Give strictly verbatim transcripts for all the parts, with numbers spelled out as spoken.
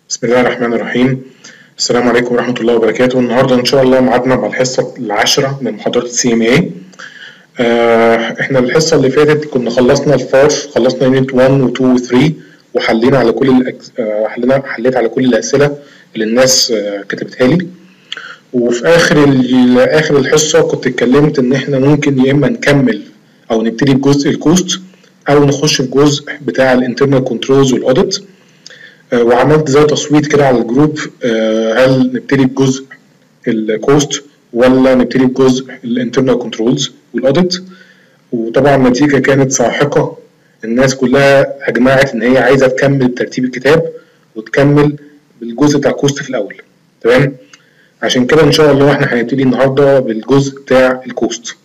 بسم الله الرحمن الرحيم. السلام عليكم ورحمة الله وبركاته. النهاردة إن شاء الله ميعادنا مع الحصة العاشرة من محاضرة سي ام اي. احنا الحصة اللي فاتت كنا خلصنا الفار، خلصنا يونت واحد و اتنين و تلاتة وحلينا على كل الأجز... آه حلينا حليت على كل الأسئلة اللي الناس آه كتبتها لي. وفي آخر ال... آخر الحصة كنت اتكلمت إن احنا ممكن يا إما نكمل أو نبتدي بجزء الكوست أو نخش في جزء بتاع الانترنال كنترولز والأوديت. وعملت زي تصويت كده على الجروب، هل نبتدي بجزء الكوست ولا نبتدي بجزء الانترنال كنترولز والاوديت. وطبعا النتيجه كانت ساحقه، الناس كلها اجمعت ان هي عايزه تكمل ترتيب الكتاب وتكمل بالجزء بتاع الكوست في الاول. تمام، عشان كده ان شاء الله احنا هنبتدي النهارده بالجزء بتاع الكوست.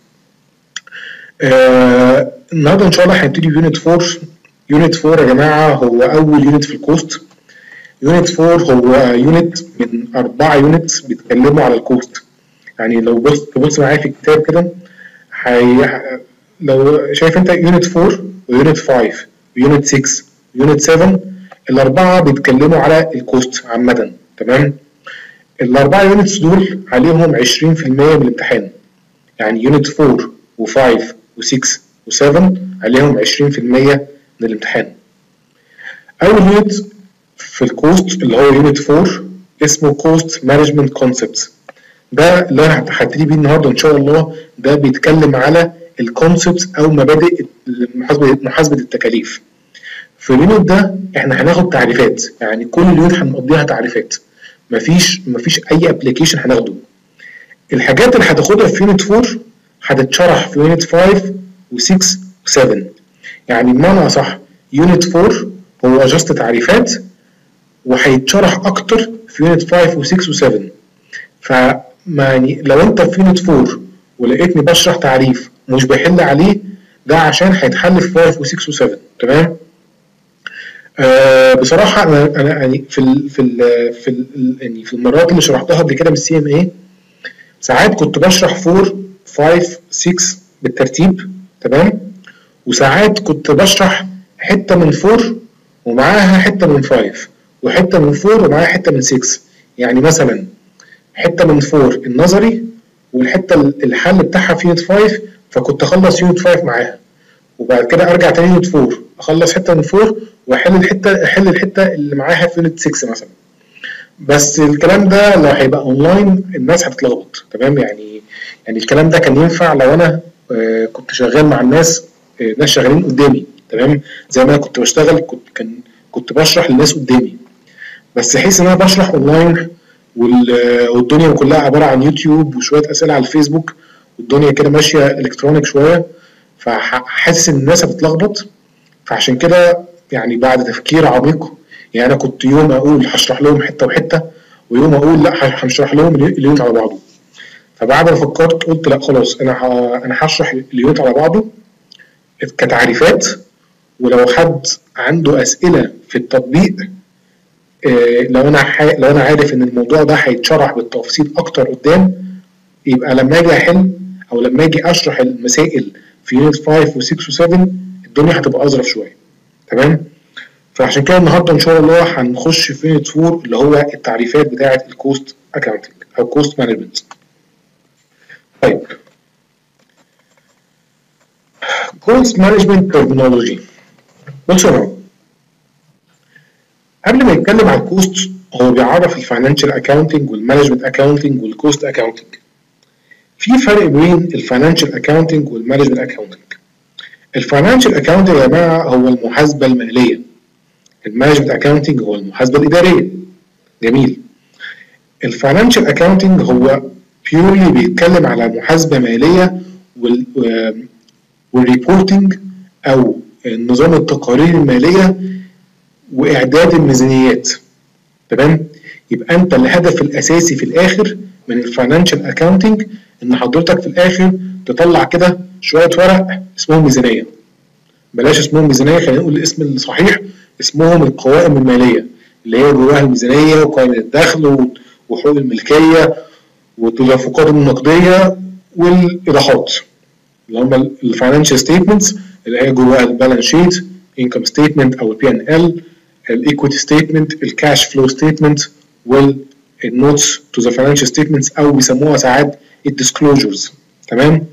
آه النهارده ان شاء الله هنبتدي بيونت أربعة. يونت أربعة يا جماعه هو اول يونت في الكوست. يونت أربعة هو يونت من أربعة يونتس بيتكلموا على الكوست. يعني لو بص تبص معايا في الكتاب كده، حي... لو شايف انت يونت أربعة ويونت خمسة ويونت ستة ويونت سبعة، الأربعة بيتكلموا على الكوست عامة. تمام، الأربعة يونتس دول عليهم عشرين في المية من الامتحان. يعني يونت أربعة و5 و6 و7 عليهم عشرين في المية من الامتحان. أول يونت في الكوست اللي هو يونت أربعة اسمه كوست مانجمنت كونسبتس. ده اللي انا هبتدي بيه النهارده ان شاء الله. ده بيتكلم على الكونسبتس او مبادئ محاسبه محاسبه التكاليف. في اليونت ده احنا هناخد تعريفات، يعني كل يونت هنقضيها تعريفات، مفيش مفيش اي ابلكيشن هناخده. الحاجات اللي هتاخدها في يونت أربعة هتتشرح في يونت خمسة و6 و7. يعني بمعنى اصح يونت أربعة هو جاست تعريفات، وهيتشرح اكتر في يونت خمسة و6 و7. فما يعني لو انت في يونت أربعة ولقيتني بشرح تعريف مش بحل عليه، ده عشان هيتحل في خمسة و6 و7. تمام. آه بصراحه انا انا يعني في ال في ال في ال يعني في المرات اللي شرحتها قبل كده من السي ام اي، ساعات كنت بشرح أربعة خمسة ستة بالترتيب. تمام، وساعات كنت بشرح حته من أربعة ومعاها حته من خمسة، وحته من أربعة ومعاها حته من ستة. يعني مثلا حته من أربعة النظري والحته الحل بتاعها في يونت خمسة، فكنت اخلص يونت خمسة معاها، وبعد كده ارجع تاني يونت أربعة اخلص حته من أربعة واحل الحته احل الحته اللي معاها في يونت ستة مثلا. بس الكلام ده لو هيبقى اونلاين الناس هتتلخبط. تمام، يعني يعني الكلام ده كان ينفع لو انا آه كنت شغال مع الناس، آه ناس شغالين قدامي. تمام، زي ما انا كنت بشتغل كنت كان كنت بشرح للناس قدامي. بس حيث ان انا بشرح اونلاين والدنيا كلها عباره عن يوتيوب وشويه اسئله على الفيسبوك والدنيا كده ماشيه الكترونيك شويه، فحاسس ان الناس هتتلخبط. فعشان كده يعني بعد تفكير عميق، يعني انا كنت يوم اقول هشرح لهم حته وحته، ويوم اقول لا هشرح لهم اليونت على بعضه. فبعد ما فكرت قلت لا خلاص، انا انا هشرح اليونت على بعضه كتعريفات، ولو حد عنده اسئله في التطبيق، إيه لو انا ح... لو انا عارف ان الموضوع ده هيتشرح بالتفصيل اكتر قدام، يبقى لما اجي احل او لما اجي اشرح المسائل في يونت خمسة و6 و7 الدنيا هتبقى اظرف شويه. تمام، فعشان كده النهارده ان شاء الله هنخش في يونت أربعة اللي هو التعريفات بتاعه الكوست اكاونتنج او كوست مانجمنت. طيب، كوست مانجمنت ترمينولوجي. بصوا يا جماعه، قبل ما يتكلم عن الكوست هو بيعرف الفاينانشال اكاونتنج والمانجمنت اكاونتنج والكوست اكاونتنج. في فرق بين الفاينانشال اكاونتنج والمانجمنت اكاونتنج. الفاينانشال اكاونتنج يا جماعه هو المحاسبه الماليه، المانجمنت اكاونتنج هو المحاسبه الاداريه. جميل. الفاينانشال اكاونتنج هو بيورلي بيتكلم على محاسبه ماليه والريبورتنج او نظام التقارير الماليه واعداد الميزانيات. تمام، يبقى انت الهدف الاساسي في الاخر من الفاينانشال اكاونتنج ان حضرتك في الاخر تطلع كده شويه ورق اسمهم ميزانيه. بلاش اسمهم ميزانيه، خلينا نقول الاسم الصحيح، اسمهم القوائم الماليه، اللي هي جواها الميزانيه وقائمه الدخل وحقوق الملكيه والتدفقات النقديه والايضاحات اللي هم الفاينانشال ستيتمنتس، اللي هي جواها البالانس شيت، انكم ستيتمنت او البي ان ال، الايكويتي ستيتمنت، الكاش فلو ستيتمنت، والنوتس تو ذا فاينانشال ستيتمنتس، او بيسموها ساعات الديسكلوجرز. تمام؟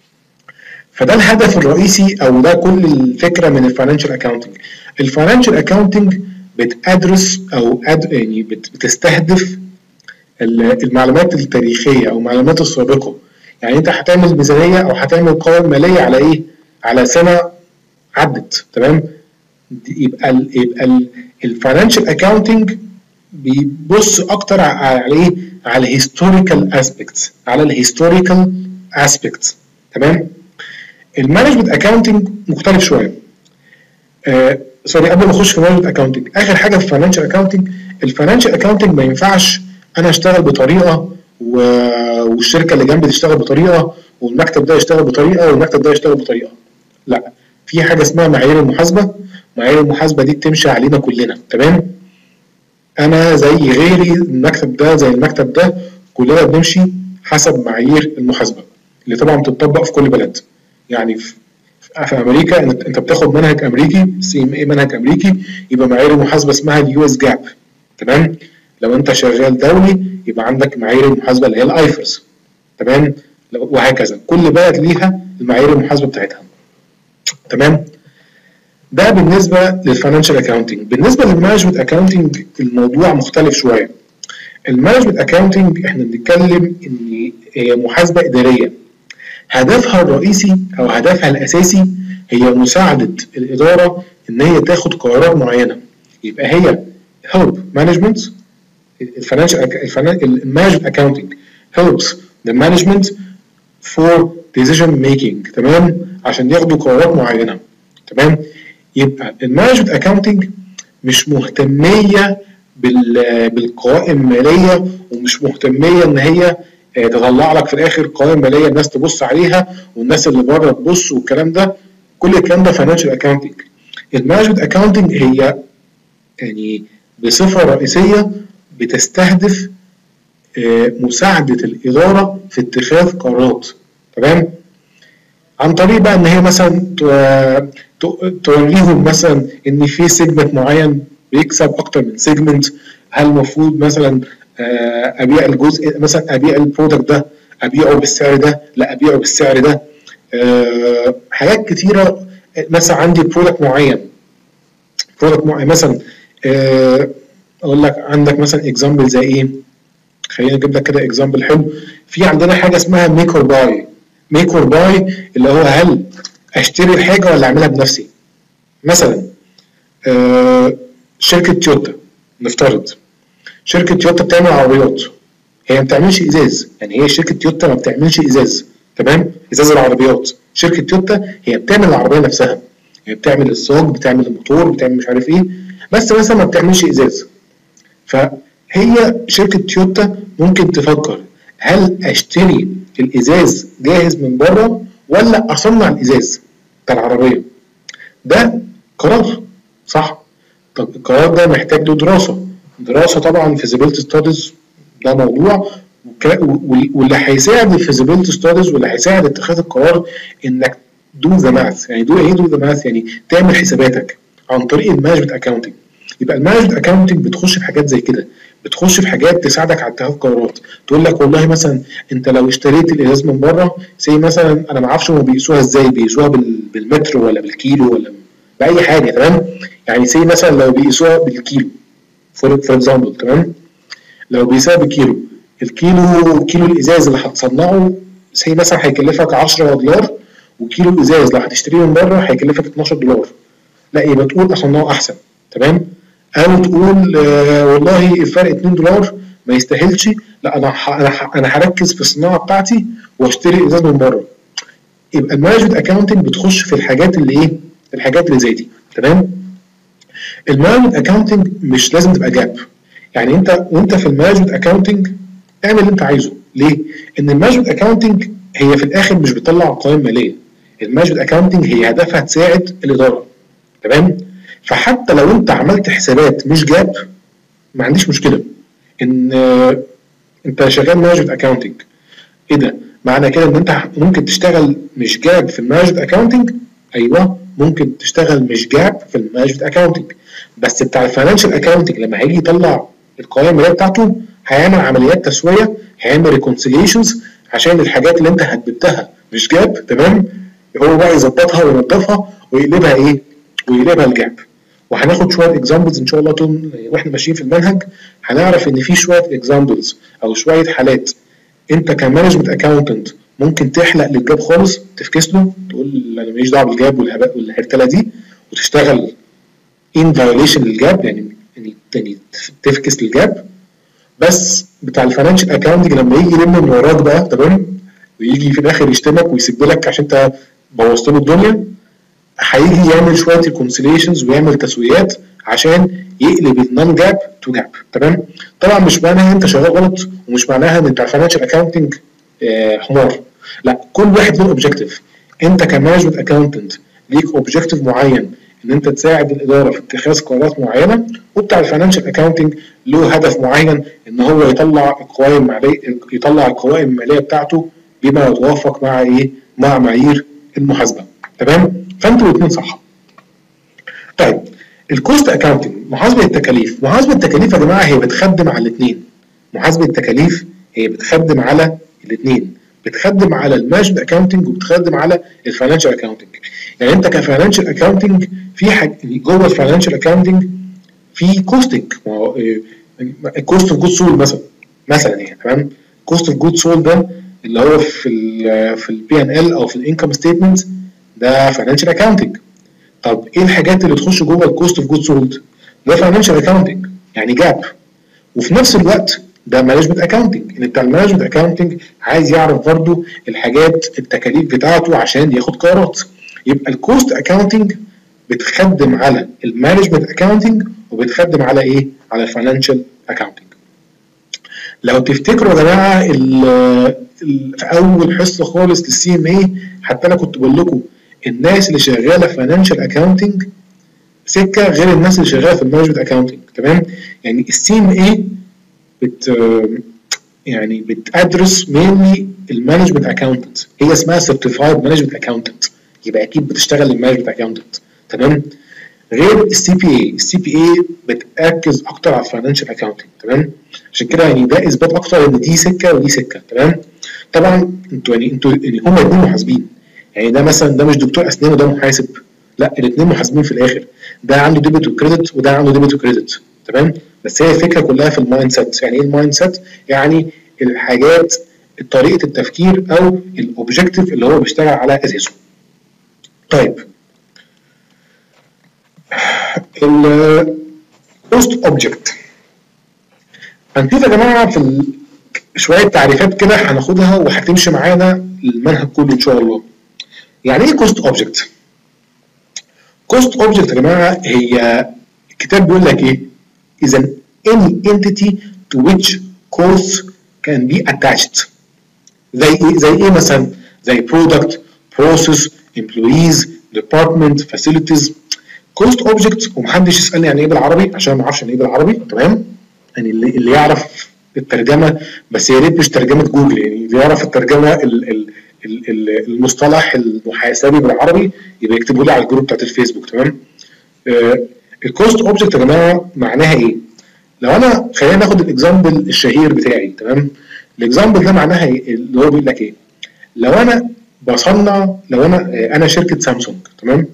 فده الهدف الرئيسي او ده كل الفكره من الفاينانشال اكاونتنج. الفاينانشال اكاونتنج بتدرس او أد... يعني بتستهدف المعلومات التاريخيه او المعلومات السابقه. يعني انت هتعمل ميزانيه او هتعمل قوائم ماليه على ايه؟ على سنه عدت. تمام؟ يبقى ال يبقى الفاينانشال اكاونتنج بيبص اكتر على ايه؟ على الهيستوريكال اسبيكتس، على الهيستوريكال اسبيكتس. تمام؟ المانجمنت اكاونتنج مختلف شويه. آه سوري، قبل ما اخش في المانجمنت اكاونتنج، اخر حاجه في الفاينانشال اكاونتنج، الفاينانشال اكاونتنج ما ينفعش انا اشتغل بطريقه والشركه اللي جنبي تشتغل بطريقه والمكتب ده يشتغل بطريقه والمكتب ده يشتغل بطريقه. لا، في حاجه اسمها معايير المحاسبه. معايير المحاسبه دي بتمشي علينا كلنا. تمام؟ انا زي غيري، المكتب ده زي المكتب ده، كلنا بنمشي حسب معايير المحاسبه اللي طبعا بتطبق في كل بلد. يعني في في امريكا انت بتاخد منهج امريكي، سي ام اي منهج امريكي، يبقى معايير المحاسبه اسمها اليو اس جاب. تمام؟ لو انت شغال دولي يبقى عندك معايير المحاسبه اللي هي الايفرز. تمام؟ وهكذا، كل بلد ليها المعايير المحاسبه بتاعتها. تمام؟ ده بالنسبه للفاينانشال اكاونتنج. بالنسبه للمانجمنت اكاونتنج الموضوع مختلف شويه. المانجمنت اكاونتنج احنا بنتكلم ان هي محاسبه اداريه، هدفها الرئيسي او هدفها الاساسي هي مساعده الاداره ان هي تاخد قرارات معينه. يبقى هي help management. الفاينانشال المانجمنت اكاونتنج helps the management for decision making. تمام؟ عشان ياخدوا قرارات معينه. تمام؟ يبقى المانجمنت اكاونتنج مش مهتميه بالقوائم الماليه، ومش مهتميه ان هي تطلع لك في الاخر قوائم ماليه الناس تبص عليها والناس اللي بره تبص والكلام ده. كل الكلام ده فاينانشال اكاونتنج. المانجمنت اكاونتنج هي يعني بصفه رئيسيه بتستهدف مساعده الاداره في اتخاذ قرارات. تمام؟ عن طريق بقى ان هي مثلا توريهم مثلا ان في سيجمنت معين بيكسب اكتر من سيجمنت، هل المفروض مثلا ابيع الجزء مثلا، ابيع البرودكت ده ابيعه بالسعر ده، لا ابيعه بالسعر ده. أه حاجات كتيره. مثلا عندي برودكت معين برودكت معين مثلا، أه اقول لك عندك مثلا اكزامبل زي ايه؟ خلينا نجيب لك كده اكزامبل حلو. في عندنا حاجه اسمها ميك اور باي. ميك اور باي اللي هو هل اشتري الحاجه ولا اعملها بنفسي. مثلا أه شركه تويوتا، نفترض شركه تويوتا بتعمل عربيات، هي ما بتعملش ازاز. يعني هي شركه تويوتا ما بتعملش ازاز. تمام؟ ازاز العربيات. شركه تويوتا هي بتعمل العربيه نفسها، هي بتعمل الصاج، بتعمل الموتور، بتعمل مش عارف ايه، بس مثلا ما بتعملش ازاز. فهي شركه تويوتا ممكن تفكر هل اشتري الازاز جاهز من بره ولا اصنع الازاز بتاع العربيه. ده قرار، صح؟ طب القرار ده محتاج له دراسه. دراسه طبعا feasibility studies ده موضوع، واللي هيساعد الفيزيبيلتي ستاديز واللي هيساعد اتخاذ القرار انك دو ذا ماث. يعني دو ايه دو ذا ماث؟ يعني تعمل حساباتك عن طريق المانجمنت اكاونتنج. يبقى المانجمنت اكاونتنج بتخش في حاجات زي كده، بتخش في حاجات تساعدك على اتخاذ قرارات. تقول لك والله مثلا انت لو اشتريت الازاز من بره، زي مثلا انا ما اعرفش هم بيقيسوها ازاي، بيقيسوها بالمتر ولا بالكيلو ولا باي حاجه. تمام؟ يعني زي مثلا لو بيقيسوها بالكيلو فور اكزامبل. تمام؟ لو بيقيسوها بالكيلو، الكيلو كيلو الازاز اللي هتصنعه زي مثلا هيكلفك عشرة دولار، وكيلو الازاز لو هتشتريه من بره هيكلفك اتناشر دولار. لا، يبقى تقول اصنعه احسن. تمام؟ او تقول آه والله الفرق اتنين دولار ما يستاهلش، لا انا انا انا هركز في الصناعه بتاعتي واشتري ازاز من بره. يبقى المانجمنت اكاونتنج بتخش في الحاجات اللي ايه؟ الحاجات اللي زي دي. تمام؟ المانجمنت اكاونتنج مش لازم تبقى جاب. يعني انت وانت في المانجمنت اكاونتنج اعمل اللي انت عايزه. ليه؟ ان المانجمنت اكاونتنج هي في الاخر مش بتطلع قوائم ماليه. المانجمنت اكاونتنج هي هدفها تساعد الاداره. تمام؟ فحتى لو انت عملت حسابات مش جاب ما عنديش مشكله. ان اه انت شغال مانجمنت اكاونتنج، ايه ده؟ معنى كده ان انت ممكن تشتغل مش جاب في المانجمنت اكاونتنج؟ ايوه ممكن تشتغل مش جاب في المانجمنت اكاونتنج، بس بتاع الفاينانشال اكاونتنج لما هيجي يطلع القوائم الماليه بتاعته هيعمل عمليات تسويه، هيعمل ريكونسيليشنز عشان الحاجات اللي انت هتبتها مش جاب، تمام، هو بقى يظبطها وينظفها ويقلبها ايه؟ ويقلبها الجاب. وهناخد شويه اكزامبلز ان شاء الله طول واحنا ماشيين في المنهج، هنعرف ان في شويه اكزامبلز او شويه حالات انت كمانجمنت اكاونتنت ممكن تحلق للجاب خالص، تفكس له، تقول انا ماليش دعوه بالجاب والهباء والهرتله دي، وتشتغل ان فايوليشن للجاب، يعني يعني تفكس للجاب. بس بتاع الفاينانشال اكاونتنج لما يجي يلم من وراك بقى، تمام، ويجي في الاخر يشتمك ويسيب لك عشان انت بوظت له الدنيا، هيجي يعمل شويه ريكونسيليشنز ويعمل تسويات عشان يقلب النون جاب تو جاب، تمام. طبعا مش معناها انت شغال غلط، ومش معناها ان بتاع الفاينانشال اكاونتنج آه حمار، لا، كل واحد له اوبجيكتيف. انت كمانجمنت اكاونتنت ليك اوبجيكتيف معين ان انت تساعد الاداره في اتخاذ قرارات معينه، وبتاع الفاينانشال اكاونتنج له هدف معين ان هو يطلع القوائم الماليه يطلع القوائم الماليه بتاعته بما يتوافق مع ايه؟ مع معايير المحاسبه، تمام. فانتوا الاثنين صح. طيب الكوست اكاونتنج، محاسبه التكاليف. محاسبه التكاليف يا جماعه هي بتخدم على الاثنين. محاسبه التكاليف هي بتخدم على الاثنين، بتخدم على المانجمنت اكاونتنج وبتخدم على الفاينانشال اكاونتنج. يعني انت كفاينانشال اكاونتنج في حاجه جوه الفاينانشال اكاونتنج في كوستنج، الكوست اوف جود سولد مثلا مثلا يعني، تمام. كوست اوف جود سولد ده اللي هو في ال في البي ان ال او في الانكم ستيتمنت، ده فاينانشال اكاونتنج. طب ايه الحاجات اللي تخش جوه الكوست اوف جود سولد؟ ده فاينانشال اكاونتنج، يعني جاب. وفي نفس الوقت ده مانجمنت اكاونتنج، ان بتاع المانجمنت اكاونتنج عايز يعرف برضو الحاجات التكاليف بتاعته عشان ياخد قرارات. يبقى الكوست اكاونتنج بتخدم على المانجمنت اكاونتنج وبتخدم على ايه؟ على الفاينانشال اكاونتنج. لو تفتكروا يا جماعه في اول حصه خالص للسي ام اي، حتى انا كنت بقول لكم الناس اللي شغاله في فاينانشال اكاونتنج سكه غير الناس اللي شغاله في المانجمنت اكاونتنج، تمام. يعني السي ام اي بت يعني بتدرس مينلي المانجمنت اكاونتنت، هي اسمها سيرتيفايد مانجمنت اكاونتنت، يبقى اكيد بتشتغل المانجمنت اكاونتنت، تمام. غير السي بي اي، السي بي اي بتركز اكتر على الفاينانشال اكاونتنج، تمام. عشان كده يعني ده اثبات اكتر ان دي سكه ودي سكه، تمام. طبعا انتوا يعني انتوا يعني هما الاثنين محاسبين، يعني ده مثلا ده مش دكتور اسنان وده محاسب، لا، الاثنين محاسبين في الاخر، ده عنده ديبت وكريدت وده عنده ديبت وكريدت، تمام. بس هي الفكره كلها في المايند سيت. يعني ايه المايند سيت؟ يعني الحاجات، طريقه التفكير او الاوبجيكتيف اللي هو بيشتغل على اساسه. طيب الكوست اوبجكت هنشوف يا جماعه في شويه تعريفات كده هناخدها وهتمشي معانا المنهج كله ان شاء الله. يعني ايه كوست اوبجكت؟ كوست اوبجكت يا جماعه هي الكتاب بيقول لك ايه؟ is an any entity to which costs can be attached. زي ايه؟ زي ايه مثلا؟ زي product, process, employees, department, facilities. كوست اوبجكت، ومحدش يسالني يعني ايه بالعربي عشان ما اعرفش يعني ايه بالعربي، تمام. يعني اللي, اللي يعرف الترجمه، بس يا ريت مش ترجمه جوجل، يعني اللي يعرف الترجمه ال ال ال المصطلح المحاسبي بالعربي يبقى يكتبوا لي على الجروب بتاعت الفيسبوك، تمام. آه الكوست اوبجكت يا جماعه معناها ايه؟ لو انا خلينا ناخد الاكزامبل الشهير بتاعي، تمام. الاكزامبل ده معناها ايه؟ اللي هو بيقول لك ايه؟ لو انا بصنع، لو انا آه انا شركه سامسونج، تمام.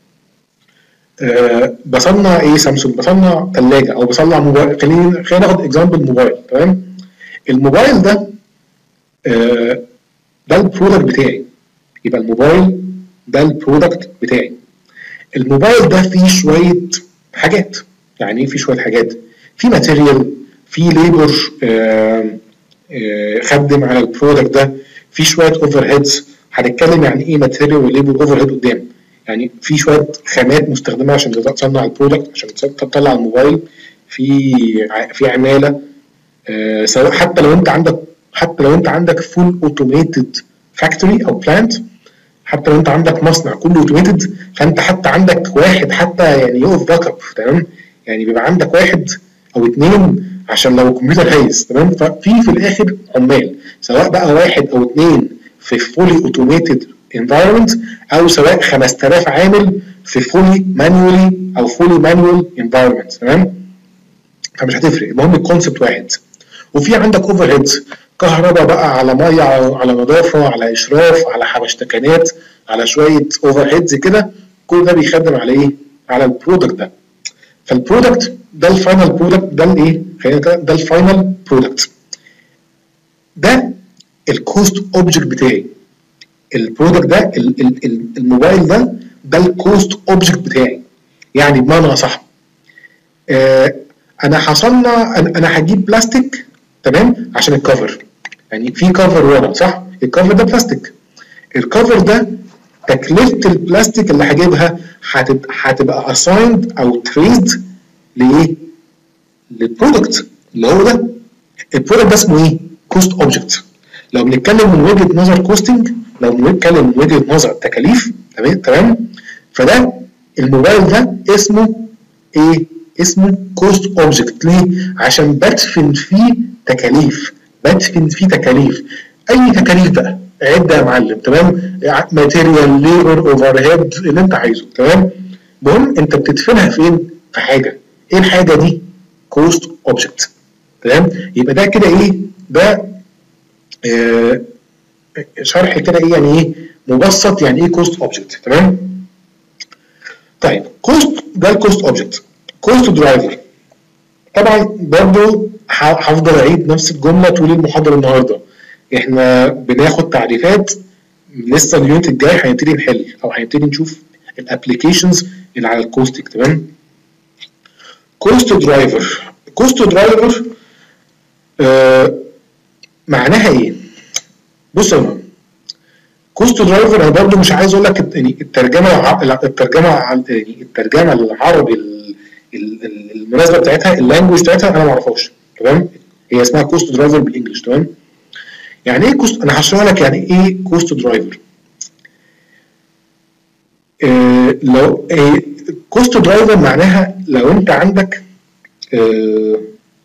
أه بصنع ايه سامسونج؟ بصنع ثلاجه او بصنع موبايل. خلينا خلينا ناخد اكزامبل موبايل، تمام. الموبايل ده أه ده البرودكت بتاعي، يبقى الموبايل ده البرودكت بتاعي. الموبايل ده فيه شويه حاجات، يعني ايه فيه شويه حاجات؟ في ماتيريال، في ليبر أه أه خدم على البرودكت ده، في شويه اوفر هيدز. هنتكلم يعني ايه ماتيريال وليبر اوفر هيد قدام. يعني في شويه خامات مستخدمه عشان تصنع البرودكت، عشان تطلع الموبايل، في في عماله، أه سواء حتى لو انت عندك حتى لو انت عندك فول اوتوميتد فاكتوري او بلانت، حتى لو انت عندك مصنع كله اوتوميتد، فانت حتى عندك واحد حتى يعني يقف باك اب، تمام. يعني بيبقى عندك واحد او اثنين عشان لو الكمبيوتر هايز، تمام. ففي في الاخر عمال، سواء بقى واحد او اثنين في فولي اوتوميتد environment او سواء خمسة آلاف عامل في فولي مانوالي او فولي مانوال انفايرمنت، تمام؟ فمش هتفرق، المهم الكونسبت واحد. وفي عندك اوفر هيدز، كهرباء بقى على ميه على نظافه على اشراف على حبشتكنات على شويه اوفر هيدز كده، كل ده بيخدم على ايه؟ على البرودكت ده. فالبرودكت ده الفاينل برودكت، ده الايه؟ خلينا كده، ده الفاينل برودكت. ده الكوست اوبجكت بتاعي. البرودكت ده الموبايل ده ده الكوست اوبجكت بتاعي. يعني بمعنى اصح، آه انا هصنع، انا هجيب بلاستيك، تمام، عشان الكفر. يعني في كفر ورا، صح؟ الكفر ده بلاستيك. الكفر ده تكلفه البلاستيك اللي هجيبها هتبقى اسايند او تريد لايه؟ للبرودكت اللي هو ده. البرودكت ده اسمه ايه؟ كوست اوبجكت. لو بنتكلم من وجهه نظر كوستنج، لو بنتكلم من وجهه نظر تكاليف، تمام تمام، فده الموبايل ده اسمه ايه؟ اسمه كوست اوبجكت. ليه؟ عشان بدفن فيه تكاليف، بدفن فيه تكاليف، اي تكاليف بقى، عده يا معلم، تمام؟ ماتيريال، ليبر، اوفر هيد، اللي انت عايزه، تمام؟ المهم انت بتدفنها فين؟ في حاجه. ايه الحاجه دي؟ كوست اوبجكت، تمام؟ يبقى ده كده ايه؟ ده آه شرح كده ايه يعني ايه مبسط يعني ايه كوست اوبجكت، تمام؟ طيب كوست ده الكوست اوبجكت. كوست درايفر طبعا برضو هفضل اعيد نفس الجمله طول المحاضره النهارده. احنا بناخد تعريفات، لسه اليونت الجاي هنبتدي نحل او هنبتدي نشوف الابلكيشنز اللي على الكوستنج، تمام؟ كوست درايفر، كوست درايفر آه معناها ايه؟ بص يا مان، كوست درايفر انا برضو مش عايز اقول لك يعني الترجمه الترجمه يعني الترجمه العربي المناسبه بتاعتها، اللانجوج بتاعتها انا ما اعرفهاش، تمام؟ هي اسمها كوست درايفر بالانجلش، تمام؟ يعني ايه كوست؟ انا هشرح لك يعني ايه كوست درايفر. آه لو آه كوست درايفر معناها لو انت عندك آه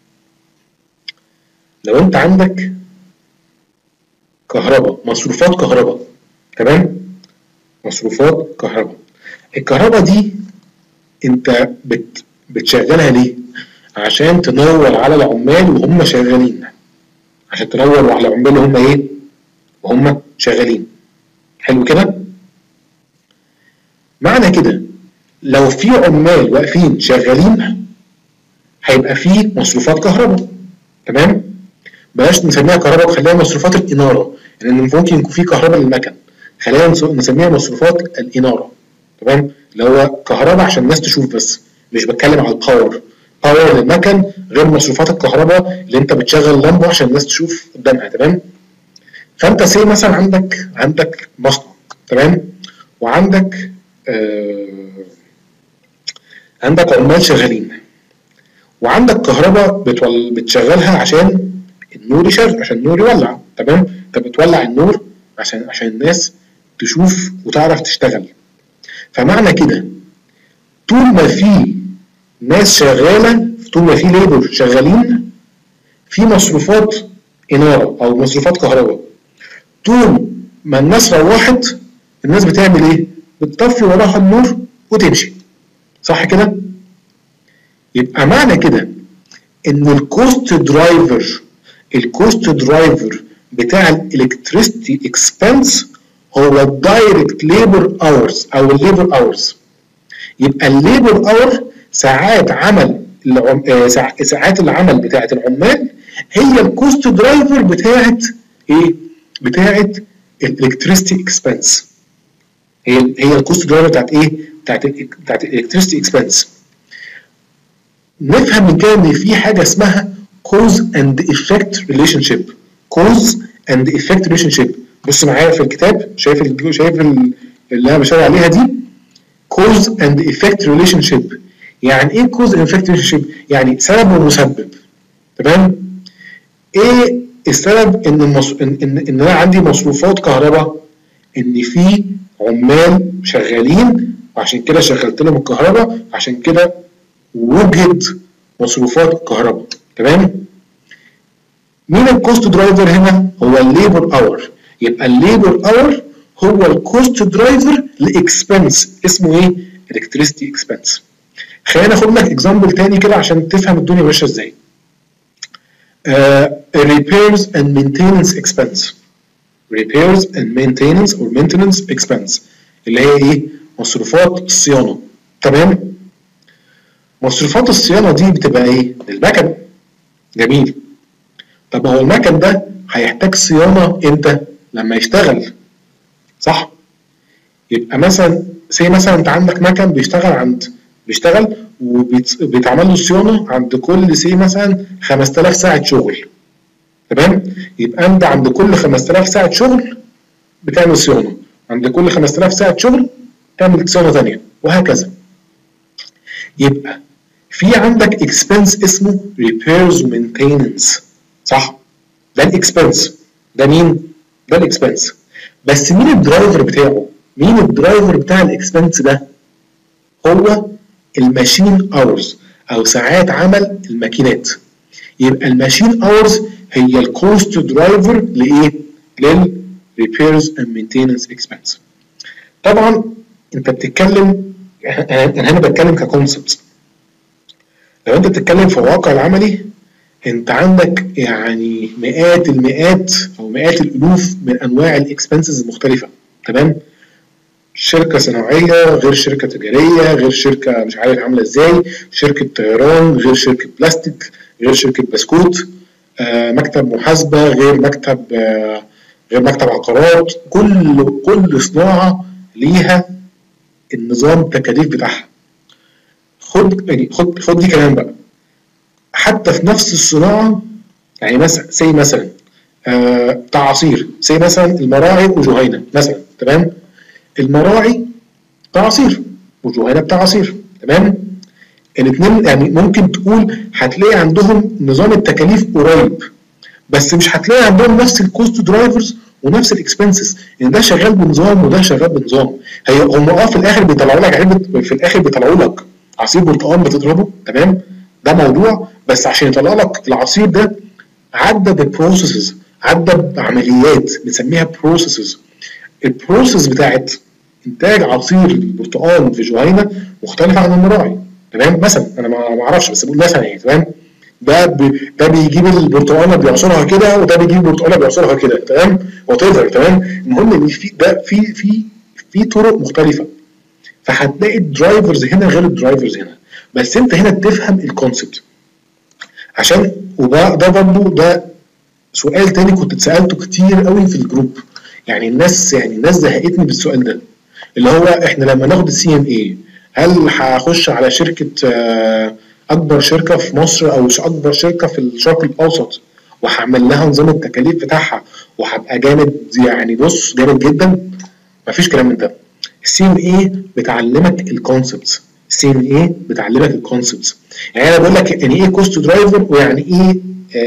لو انت عندك كهرباء، مصروفات كهرباء، تمام؟ مصروفات كهرباء. الكهرباء دي انت بت بتشغلها ليه؟ عشان تنور على العمال وهم شغالين، عشان تنور على العمال وهم ايه؟ وهم شغالين. حلو كده؟ معنى كده لو في عمال واقفين شغالين هيبقى في مصروفات كهرباء، تمام؟ بلاش نسميها كهرباء، خليها مصروفات الاناره، لان يعني ممكن يكون في كهرباء للمكن، خلينا نسميها مصروفات الاناره، تمام؟ اللي هو كهرباء عشان الناس تشوف بس، مش بتكلم على الباور. باور للمكن غير مصروفات الكهرباء اللي انت بتشغل لمبه عشان الناس تشوف قدامها، تمام؟ فانت سي مثلا عندك عندك مصنع، تمام؟ وعندك آه عندك عمال شغالين، وعندك كهرباء بتشغلها عشان النور يشغل، عشان النور يولع، تمام؟ انت بتولع النور عشان عشان الناس تشوف وتعرف تشتغل. فمعنى كده طول ما في ناس شغاله، طول ما في ليبر شغالين، في مصروفات اناره او مصروفات كهرباء. طول ما الناس روحت، الناس بتعمل ايه؟ بتطفي وراها النور وتمشي، صح كده؟ يبقى معنى كده ان الكوست درايفر الكوست درايفر بتاع الالكتريستي اكسبنس هو الدايركت ليبر اورز او الليبر اورز. يبقى الليبر اور ساعات عمل ساعات العمل بتاعه العمال هي الكوست درايفر بتاعه ايه؟ بتاعه الالكتريستي اكسبنس. هي هي الكوست درايفر بتاعت ايه؟ بتاعت بتاعت الالكتريستي اكسبنس. نفهم من كده ان في حاجه اسمها cause and effect relationship. cause and effect relationship. بص معايا في الكتاب، شايف ال شايف ال اللي انا بشاور عليها دي؟ cause and effect relationship. يعني ايه cause and effect relationship؟ يعني سبب ومسبب، تمام؟ ايه السبب؟ ان المص... ان ان, إن انا عندي مصروفات كهرباء، ان في عمال شغالين وعشان كده شغلت لهم الكهرباء، عشان كده وجد مصروفات الكهرباء، تمام؟ مين الكوست درايفر هنا؟ هو الليبر اور. يبقى الليبر اور هو الكوست درايفر لاكسبنس اسمه ايه؟ electricity expense. خلينا ناخد لك اكزامبل تاني كده عشان تفهم الدنيا ماشيه ازاي. uh, repairs and maintenance expense. repairs and maintenance or maintenance expense اللي هي ايه؟ مصروفات الصيانه. تمام؟ مصروفات الصيانه دي بتبقى ايه؟ للمكن. جميل. طب هو المكن ده هيحتاج صيانه امتى؟ لما يشتغل. صح؟ يبقى مثلا زي مثلا انت عندك مكن بيشتغل عند بيشتغل وبيتعمل له صيانه عند كل سي مثلا خمسة آلاف ساعه شغل. تمام؟ يبقى انت عند كل خمسة آلاف ساعه شغل بتعمل صيانه، عند كل خمسة آلاف ساعه شغل تعمل صيانه ثانيه وهكذا. يبقى في عندك اكسبنس اسمه repairs ومينتيننس. صح؟ ده الاكسبنس. ده مين؟ ده الاكسبنس. بس مين الدرايفر بتاعه؟ مين الدرايفر بتاع الاكسبنس ده؟ هو الماشين اورز او ساعات عمل الماكينات. يبقى الماشين اورز هي الكوست درايفر لايه؟ للريبيرز اند مينتيننس اكسبنس. طبعا انت بتتكلم، انا هنا بتكلم ككونسبت. لو انت بتتكلم في الواقع العملي انت عندك يعني مئات المئات او مئات الالوف من انواع الاكسبنسز المختلفه. تمام؟ شركه صناعيه غير شركه تجاريه غير شركه مش عارف عامله ازاي، شركه طيران غير شركه بلاستيك غير شركه بسكوت، آه مكتب محاسبه غير مكتب آه غير مكتب عقارات. كل كل صناعه ليها النظام التكاليف بتاعها. خد يعني خد خد دي كمان بقى. حتى في نفس الصناعه يعني مثلا زي مثلا آه بتاع عصير، زي مثلا المراعي وجهينه مثلا. تمام؟ المراعي بتاع عصير وجهينه بتاع عصير. تمام؟ الاثنين يعني ممكن تقول هتلاقي عندهم نظام التكاليف قريب، بس مش هتلاقي عندهم نفس الكوست درايفرز ونفس الاكسبنسز. ان ده شغال بنظام وده شغال بنظام. هي هم اه في الاخر بيطلعوا لك علبه، في الاخر بيطلعوا لك عصير برتقال بتضربه. تمام؟ ده موضوع، بس عشان يطلع لك العصير ده عدى ببروسيسز، عدى بعمليات بنسميها بروسيسز. البروسيس بتاعت انتاج عصير البرتقال في جهينه مختلفه عن المراعي. تمام؟ مثلا انا ما اعرفش بس بقول مثلا يعني. تمام؟ ده بي ده بيجيب البرتقاله بيعصرها كده وده بيجيب البرتقاله بيعصرها كده. تمام؟ وات ايفر. تمام؟ المهم ان في ده في في في طرق مختلفه، فهتلاقي الدرايفرز هنا غير الدرايفرز هنا. بس انت هنا تفهم الكونسبت عشان وده ده برضه ده سؤال تاني كنت اتسالته كتير قوي في الجروب. يعني الناس يعني الناس زهقتني بالسؤال ده، اللي هو احنا لما ناخد السي ام اي هل هخش على شركه اكبر شركه في مصر او اكبر شركه في الشرق الاوسط وهعمل لها نظام التكاليف بتاعها وهبقى جامد يعني بص جامد جدا؟ مفيش كلام من ده. السي ام اي بتعلمك الكونسبتس. السي ام اي بتعلمك الكونسبتس. يعني انا بقول لك يعني ايه كوست درايفر ويعني ايه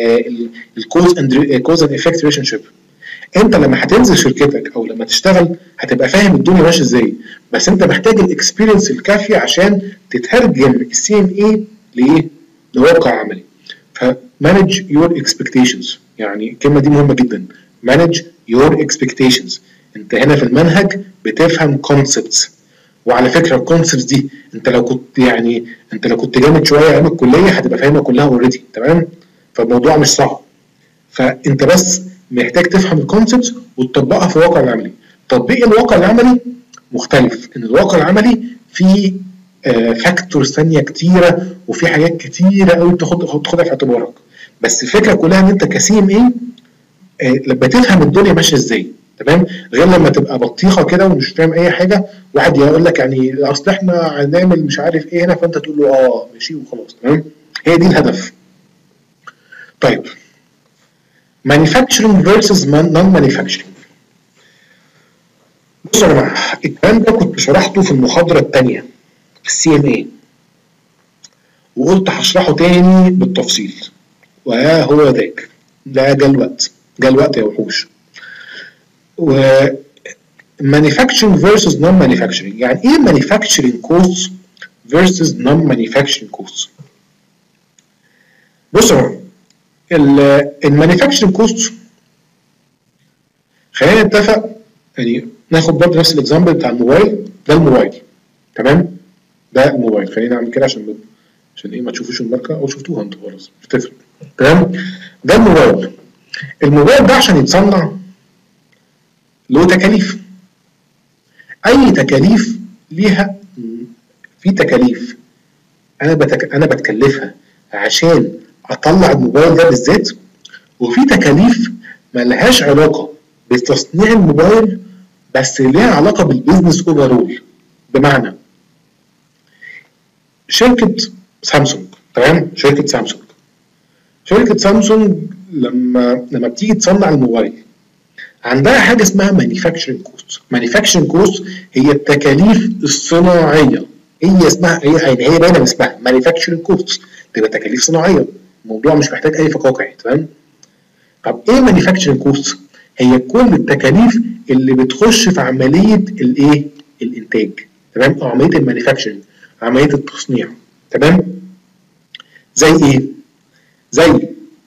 الكوز اند كوز اند افكت ريليشن شيب. انت لما هتنزل شركتك او لما تشتغل هتبقى فاهم الدنيا ماشيه ازاي، بس انت محتاج الاكسبيرينس الكافيه عشان تترجم السي ام اي لايه؟ لواقع عملي. فمانج يور اكسبكتيشنز، يعني الكلمه دي مهمه جدا. مانج يور اكسبكتيشنز. انت هنا في المنهج بتفهم كونسبتس، وعلى فكره الكونسبتس دي انت لو كنت يعني انت لو كنت جامد شويه ايام الكليه هتبقى فاهمها كلها اوريدي. تمام؟ فالموضوع مش صعب، فانت بس محتاج تفهم الكونسبتس وتطبقها في الواقع العملي. تطبيق الواقع العملي مختلف، ان الواقع العملي فيه فاكتورز ثانيه كتيره وفي حاجات كتيره قوي تاخد تاخدها في اعتبارك. بس الفكره كلها ان انت كسي ام اي لما تفهم الدنيا ماشيه ازاي. تمام؟ غير لما تبقى بطيخه كده ومش فاهم اي حاجه، واحد يقول لك يعني اصل احنا هنعمل مش عارف ايه هنا، فانت تقول له اه ماشي وخلاص. تمام؟ هي دي الهدف. طيب manufacturing versus non-manufacturing. بصوا يا جماعه الكلام ده كنت شرحته في المحاضره الثانيه في السي ام اي، وقلت هشرحه تاني بالتفصيل، وها هو ذاك ده جه الوقت، جه الوقت يا وحوش. و manufacturing versus non-manufacturing، يعني ايه manufacturing costs versus non-manufacturing costs؟ بصوا المانيفاكتشرنج كوست خلينا نتفق، يعني ناخد برضه نفس الاكزامبل بتاع الموبايل. ده الموبايل. تمام؟ ده الموبايل. خلينا نعمل كده عشان عشان ايه ما تشوفوش الماركه، او شفتوها انتوا خلاص مش هتفرق. تمام. ده الموبايل. الموبايل ده عشان يتصنع له تكاليف. اي تكاليف ليها، في تكاليف انا بتك... انا بتكلفها عشان اطلع الموبايل ده بالذات، وفي تكاليف ملهاش علاقه بتصنيع الموبايل بس ليها علاقه بالبيزنس اوفرول. بمعنى شركه سامسونج، تمام، شركه سامسونج شركه سامسونج لما لما بتيجي تصنع الموبايل عندها حاجه اسمها مانيفاكتشرنج كوست. مانيفاكتشرنج كوست هي التكاليف الصناعيه، هي اسمها هي يعني هي باينه اسمها مانيفاكتشرنج كوست، تبقى تكاليف صناعيه. الموضوع مش محتاج اي فقاقع. تمام. طب ايه مانيفاكتشرنج كوست؟ هي كل التكاليف اللي بتخش في عمليه الايه؟ الانتاج. تمام، او عمليه المانيفاكتشرنج، عمليه التصنيع. تمام. زي ايه؟ زي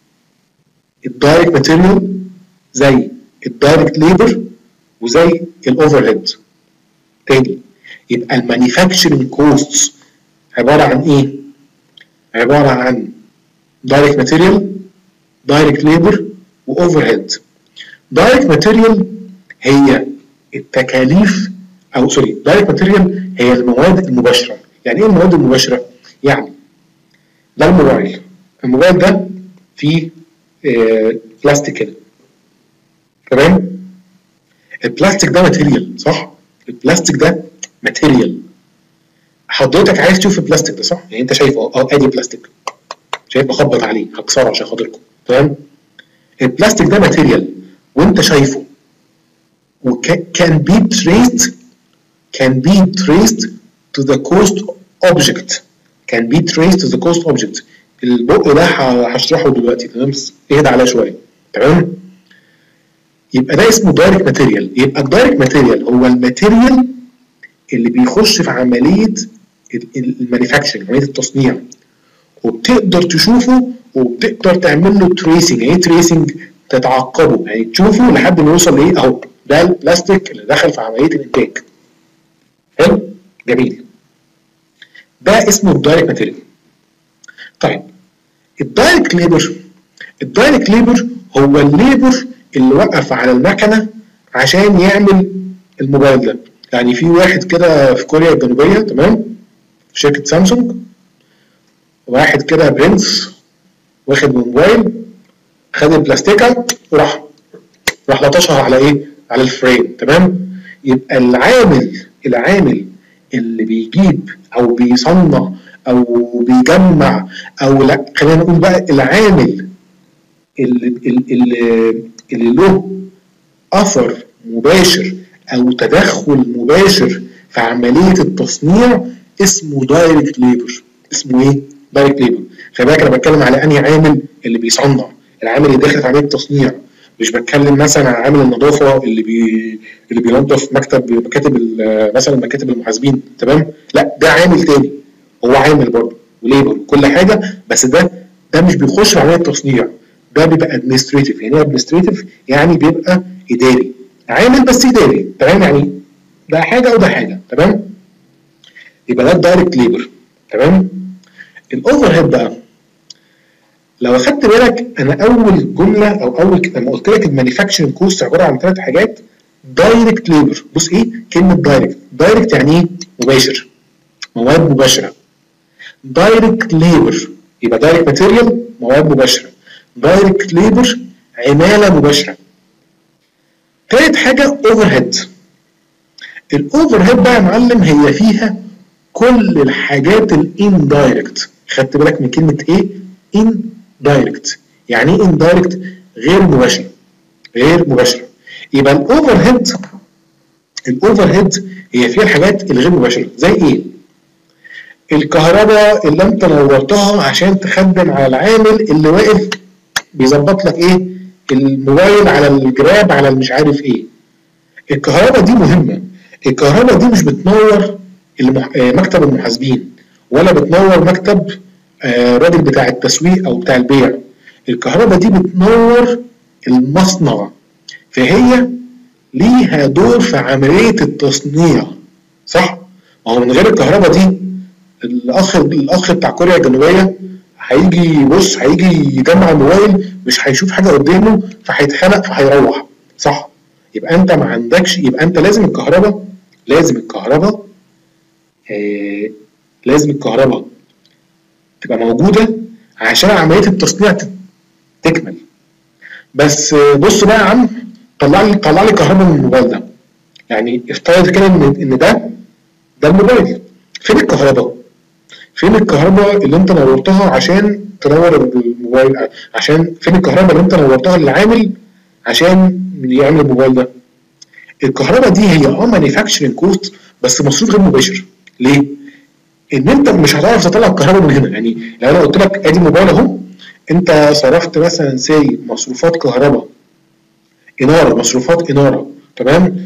الدايركت ماتيريال، زي الدايركت ليبر، وزي الاوفر هيد. تاني، يبقى المانيفاكتشرنج كوست عباره عن ايه؟ عباره عن دايركت ماتيريال، دايركت ليبر، واوفر هيد. دايركت ماتيريال هي التكاليف، او سوري دايركت ماتيريال هي المواد المباشره. يعني ايه المواد المباشره؟ يعني ده الموبايل. الموبايل ده فيه آه بلاستيك كده، تمام. البلاستيك ده ماتيريال، صح؟ البلاستيك ده ماتيريال. حضرتك عايز تشوف البلاستيك ده، صح؟ يعني انت شايفه اه ادي بلاستيك، شايف بخبط عليه هكسره عشان خاطركم. تمام. البلاستيك ده ماتيريال وانت شايفه، وكان بي تريست can be traced to the cost object can be traced to the cost object. البق ده هشرحه دلوقتي. تمام، بس اهدى عليا شويه. تمام. يبقى ده اسمه دايركت ماتيريال. يبقى الدايركت ماتيريال هو الماتيريال اللي بيخش في عمليه المانيفاكتشرنج، عمليه التصنيع، وبتقدر تشوفه وبتقدر تعمل له تريسنج. يعني ايه تريسنج؟ تتعقبه، يعني تشوفه لحد ما يوصل لايه. اهو ده البلاستيك اللي دخل في عمليه الانتاج. حلو؟ جميل. ده اسمه الدايركت ماتيريال. طيب الدايركت ليبر، الدايركت ليبر هو الليبر اللي وقف على المكنه عشان يعمل الموبايل ده. يعني في واحد كده في كوريا الجنوبيه، تمام، في شركه سامسونج، واحد كده برنس واخد موبايل، خد البلاستيكه وراح راح لطشها على ايه؟ على الفريم. تمام. يبقى العامل العامل اللي بيجيب او بيصنع او بيجمع، او لا خلينا نقول بقى العامل اللي, اللي, اللي له اثر مباشر او تدخل مباشر في عمليه التصنيع اسمه دايركت ليبر. اسمه ايه؟ دايركت ليبر. خلي بالك انا بتكلم على انهي عامل اللي بيصنع، العامل اللي داخل في عمليه التصنيع. مش بتكلم مثلا عن عامل النظافه اللي بي اللي بينظف مكتب مكاتب مثلا مكاتب المحاسبين. تمام. لا، ده عامل تاني، هو عامل برضه وليبر وكل حاجه، بس ده ده مش بيخش في عمليه التصنيع، ده بيبقى ادمنستريتيف. يعني ايه ادمنستريتيف؟ يعني بيبقى اداري، عامل بس اداري. تمام. يعني ده حاجه وده حاجه. تمام. يبقى ده الدايركت ليبر. تمام. الاوفر هيد بقى، لو اخدت بالك انا اول جمله او اول لما قلت لك المانيفاكتشرنج كوست عباره عن ثلاث حاجات. دايركت ليبر، بص ايه كلمه دايركت؟ دايركت يعني ايه؟ مباشر، مواد مباشره. دايركت ليبر يبقى دايركت ماتيريال، مواد مباشره. دايركت ليبر، عماله مباشره. ثالث حاجه اوفر هيد. الاوفر هيد بقى يا معلم هي فيها كل الحاجات الاندايركت. خدت بالك من كلمه ايه؟ ان دايركت. يعني ايه ان دايركت؟ غير مباشره، غير مباشره. يبقى الاوفر هيد الاوفر هيد هي فيها الحاجات الغير مباشره. زي ايه؟ الكهرباء اللي انت نورتها عشان تخدم على العامل اللي واقف بيظبط لك ايه؟ الموبايل على الجراب على مش عارف ايه. الكهرباء دي مهمه. الكهرباء دي مش بتنور المح... مكتب المحاسبين، ولا بتنور مكتب الراجل بتاع التسويق او بتاع البيع. الكهرباء دي بتنور المصنع، فهي ليها دور في عمليه التصنيع، صح؟ ما هو من غير الكهرباء دي الاخ الاخ بتاع كوريا الجنوبيه هيجي يبص، هيجي يجمع الموبايل مش هيشوف حاجه قدامه فهيتخنق فهيروح، صح؟ يبقى انت ما عندكش، يبقى انت لازم الكهرباء لازم الكهرباء آه لازم الكهرباء تبقى موجوده عشان عمليه التصنيع تكمل. بس بص بقى يا عم، طلع لي طلع لي كهرباء من الموبايل ده. يعني افترض كده ان ان ده ده الموبايل، فين الكهرباء؟ فين الكهرباء اللي انت نورتها عشان تنور الموبايل؟ عشان فين الكهرباء اللي انت نورتها للعامل عشان يعمل الموبايل ده؟ الكهرباء دي هي اه مانيفاكتشرنج كوست بس مصروف غير مباشر. ليه؟ ان انت مش هتعرف تطلع الكهرباء من هنا. يعني لو انا قلت لك ادي الموبايل اهو، انت صرفت مثلا سي مصروفات كهرباء، اناره، مصروفات اناره، تمام؟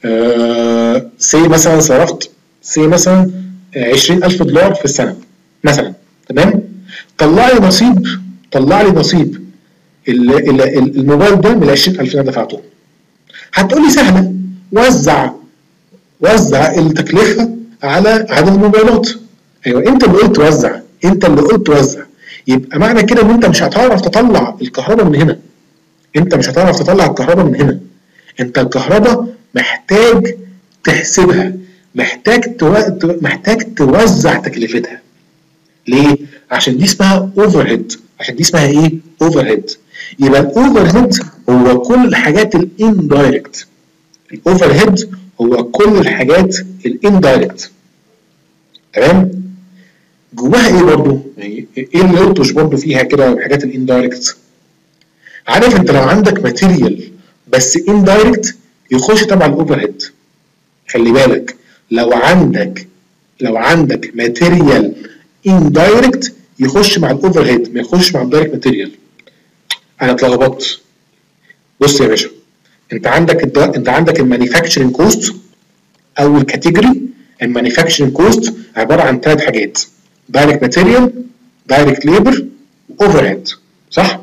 آه سي مثلا صرفت سي مثلا عشرين ألف دولار في السنه مثلا، تمام؟ طلع لي نصيب طلع لي نصيب الموبايل ده من ال عشرين ألف اللي انا دفعته. هتقول لي سهله، وزع وزع التكلفه على عدد الموبايلات. ايوه انت اللي قلت وزع، انت اللي قلت وزع. يبقى معنى كده ان انت مش هتعرف تطلع الكهرباء من هنا. انت مش هتعرف تطلع الكهرباء من هنا. انت الكهرباء محتاج تحسبها، محتاج تو... محتاج توزع تكلفتها. ليه؟ عشان دي اسمها اوفر هيد. عشان دي اسمها ايه؟ اوفر هيد. يبقى الاوفر هيد هو كل الحاجات الاندايركت. الاوفر هيد هو كل الحاجات الاندايركت، تمام؟ جواها ايه برضو؟ يعني ايه اللي يلطش برضو فيها كده الحاجات الاندايركت؟ عارف انت لو عندك ماتيريال بس اندايركت يخش تبع الاوفر هيد. خلي بالك، لو عندك لو عندك ماتيريال اندايركت يخش مع الاوفر هيد، ما يخش مع الدايركت ماتيريال. انا اتلخبطت. بص يا باشا، انت عندك انت عندك المانيفاكتشرنج كوست. اول كاتيجوري المانيفاكتشرنج كوست عباره عن ثلاث حاجات: دايركت ماتيريال، دايركت ليبر، اوفر هيد، صح؟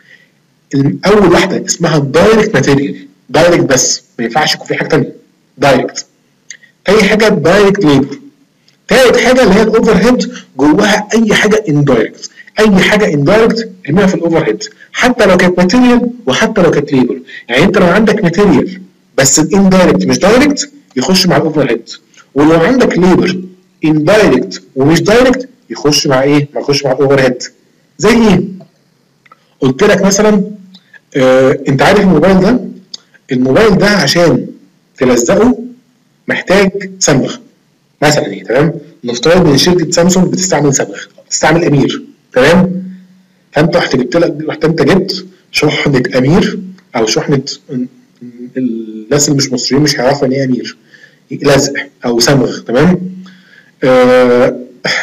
اول واحده اسمها دايركت ماتيريال، دايركت بس، ما ينفعش يكون في حاجه ثانيه، دايركت. تاني حاجه دايركت ليبر. تالت حاجه اللي هي الاوفر هيد، جواها اي حاجه اندايركت. اي حاجه اندايركت ارميها في الاوفر هيد، حتى لو كانت ماتيريال وحتى لو كانت ليبر. يعني انت لو عندك ماتيريال بس الاندايركت مش دايركت يخش مع الاوفر هيد، ولو عندك ليبر اندايركت ومش دايركت يخش مع ايه؟ ما يخش مع الاوفر هيد. زي ايه؟ قلت لك مثلا آه انت عارف الموبايل ده الموبايل ده عشان تلزقه محتاج صمغ مثلا، ايه، تمام؟ نفترض ان شركه سامسونج بتستعمل صمغ، بتستعمل امير، تمام؟ فانت رحت جبت لك رحت انت جبت شحنه امير او شحنه، الناس اللي مش مصريين مش هيعرفوا يعني ايه امير، لزق او صمغ، تمام؟ آه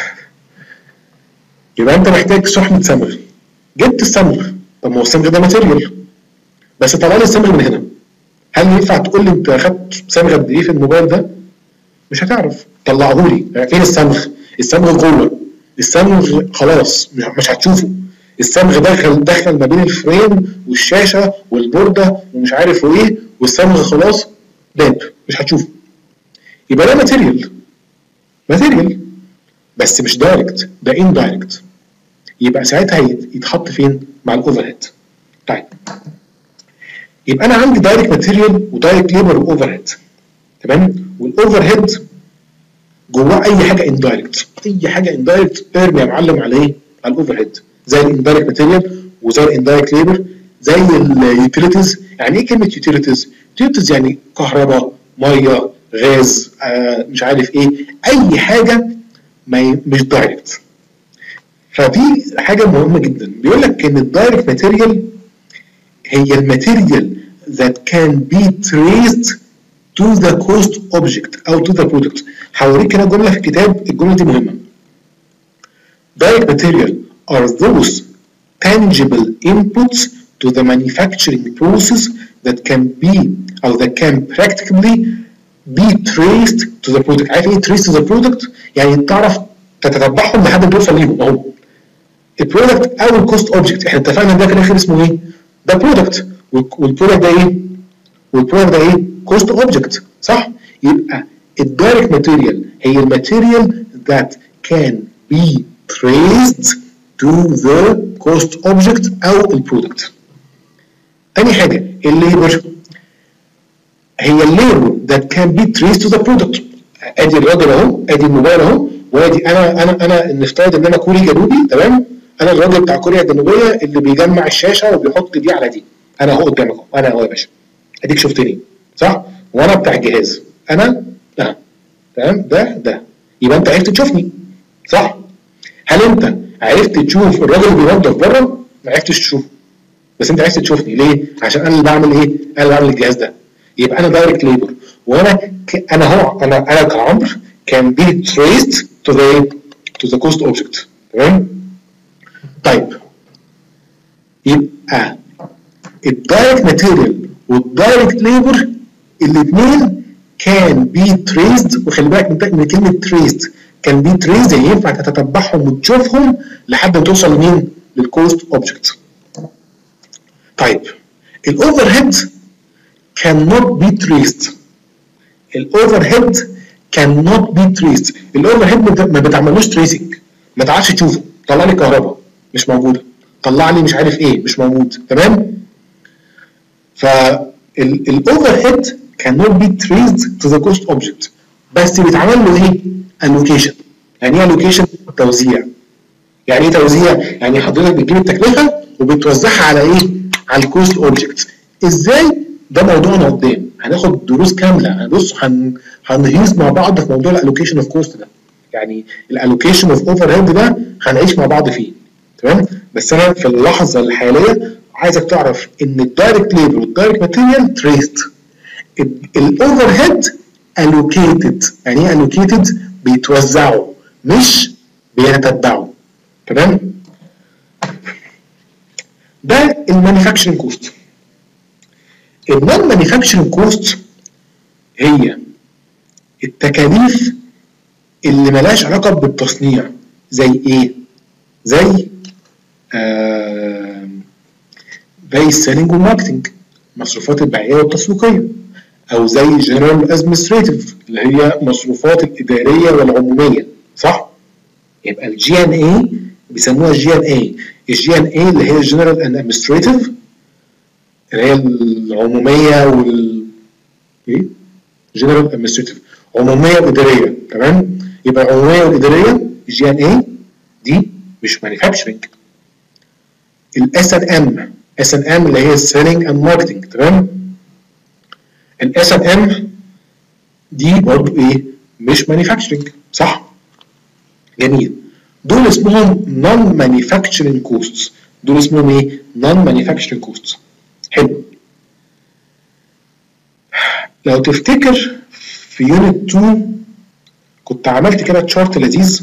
يبقى انت محتاج شحنه صمغ، جبت الصمغ. طب ما هو الصمغ ده ماتيريال، بس طلع لي الصمغ من هنا. هل ينفع تقول لي انت اخدت صمغ قد ايه في الموبايل ده؟ مش هتعرف. طلعه لي. فين الصمغ؟ الصمغ جوه. الصمغ خلاص مش هتشوفه. الصمغ دخل دخل ما بين الفريم والشاشه والبورده ومش عارف ايه، والصمغ خلاص داب، مش هتشوفه. يبقى ده ماتيريال ماتيريال بس مش دايركت، ده اندايركت. يبقى ساعتها يتحط فين؟ مع الاوفر هيد. طيب يبقى انا عندي دايركت ماتيريال ودايركت ليبر واوفر هيد، تمام؟ والاوفر هيد جواه اي حاجه اندايركت. اي حاجه اندايركت ارمي يا معلم على ايه؟ على الاوفر هيد، زي الاندايركت ماتيريال وزي الاندايركت ليبر، زي اليوتيليتيز. يعني ايه كلمه يوتيليتيز؟ يوتيليتيز يعني كهرباء، ميه، غاز، آه مش عارف ايه، اي حاجه ما مش دايركت. فدي حاجه مهمه جدا. بيقول لك ان الدايركت ماتيريال هي الماتيريال that can be traced to the cost object او to the product. هوريك كده جمله في الكتاب، الجمله دي مهمه. Direct material are those tangible inputs to the manufacturing process that can be or that can practically be traced to the product. عارف ايه trace to the product؟ يعني تعرف تتتبعهم لحد ما توصل ليهم اهو. البرودكت او الكوست اوبجكت، احنا اتفقنا ده في الاخر اسمه ايه؟ ده برودكت، والبرودكت ده ايه؟ والبرودكت ده ايه؟ كوست اوبجكت، صح؟ يبقى الدايركت ماتيريال هي الماتيريال that can be traced to the cost object او البرودكت. تاني حاجه الليبر هي الليبر that can be traced to the product. ادي الراجل اهو، ادي الموبايل اهو، وادي انا انا انا نفترض ان انا كوري جنوبي، تمام؟ انا الراجل بتاع كوريا الجنوبيه اللي بيجمع الشاشه وبيحط دي على دي. انا اهو قدامك اهو، انا اهو يا باشا. اديك شفتني صح؟ وانا بتاع الجهاز، انا ده تمام، ده ده يبقى انت عرفت تشوفني صح؟ هل انت عرفت تشوف الراجل اللي بينظف بره؟ ما عرفتش تشوفه، بس انت عرفت تشوفني ليه؟ عشان انا اللي بعمل ايه؟ انا اللي بعمل الجهاز ده. يبقى انا دايركت ليبر، وانا ك... انا هو انا انا كعمرو كان بي تريست تو ذا تو ذا كوست اوبجكت. تمام؟ طيب يبقى الدايركت ماتيريال والدايركت ليبر الاثنين كان بي تريسد، وخلي بالك من كلمه تريسد، كان بي تريسد يعني ينفع تتتبعهم وتشوفهم لحد ما توصل لمين؟ للكوست اوبجكت. طيب الاوفر هيد cannot be traced. الاوفر هيد cannot be traced. الاوفر هيد ما بتعملوش تريسنج، ما تعرفش تشوفه. طلع لي كهرباء مش موجوده، طلع لي مش عارف ايه مش موجود، تمام؟ فالاوفر هيد cannot be traced to the cost object، بس بيتعمل له ايه؟ allocation. يعني ايه allocation؟ توزيع. يعني ايه توزيع؟ يعني حضرتك بتجيب التكلفه وبتوزعها على ايه؟ على الكوست اوبجكت. ازاي؟ ده موضوعنا قدام، هناخد دروس كامله. هنبص هن... هنهيص مع بعض في موضوع الالوكيشن اوف كوست ده. يعني الالوكيشن اوف اوفر هيد ده هنعيش مع بعض فيه، تمام؟ بس انا في اللحظه الحاليه عايزك تعرف ان الدايركت ليبر والدايركت ماتيريال تريست. الاوفر هيد الوكيتد. يعني ايه الوكيتد؟ بيتوزعوا مش بيتتبعوا، تمام؟ ده المانيفاكتشرنج كوست. النون مانيفاكتشرنج كوست هي التكاليف اللي ملهاش علاقه بالتصنيع. زي ايه؟ زي آه زي السيلينج والماركتنج، مصروفات البيعيه والتسويقيه، او زي جنرال ادمنستريتيف اللي هي مصروفات الاداريه والعموميه، صح؟ يبقى الجي ان اي بيسموها الجي ان اي. الجي ان اي اللي هي الجنرال ادمنستريتيف اللي هي العموميه وال ايه؟ جنرال ادمنستريتيف عموميه واداريه، تمام؟ يبقى العموميه والاداريه الجي ان اي دي مش مانيفاكتشرنج. الاس ان ام اس ان ام اللي هي السيلينج اند ماركتنج، تمام؟ الاس ان ام دي برضو ايه؟ مش مانيفاكتشرنج، صح؟ جميل. دول اسمهم نون مانيفاكتشرنج كوستس. دول اسمهم ايه؟ نون مانيفاكتشرنج كوستس. حلو. لو تفتكر في يونت اتنين كنت عملت كده تشارت لذيذ.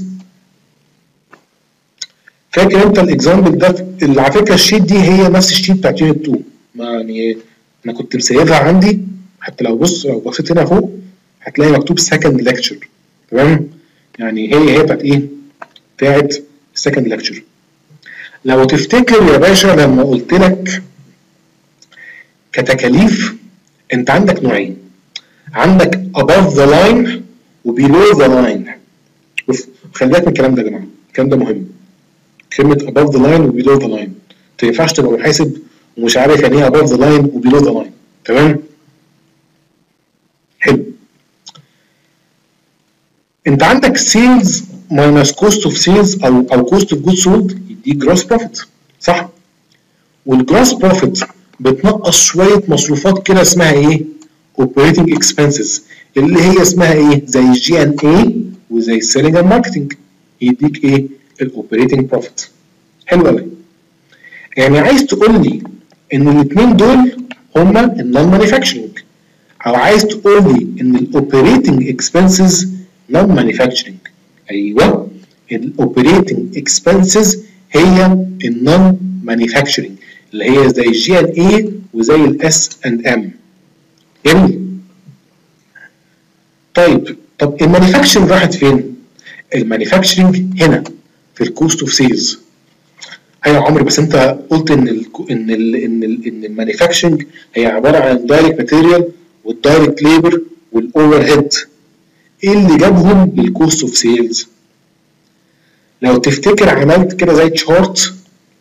فاكر انت الاكزامبل ده؟ اللي على فكره الشيت دي هي نفس الشيت بتاعت يونت اتنين. ما يعني انا كنت مسيبها عندي، حتى لو بص لو بصيت هنا فوق هتلاقي مكتوب سكند ليكتشر، تمام؟ يعني هي هي بتاعت ايه؟ بتاعت سكند ليكتشر. لو تفتكر يا باشا لما قلت لك كتكاليف انت عندك نوعين، عندك above the line و below the line. خلي بالك من الكلام ده يا جماعه، الكلام ده مهم. كلمه above the line و below the line ما ينفعش تبقى محاسب ومش عارف يعني ايه above the line و below the line، تمام؟ حلو. انت عندك sales minus cost of sales او او cost of goods sold يديك gross profit، صح؟ والجروس بروفيت بتنقص شويه مصروفات كده اسمها ايه؟ operating expenses اللي هي اسمها ايه؟ زي الجي ان اي وزي السيلينج اند ماركتنج، يديك ايه؟ الاوبريتنج بروفيت. حلو قوي. يعني عايز تقول لي ان الاثنين دول هما النون مانيفاكتشرنج، او عايز تقول لي ان الاوبريتنج اكسبنسز نون مانيفاكتشرنج. ايوه، الاوبريتنج اكسبنسز هي النون مانيفاكتشرنج اللي هي زي الجي ان اي وزي الاس اند ام. جميل. طيب طب المانيفاكتشرنج راحت فين؟ المانيفاكتشرنج هنا في الكوست اوف سيلز. ايوه يا عمرو، بس انت قلت ان ال ان ال ان ال ان المانيفاكتشرنج هي عباره عن الدايركت ماتيريال والدايركت ليبر والاوفر هيد. ايه اللي جابهم للكوست اوف سيلز؟ لو تفتكر عملت كده زي تشارت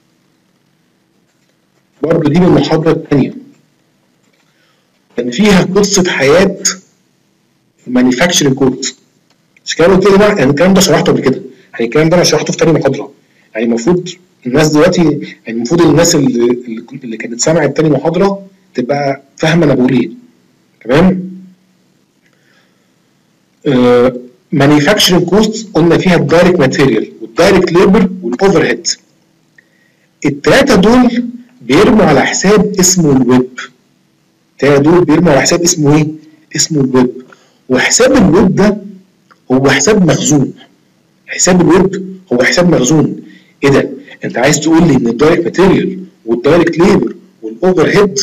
برضه دي من المحاضره الثانيه، كان فيها قصه حياه المانيفاكتشرنج كوست. مش كده قلت لي بقى يعني الكلام ده شرحته قبل كده، يعني الكلام ده انا شرحته في تاني محاضره. يعني المفروض الناس دلوقتي، يعني المفروض الناس اللي, اللي كانت سامعه تاني محاضره تبقى فاهمه انا بقول ايه. تمام؟ مانيفاكتشرنج كوست قلنا فيها الدايركت ماتيريال والدايركت ليبر والاوفر هيد. الثلاثه دول بيرموا على حساب اسمه الويب. الثلاثه دول بيرموا على حساب اسمه ايه؟ اسمه الويب. وحساب الويب ده هو حساب مخزون. حساب الويب هو حساب مخزون. ايه ده؟ انت عايز تقول لي ان الدايركت ماتيريال والدايركت ليبر والاوفر هيد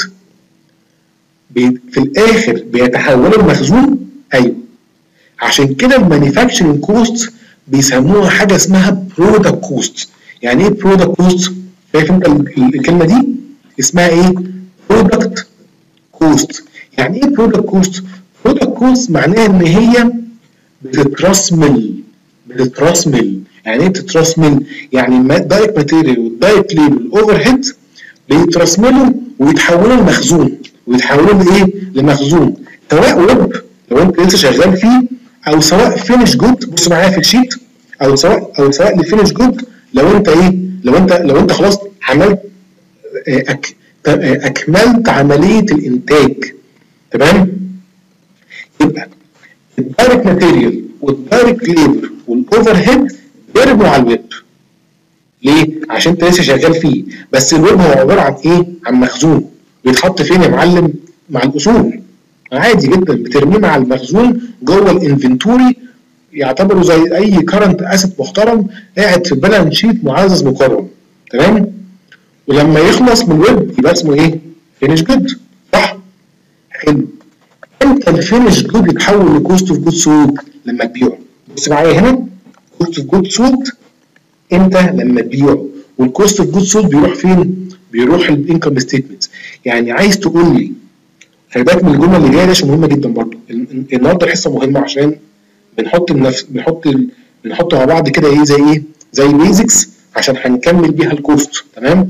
في الاخر بيتحولوا لمخزون؟ ايوه. عشان كده المانيفاكتشرنج كوست بيسموها حاجه اسمها برودكت كوست. يعني ايه برودكت كوست؟ شايف انت الكلمه دي؟ اسمها ايه؟ برودكت كوست. يعني ايه برودكت كوست؟ برودكت كوست معناها ان هي بتترسمل. بتترسمل يعني ايه بتترسمل؟ يعني الدايركت ماتيريال والدايركت ليبر والاوفر هيد بيترسملوا ويتحولوا لمخزون. ويتحولوا لايه؟ لمخزون، سواء ويب لو انت لسه شغال فيه، او سواء فينش جود. بص معايا في الشيت. او سواء او سواء لفينش جود لو انت ايه؟ لو انت لو انت خلاص عملت أك اكملت عمليه الانتاج. تمام؟ يبقى الدايركت ماتيريال والدايركت ليبر والاوفر هيد بيرموا على الويب. ليه؟ عشان انت لسه شغال فيه. بس الويب هو عباره عن ايه؟ عن مخزون. بيتحط فين يا معلم؟ مع الاصول. عادي جدا بترميه مع المخزون جوه الانفنتوري، يعتبروا زي اي كرنت اسيت محترم قاعد في البالانس شيت معزز مكرم. تمام؟ ولما يخلص من الويب يبقى اسمه ايه؟ فينش جود. صح؟ حلو. امتى الفينش جود يتحول لكوست اوف جود سولد؟ لما تبيعه. بص معايا هنا، كوست اوف جود سولد امتى؟ لما تبيعه. والكوست اوف جود سولد بيروح فين؟ بيروح الانكم ستيتمنت. يعني عايز تقول لي، خلي بالك من الجمله اللي جايه دي عشان مهمه جدا برضه. النهارده الحصه مهمه عشان بنحط النفس بنحط ال... بنحط مع بعض كده ايه زي ايه؟ زي بيزكس عشان هنكمل بيها الكوست. تمام؟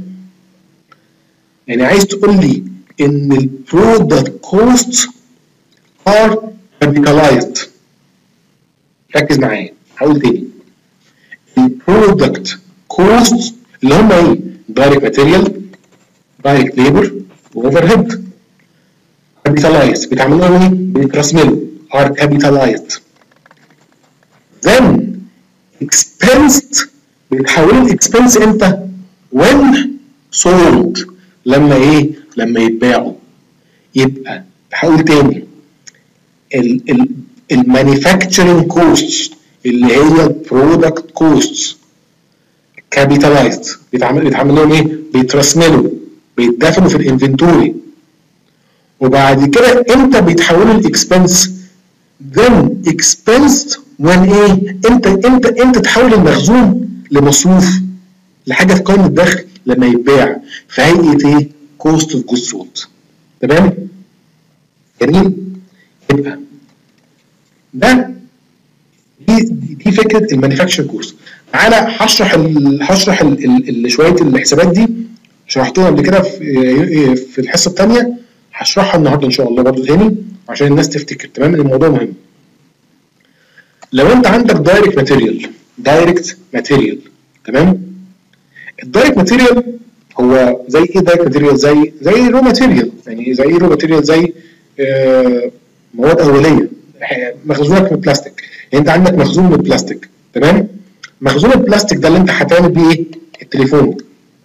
يعني عايز تقول لي ان البرودكت كوست ار كابيتالايزد. ركز معايا، هقول تاني. البرودكت كوست اللي هم ايه؟ دايركت ماتيريال، دايركت ليبر، واوفر هيد. كابيتالايزد بيتعملوا ايه؟ بيترسملوا ار كابيتالايزد. then expensed بيتحولوا الاكسبنس امتى؟ when sold. لما ايه؟ لما يتباعوا. يبقى هقول تاني، المانيفاكتشرنج كوست اللي هي البرودكت كوست كابيتالايزد بيتعمل بيتعمل لهم ايه؟ بيترسملوا، بيتدفنوا في الانفنتوري. وبعد كده امتى بيتحولوا الاكسبنس؟ then expensed when ايه؟ امتى امتى امتى تحول المخزون لمصروف لحاجه في قائمه الدخل؟ لما يتباع في هيئه ايه؟ كوست اوف جود سولد. تمام؟ جميل؟ يبقى ده دي دي فكره المانيفاكتشر كوست. تعالى هشرح هشرح شويه الحسابات دي شرحتوها قبل كده في في الحصه الثانيه، هشرحها النهارده ان شاء الله برضه تاني عشان الناس تفتكر. تمام؟ ان الموضوع مهم. لو انت عندك دايركت ماتيريال دايركت ماتيريال تمام؟ الدايركت ماتيريال هو زي ايه؟ دايركت ماتيريال زي زي رو ماتيريال. يعني زي ايه رو ماتيريال؟ زي آه مواد اوليه مخزونه من البلاستيك. يعني انت عندك مخزون من البلاستيك. تمام؟ مخزون البلاستيك ده اللي انت هتعمل بيه ايه؟ التليفون.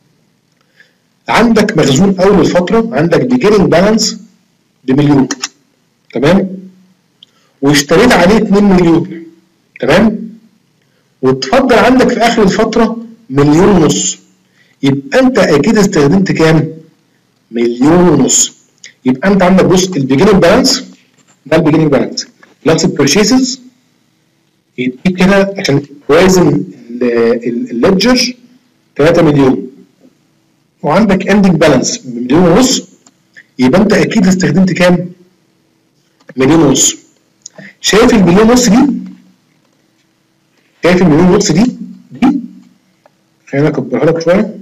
عندك مخزون اول الفتره، عندك بيجيننج بالانس بمليون. تمام؟ واشتريت عليه اتنين مليون. تمام؟ وتفضل عندك في اخر الفتره مليون ونص. يبقى انت اكيد استخدمت كام؟ مليون ونص. يبقى انت عندك بص البيجيننج بالانس ده البيجيننج بالانس بلس البرشيسز يديك كده عشان توازن الليدجر تلاتة مليون. وعندك اندنج بالانس بمليون ونص. يبقى انت اكيد استخدمت كام؟ مليون ونص. شايف المليون ونص دي؟ شايف المليون ونص دي؟ دي خلينا اكبرها لك شويه.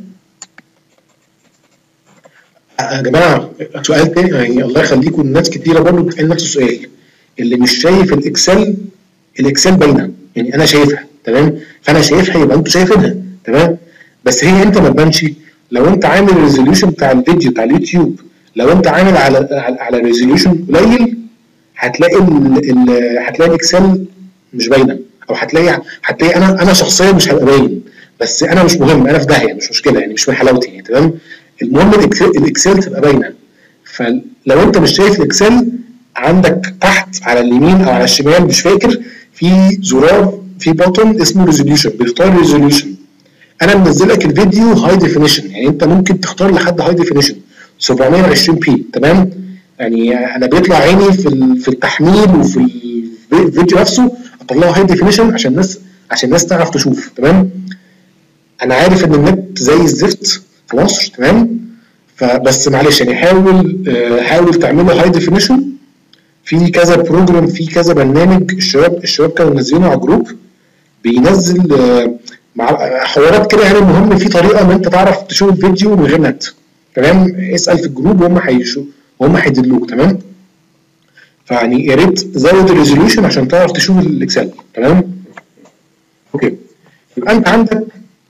يا جماعه سؤال تاني، يعني الله يخليكم، الناس كتيره برضه بتسال نفس السؤال، اللي مش شايف الاكسل، الاكسل باينه، يعني انا شايفها تمام، فانا شايفها يبقى انتوا شايفينها تمام، بس هي انت ما تبانش. لو انت عامل الريزوليوشن بتاع الفيديو بتاع اليوتيوب، لو انت عامل على على ريزوليوشن قليل هتلاقي ال ال هتلاقي الاكسل مش باينه، او هتلاقي هتلاقي انا انا شخصيا مش هبقى باين، بس انا مش مهم، انا في داهيه مش مشكله، يعني مش من حلاوتي يعني تمام. المهم الاكسل, الإكسل تبقى باينه. فلو انت مش شايف الاكسل، عندك تحت على اليمين او على الشمال مش فاكر، في زرار في بوتون اسمه ريزوليوشن، بيختار ريزوليوشن. انا منزل لك الفيديو هاي ديفينيشن، يعني انت ممكن تختار لحد هاي ديفينيشن سبعمية وعشرين بي تمام. يعني انا بيطلع عيني في في التحميل وفي الفيديو نفسه اطلعه هاي ديفينيشن عشان الناس عشان الناس تعرف تشوف تمام. انا عارف ان النت زي الزفت في مصر تمام، فبس معلش يعني حاول حاول تعمله هاي ديفينيشن. في كذا بروجرام، في كذا برنامج الشباب الشباب كانوا منزلينه على جروب، بينزل مع حوارات كده. يعني المهم في طريقه ان انت تعرف تشوف الفيديو من غير نت تمام. اسال في الجروب وهم هيشوف وهم هيدلوك تمام. فيعني يا ريت زود الريزوليوشن عشان تعرف تشوف الاكسل تمام. اوكي، يبقى انت عندك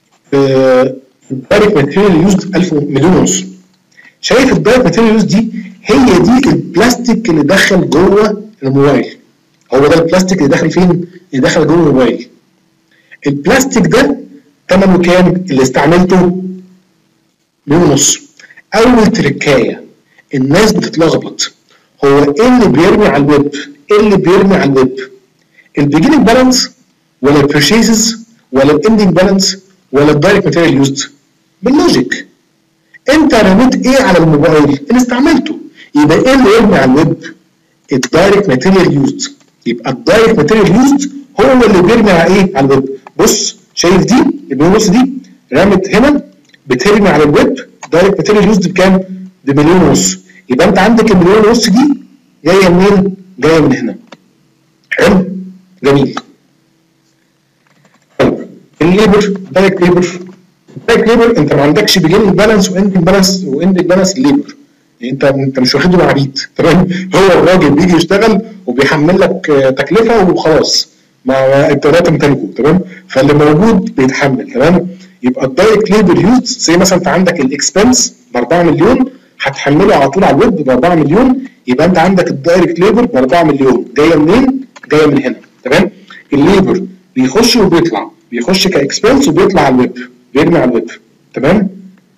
الدايركت ماتيريال يوزد ألف مليون ونص. شايف الدايركت ماتيريال يوزد دي هي دي البلاستيك اللي دخل جوه الموبايل. هو ده البلاستيك اللي داخل فين؟ اللي دخل جوه الموبايل. البلاستيك ده ثمنه كام؟ اللي استعملته مليون ونص. اول تركايه الناس بتتلخبط، هو ايه اللي بيرمي على الويب؟ ايه اللي بيرمي على الويب؟ البيجيننج بالانس ولا البيرشيزز ولا الاندنج بالانس ولا الدايركت ماتيريال يوزد؟ باللوجيك انت رميت ايه على الموبايل؟ اللي استعملته. يبقى ايه اللي يرمي على الويب؟ الدايركت ماتيريال يوزد. يبقى الدايركت ماتيريال يوزد هو اللي بيرمي على ايه؟ على الويب. بص شايف دي؟ المليون ونص دي رمت هنا بترمي على الويب دايركت ماتيريال يوزد بكام؟ بمليون ونص. يبقى انت عندك المليون ونص دي جايه منين؟ جايه من هنا. حلو؟ جميل. طيب الليبر، دايركت ليبر. دايركت ليبر انت ما عندكش بيجيننج بالانس واندنج بالانس واندنج بالانس الليبر. يعني انت انت مش واخده عبيد تمام. هو الراجل بيجي يشتغل وبيحمل لك تكلفه وخلاص، ما انت لا تمتلكه تمام. فاللي موجود بيتحمل تمام. يبقى الدايركت ليبر يوز زي مثلا انت عندك الاكسبنس ب أربعة مليون، هتحمله على طول على الويب ب أربعة مليون. يبقى انت عندك الدايركت ليبر ب أربعة مليون جايه منين؟ جايه من هنا تمام. الليبر بيخش وبيطلع، بيخش كاكسبنس وبيطلع على الويب، بيرمي على الويب تمام.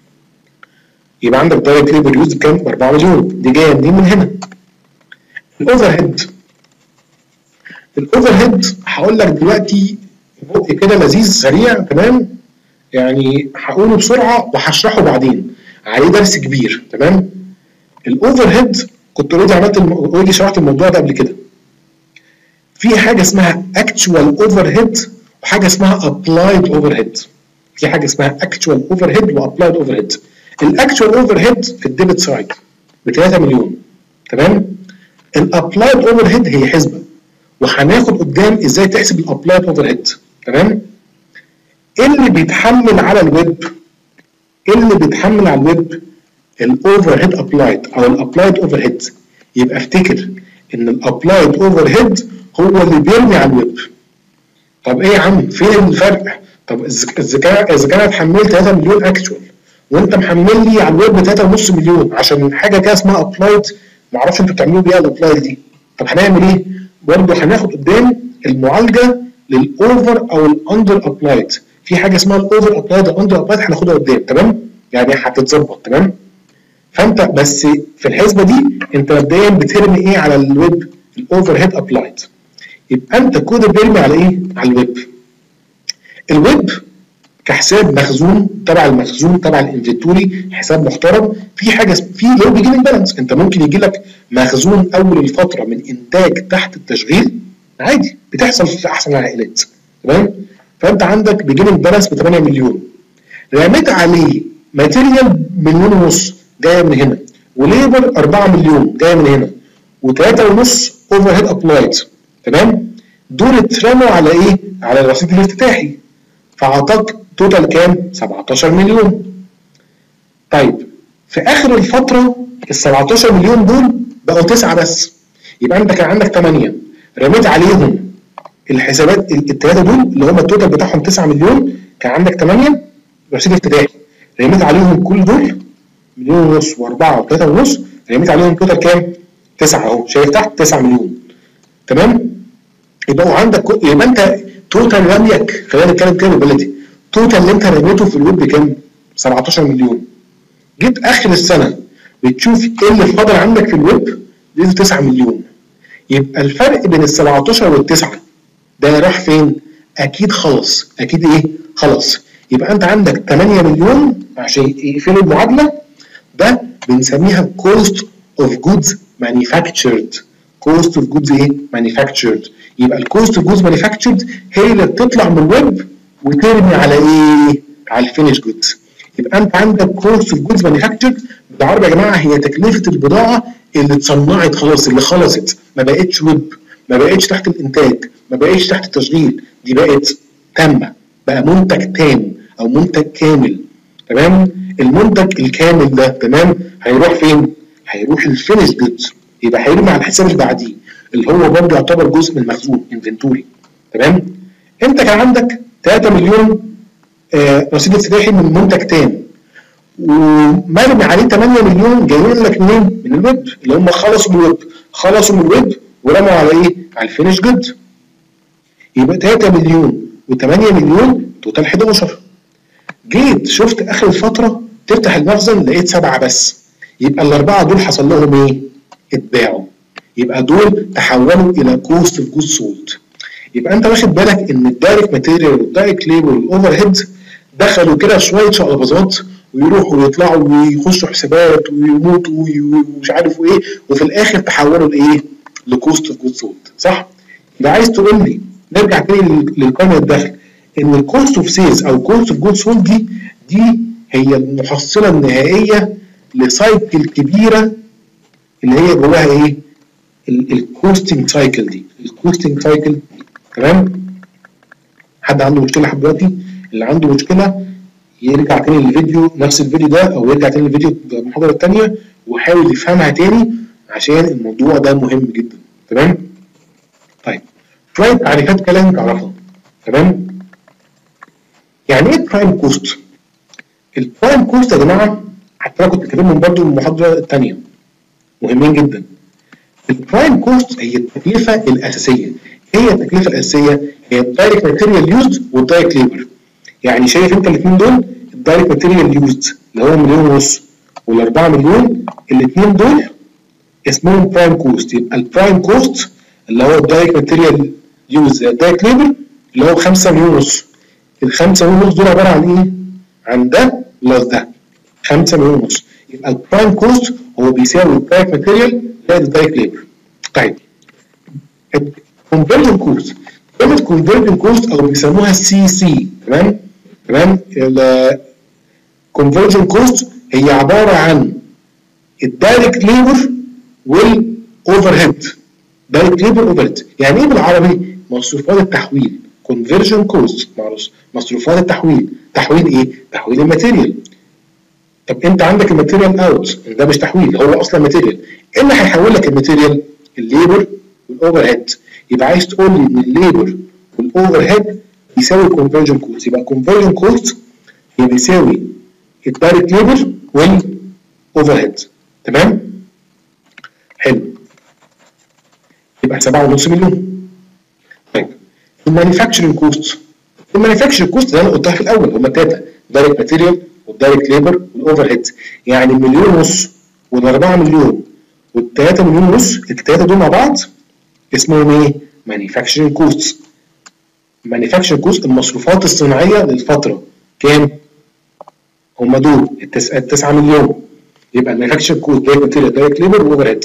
يبقى عندك دايركت ليبر يوز بكام؟ ب أربعة مليون. دي جايه منين؟ من هنا. الاوفر هيد، الاوفر هيد هقول لك دلوقتي بطء كده لذيذ سريع تمام. يعني هقوله بسرعه وهشرحه بعدين، عليه درس كبير تمام. الاوفر هيد كنت اوريدي عملت اوريدي شرحت الموضوع ده قبل كده. في حاجه اسمها اكتشوال اوفر هيد وحاجه اسمها ابلايد اوفر هيد. في حاجه اسمها اكتشوال اوفر هيد وابلايد اوفر هيد. الاكتشوال اوفر هيد في الديبت سايد ب ثلاثة مليون تمام. الابلايد اوفر هيد هي حسبه، وهناخد قدام ازاي تحسب الابلايد اوفر هيد تمام. ايه اللي بيتحمل على الويب؟ ايه اللي بيتحمل على الويب؟ الاوفر هيد ابلايد او الابلايد اوفر هيد. يبقى افتكر ان الابلايد اوفر هيد هو اللي بيرمي على الويب. طب ايه يا عم فين الفرق؟ طب اذا كان اذا كان اتحملت ثلاثة مليون اكتشوال وانت محمل لي على الويب ثلاثة ونص مليون عشان حاجه كده اسمها ابلايد، معرفش انتوا بتعملوا بيها الابلايد دي. طب هنعمل ايه؟ برضه هناخد قدام المعالجه للاوفر او الاندر ابلايد. في حاجه اسمها الاوفر ابلايد والاندر ابلايد هناخدها قدام تمام. يعني هتتظبط تمام. فانت بس في الحسبه دي انت مبدئيا بترمي ايه على الويب؟ الاوفر هيد ابلايد. يبقى انت كود بيرمي على ايه؟ على الويب. الويب كحساب مخزون تبع المخزون تبع الانفنتوري، حساب محترم. في حاجه في لو بيجيننج بالانس، انت ممكن يجي لك مخزون اول الفتره من انتاج تحت التشغيل عادي، بتحصل في احسن العائلات تمام. فانت عندك بيجيننج بالانس ب ثمانية مليون، رميت عليه ماتيريال مليون ونص جايه من هنا، وليبر أربعة مليون جايه من هنا، وثلاثة ونص اوفر هيد ابلايد تمام. دول اترموا على ايه؟ على الرصيد الافتتاحي، فاعطاك توتال كام؟ سبعتاشر مليون. طيب في اخر الفتره ال سبعتاشر مليون دول بقوا تسعه بس، يبقى انت كان عندك ثمانيه رميت عليهم الحسابات الثلاثه دول اللي هم التوتال بتاعهم تسعة مليون، كان عندك ثمانيه رصيد افتتاحي رميت عليهم كل دول مليون ونص واربعه وثلاثه ونص، رميت عليهم توتال كام؟ تسعه اهو، شايف تحت تسعة مليون. تمام؟ يبقى عندك يبقى انت توتال رميك، خلينا نتكلم كده بالبلدي، توتال اللي انت رميته في الويب بكام؟ سبعتاشر مليون. جيت اخر السنه بتشوف ايه اللي فاضل عندك في الويب، لقيته تسعة مليون. يبقى الفرق بين ال سبعتاشر والتسعه ده راح فين؟ اكيد خلص، اكيد ايه؟ خلص. يبقى انت عندك ثمانية مليون عشان يقفلوا المعادله، ده بنسميها cost of goods manufactured. cost of goods ايه؟ manufactured. يبقى الكوست اوف جودز manufactured هي اللي بتطلع من الويب وترمي على ايه؟ على الفينش جودز. يبقى انت عندك كوست اوف جودز manufactured بالعربي يا جماعه هي تكلفه البضاعه اللي اتصنعت خلاص، اللي خلصت، ما بقتش ويب، ما بقتش تحت الانتاج، ما بقتش تحت التشغيل، دي بقت تامه، بقى منتج تام او منتج كامل. تمام؟ المنتج الكامل ده تمام هيروح فين؟ هيروح الفينش جودز، يبقى هيرمي على الحساب اللي بعديه اللي هو برضه يعتبر جزء من المخزون انفنتوري. تمام؟ انت كان عندك ثلاثة مليون آه رصيد افتتاحي من منتج تام، ومرمي عليه ثمانية مليون جايين لك منين؟ من الويب، اللي هم خلصوا من الويب، خلصوا من الويب ورموا على ايه؟ على الفينش جود. يبقى ثلاثة مليون و8 مليون توتال حداشر. جيت شفت اخر الفتره تفتح المخزن لقيت سبعه بس، يبقى الاربعه دول حصل لهم ايه؟ اتباعوا، يبقى دول تحولوا الى كوست اوف جود سولد. يبقى انت واخد بالك ان الدايركت ماتيريال والدايركت ليبر والاوفر هيد دخلوا كده شويه شقلباظات ويروحوا ويطلعوا ويخشوا حسابات ويموتوا ومش عارف ايه، وفي الاخر تحولوا لايه؟ لكوست اوف جود سولد، صح؟ يبقى عايز تقول لي نرجع تاني للقائمه الدخل ان الكوست اوف سيلز او كوست اوف جود سولد دي دي هي المحصله النهائيه لسايكل كبيره اللي هي جواها ايه؟ الكوستنج سايكل دي، الكوستنج سايكل. تمام؟ حد عنده مشكله لحد دلوقتي؟ اللي عنده مشكله يرجع تاني للفيديو، نفس الفيديو ده، او يرجع تاني للفيديو المحاضره الثانيه ويحاول يفهمها تاني عشان الموضوع ده مهم جدا. تمام؟ طيب شويه تعريفات كده لازم تعرفها. تمام؟ يعني ايه برايم كوست؟ البرايم كوست يا جماعه حتى انا كنت كاتبهم برضه المحاضره الثانيه مهمين جدا. البرايم كوست هي التكلفه الاساسيه. هي التكلفه الاساسيه هي الدايركت ماتيريال يوزد والدايركت ليبر. يعني شايف انت الاثنين دول الدايركت ماتيريال يوزد اللي هو مليون ونص والاربعه مليون، الاثنين دول اسمهم برايم كوست. يبقى البرايم كوست اللي هو الدايركت ماتيريال يوزد الدايركت ليبر اللي هو خمسة مليون ونص. الخمسة مليون ونص دول عباره عن ايه؟ عن ده بلس ده خمسة مليون ونص. يبقى البرايم كوست هو بيساوي الدايركت ماتيريال زائد الدايركت ليبر. طيب الكونفرجن كوست، كلمه كونفرجن كوست او بيسموها سي سي. تمام؟ تمام؟ الكونفرجن كوست هي عباره عن الدايركت ليبر والاوفر هيد. دايركت ليبر اوفر هيد يعني ايه بالعربي؟ مصروفات التحويل. كونفرجن كوست معلش مصروفات التحويل. تحويل ايه؟ تحويل الماتيريال. طب انت عندك الماتيريال اوت، ده مش تحويل، هو اصلا ماتيريال. ايه اللي هيحول لك الماتيريال؟ الليبر والاوفر هيد. يبقى عايز تقول لي ان الليبر والاوفر هيد يساوي الكونفرجن كوست. يبقى الكونفرجن كوست هي بيساوي الدايركت ليبر والاوفر هيد. تمام؟ حلو. يبقى سبعة ونص مليون. طيب المانيفاكتشرنج كوست، المانيفاكتشرنج كوست اللي انا قلتها في الاول هم الثلاثه، دايركت ماتيريال والدايركت ليبر والاوفر هيد. يعني المليون ونص والاربعه مليون والثلاثه مليون ونص، الثلاثه دول مع بعض اسمهم ايه؟ مانيفاكتشرنج كوست. مانيفاكتشرنج كوست المصروفات الصناعيه للفتره كام؟ هم دول التسعة مليون. يبقى المانيفاكتشرنج كوست دايركت ماتيريال دايركت ليبر واوفر هيد.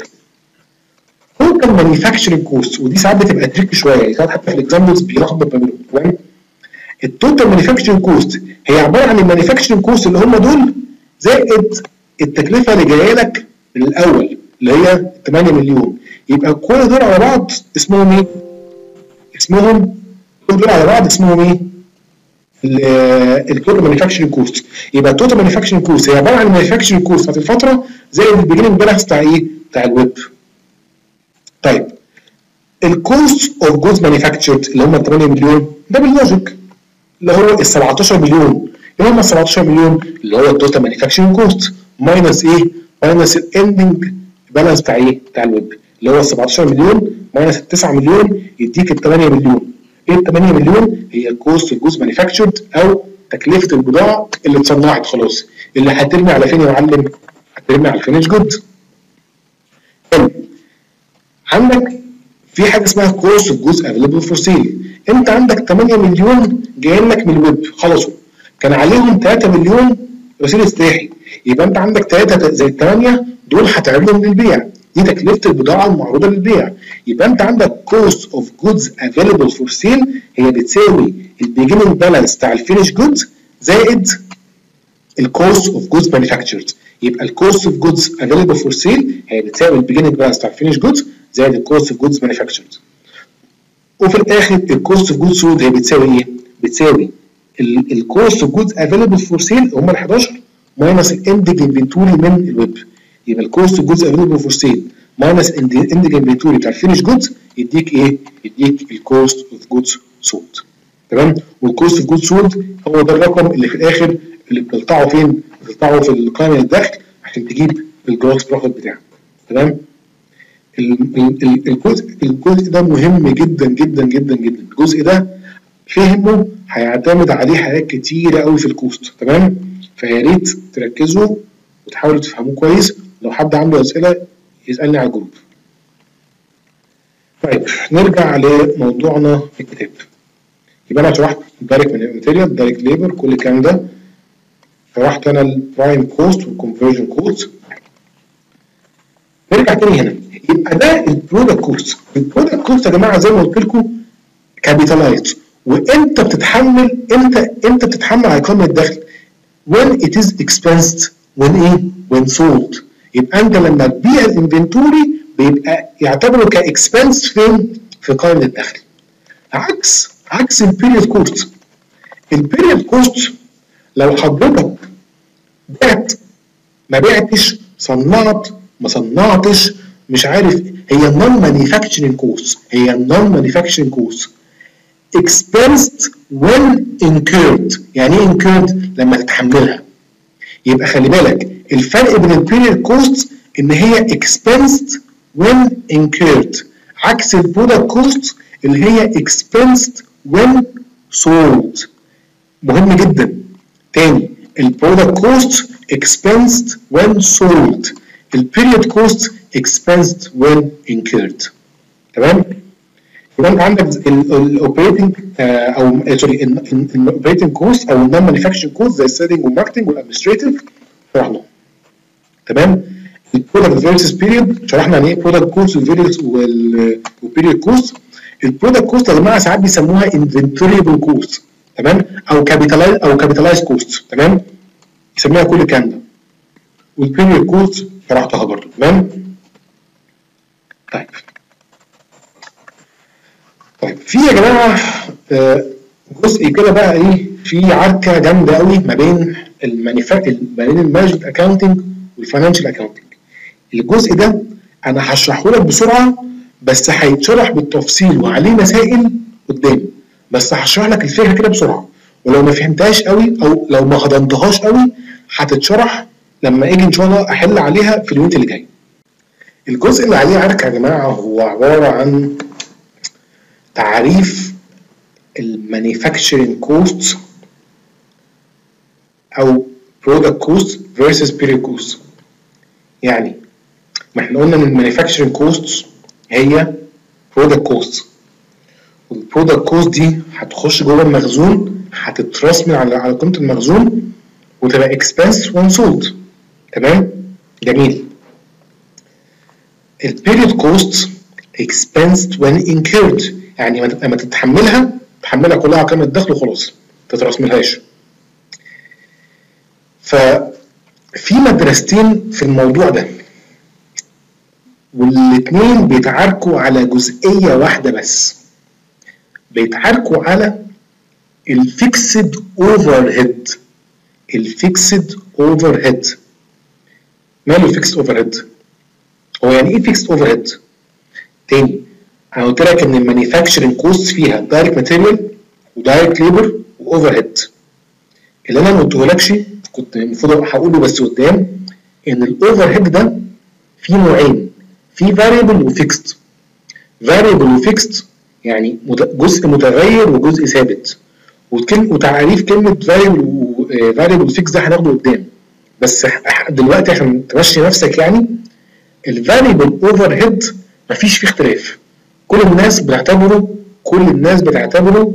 توتال مانيفاكتشرنج كوست ودي ساعات بتبقى تريك شويه، يعني ساعات حتى في الاكزامبلز بيلخبط ما بينهم. تمام؟ التوتال مانيفاكتشرنج كوست هي عباره عن المانيفاكتشرنج كوست اللي هم دول زائد التكلفه اللي جايه لك من الاول اللي هي ثمانية مليون. يبقى كل دول على بعض اسمهم ايه؟ اسمهم كل دول على بعض اسمهم ايه؟ التوتال مانيفاكتشرنج كوست. يبقى التوتال مانيفاكتشرنج كوست هي عباره عن المانيفاكتشرنج كوست بتاعت الفتره زي البيجننج بالانس بتاع ايه؟ بتاع الويب. طيب الكوست اوف جودز مانيفاكتشرد اللي هم تمانية مليون ده باللوجيك اللي هو ال سبعتاشر مليون اللي هم ال سبعتاشر مليون اللي هو التوتال مانيفاكتشرنج كوست ماينس ايه؟ ماينس الاندنج بالانس بتاع ايه؟ بتاع الويب اللي هو ال سبعتاشر مليون ماينس ال تسعة مليون يديك ال تمانية مليون. ايه ال تمانية مليون؟ هي الكوست اوف جودز مانيفاكتشرد او تكلفه البضاعه اللي اتصنعت خلاص اللي هترمي على فين يا معلم؟ هترمي على الفينش جود. عندك في حاجه اسمها كوست اوف جودز افيلبل فور سيل. انت عندك تمانية مليون جايين لك من الويب خلصوا كان عليهم تلاتة مليون رصيد افتتاحي يبقى انت عندك تلاتة زي التمانية دول هتعرضهم للبيع دي تكلفه البضاعه المعروضه للبيع. يبقى انت عندك كوست اوف جودز افيلبل فور سيل هي بتساوي البيجننج بالانس بتاع الفينش جودز زائد الكوست اوف جودز مانيفاكتشرد. يبقى الكوست اوف جودز افيلبل فور سيل هي بتساوي البيجننج بالانس بتاع الفينش جودز زائد الكوست اوف جودز مانيفاكتشرد. وفي الاخر الكوست اوف جودز سولد هي بتساوي ايه؟ بتساوي الكوست اوف جودز افيلبل فور سيل هم ال حداشر ماينس الاندنج انفنتوري من الويب. يبقى الكوست اوف جودز افيلبل فور سيل ماينس الاندنج انفنتوري بتاع الفينش جودز يديك ايه؟ يديك الكوست اوف جودز سولد. تمام؟ والكوست اوف جودز سولد هو ده الرقم اللي في الاخر اللي بتقطعه فين؟ بتقطعه في قائمه الدخل عشان تجيب الجروس بروفيت بتاعك. تمام؟ الجزء الجزء ده مهم جدا جدا جدا جدا. الجزء ده فهمه هيعتمد عليه حاجات كتيره قوي في الكوست. تمام؟ فيا ريت تركزوا وتحاولوا تفهموه كويس. لو حد عنده اسئله يسالني على الجروب. طيب نرجع لموضوعنا في الكتاب. يبقى انا شرحت دايركت ماتيريال دايركت ليبر كل الكلام ده. شرحت انا البرايم كوست والكونفرجن كوست. نرجع تاني هنا يبقى ده البرودكت كوست. البرودكت كوست يا جماعه زي ما قلت لكم كابيتالايزد وانت بتتحمل امتى امتى بتتحمل على قائمه الدخل when it is expensed when ايه when sold. يبقى انت لما تبيع الانفنتوري بيبقى يعتبره كاكسبنس فين في قائمه الدخل. عكس عكس البيريود كوست. البيريود كوست لو حضرتك بعت ما بعتش صنعت ما صنعتش مش عارف هي non manufacturing cost هي non manufacturing cost expensed when incurred. يعني ايه incurred؟ لما تتحملها. يبقى خلي بالك الفرق بين البيريود كوست ان هي expensed when incurred عكس البرودكت كوست اللي هي expensed when sold. مهم جدا. تاني البرودكت كوست expensed when sold البيريود كوست expensed when incurred. تمام؟ يبقى انت عندك الاوبريتنج او سوري الاوبريتنج كوست او النون مانيفاكتشرنج كوست زي السيلينج والماركتنج والادمنستريتيف شرحنا. تمام؟ البرودكت فيرسز بيريود شرحنا يعني ايه برودكت كوست والبيريود كوست. البرودكت كوست يا جماعه ساعات بيسموها انفنتوريبل كوست. تمام؟ او كابيتالايز او كابيتالايز كوست. تمام؟ يسميها كل الكلام ده. والبيريود كوست شرحتها برضه. تمام؟ طيب طيب في يا جماعه جزء كده بقى ايه في عركه جامده قوي ما بين المانيفاكتشر ما بين المانجمنت اكاونتنج والفاينانشال اكاونتنج. الجزء ده انا هشرحه لك بسرعه بس هيتشرح بالتفصيل وعليه مسائل قدام بس هشرح لك الفكره كده بسرعه ولو ما فهمتهاش قوي او لو ما خدمتهاش قوي هتتشرح لما اجي ان شاء الله احل عليها في اليونت اللي جاي. الجزء اللي عليه عركه يا جماعه هو عباره عن تعريف المانيفاكتشرنج كوست او برودكت كوست versus period كوست. يعني ما احنا قلنا ان المانيفاكتشرنج كوست هي برودكت كوست والبرودكت كوست دي هتخش جوه المخزون هتترسم على على قيمه المخزون وتبقى اكسبنس وان سولد. تمام؟ جميل. البيريود كوست expensed when incurred يعني لما تتحملها تحملها كلها على قيمه الدخل وخلاص ما تترسملهاش. ففي مدرستين في الموضوع ده والاثنين بيتعاركوا على جزئيه واحده بس. بيتعاركوا على الفيكسد اوفر هيد. الفيكسد اوفر هيد ماله الفيكسد اوفر هيد؟ هو يعني ايه فيكسد اوفر هيد؟ تاني انا قلت لك ان المانيفاكتشرنج كوست فيها دايركت ماتيريال ودايركت ليبر واوفر هيد. اللي انا ما قلتهولكش كنت المفروض هقوله بس قدام، ان الاوفر هيد ده فيه نوعين، في فاريبل وفيكسد. فاريبل وفيكسد يعني جزء متغير وجزء ثابت، وتعريف كلمه فاريبل وفاريبل وفيكسد ده هناخده قدام، بس دلوقتي عشان تمشي نفسك يعني الفاريبل اوفر هيد مفيش فيه اختلاف، كل الناس بتعتبره كل الناس بتعتبره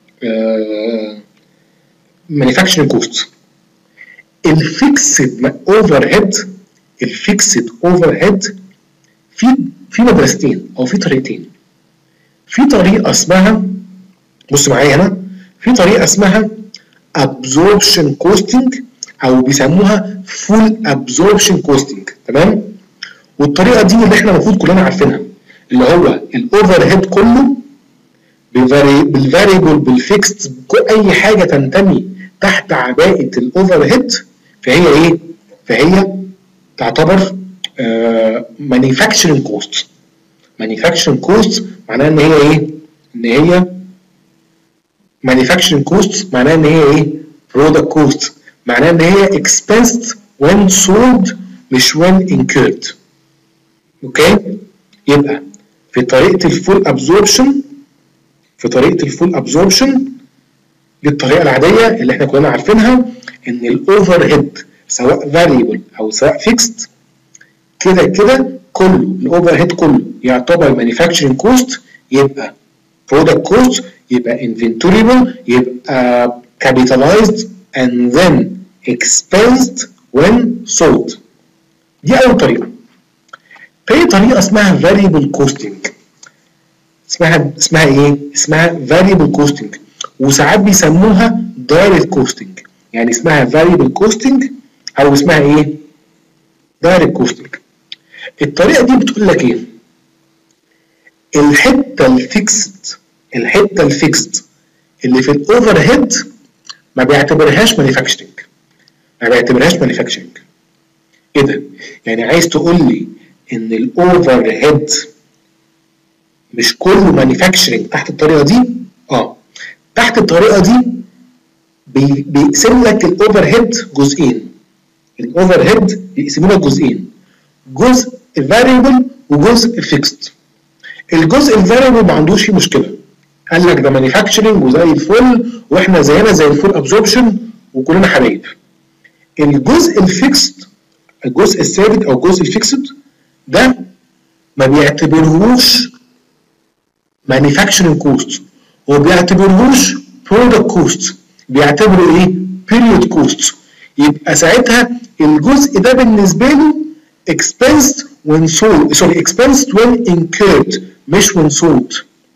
مانيفاكتشرنج كوست. الفيكسد اوفر هيد الفيكسد اوفر هيد في في مدرستين او في طريقتين. في طريقه اسمها، بص معايا هنا، في طريقه اسمها absorption costing او بيسموها full absorption costing، تمام؟ والطريقه دي اللي احنا المفروض كلنا عارفينها، اللي هو الاوفر هيد كله بالفاريبل بالفيكست، اي حاجه تنتمي تحت عباءه الاوفر هيد فهي ايه؟ فهي تعتبر مانيفاكتشرنج كوست. مانيفاكتشرنج كوست معناها ان هي ايه؟ ان هي مانيفاكتشرنج كوست معناها ان هي ايه؟ برودكت كوست معناها ان هي expensed when sold مش when incurred. اوكي؟ يبقى في طريقه الفول ابزوربشن في طريقه الفول ابزوربشن دي الطريقه العاديه اللي احنا كلنا عارفينها، ان الاوفر هيد سواء فاريبل او سواء فيكسد كده كده كله الاوفر هيد كله يعتبر مانيفاكتشرنج كوست، يبقى برودكت كوست، يبقى انفنتوريبل، يبقى كابيتالايزد and then expensed when sold. دي اول طريقه. تاني طريقه اسمها variable costing. اسمها اسمها ايه؟ اسمها variable costing، وساعات بيسموها direct costing، يعني اسمها variable costing او اسمها ايه؟ direct costing. الطريقه دي بتقول لك ايه؟ الحته الفيكسد الحته الفيكسد اللي في الاوفر هيد ما بيعتبرهاش مانيفاكتشرنج ما بيعتبرهاش مانيفاكتشرنج ايه ده؟ يعني عايز تقول لي ان الاوفر هيد مش كله مانيفاكتشرنج تحت الطريقه دي؟ اه تحت الطريقه دي بي بيقسم لك الاوفر هيد جزئين. الاوفر هيد بيقسموا لك جزئين، جزء فاريبل وجزء فيكسد. الجزء الفاريبل ما عندوش فيه مشكله، قال لك ده مانيفاكتشرنج وزي الفل واحنا زينا زي الفول ابزوربشن وكلنا حبايب. الجزء الفيكسد الجزء الثابت او الجزء الفيكسد ده ما بيعتبرهوش مانيفاكتشرنج كوست، هو بيعتبرهوش برودكت كوست، بيعتبره ايه؟ بيريود كوست. يبقى ساعتها الجزء ده بالنسبه له expensed when sold سوري expensed when incurred مش when sold.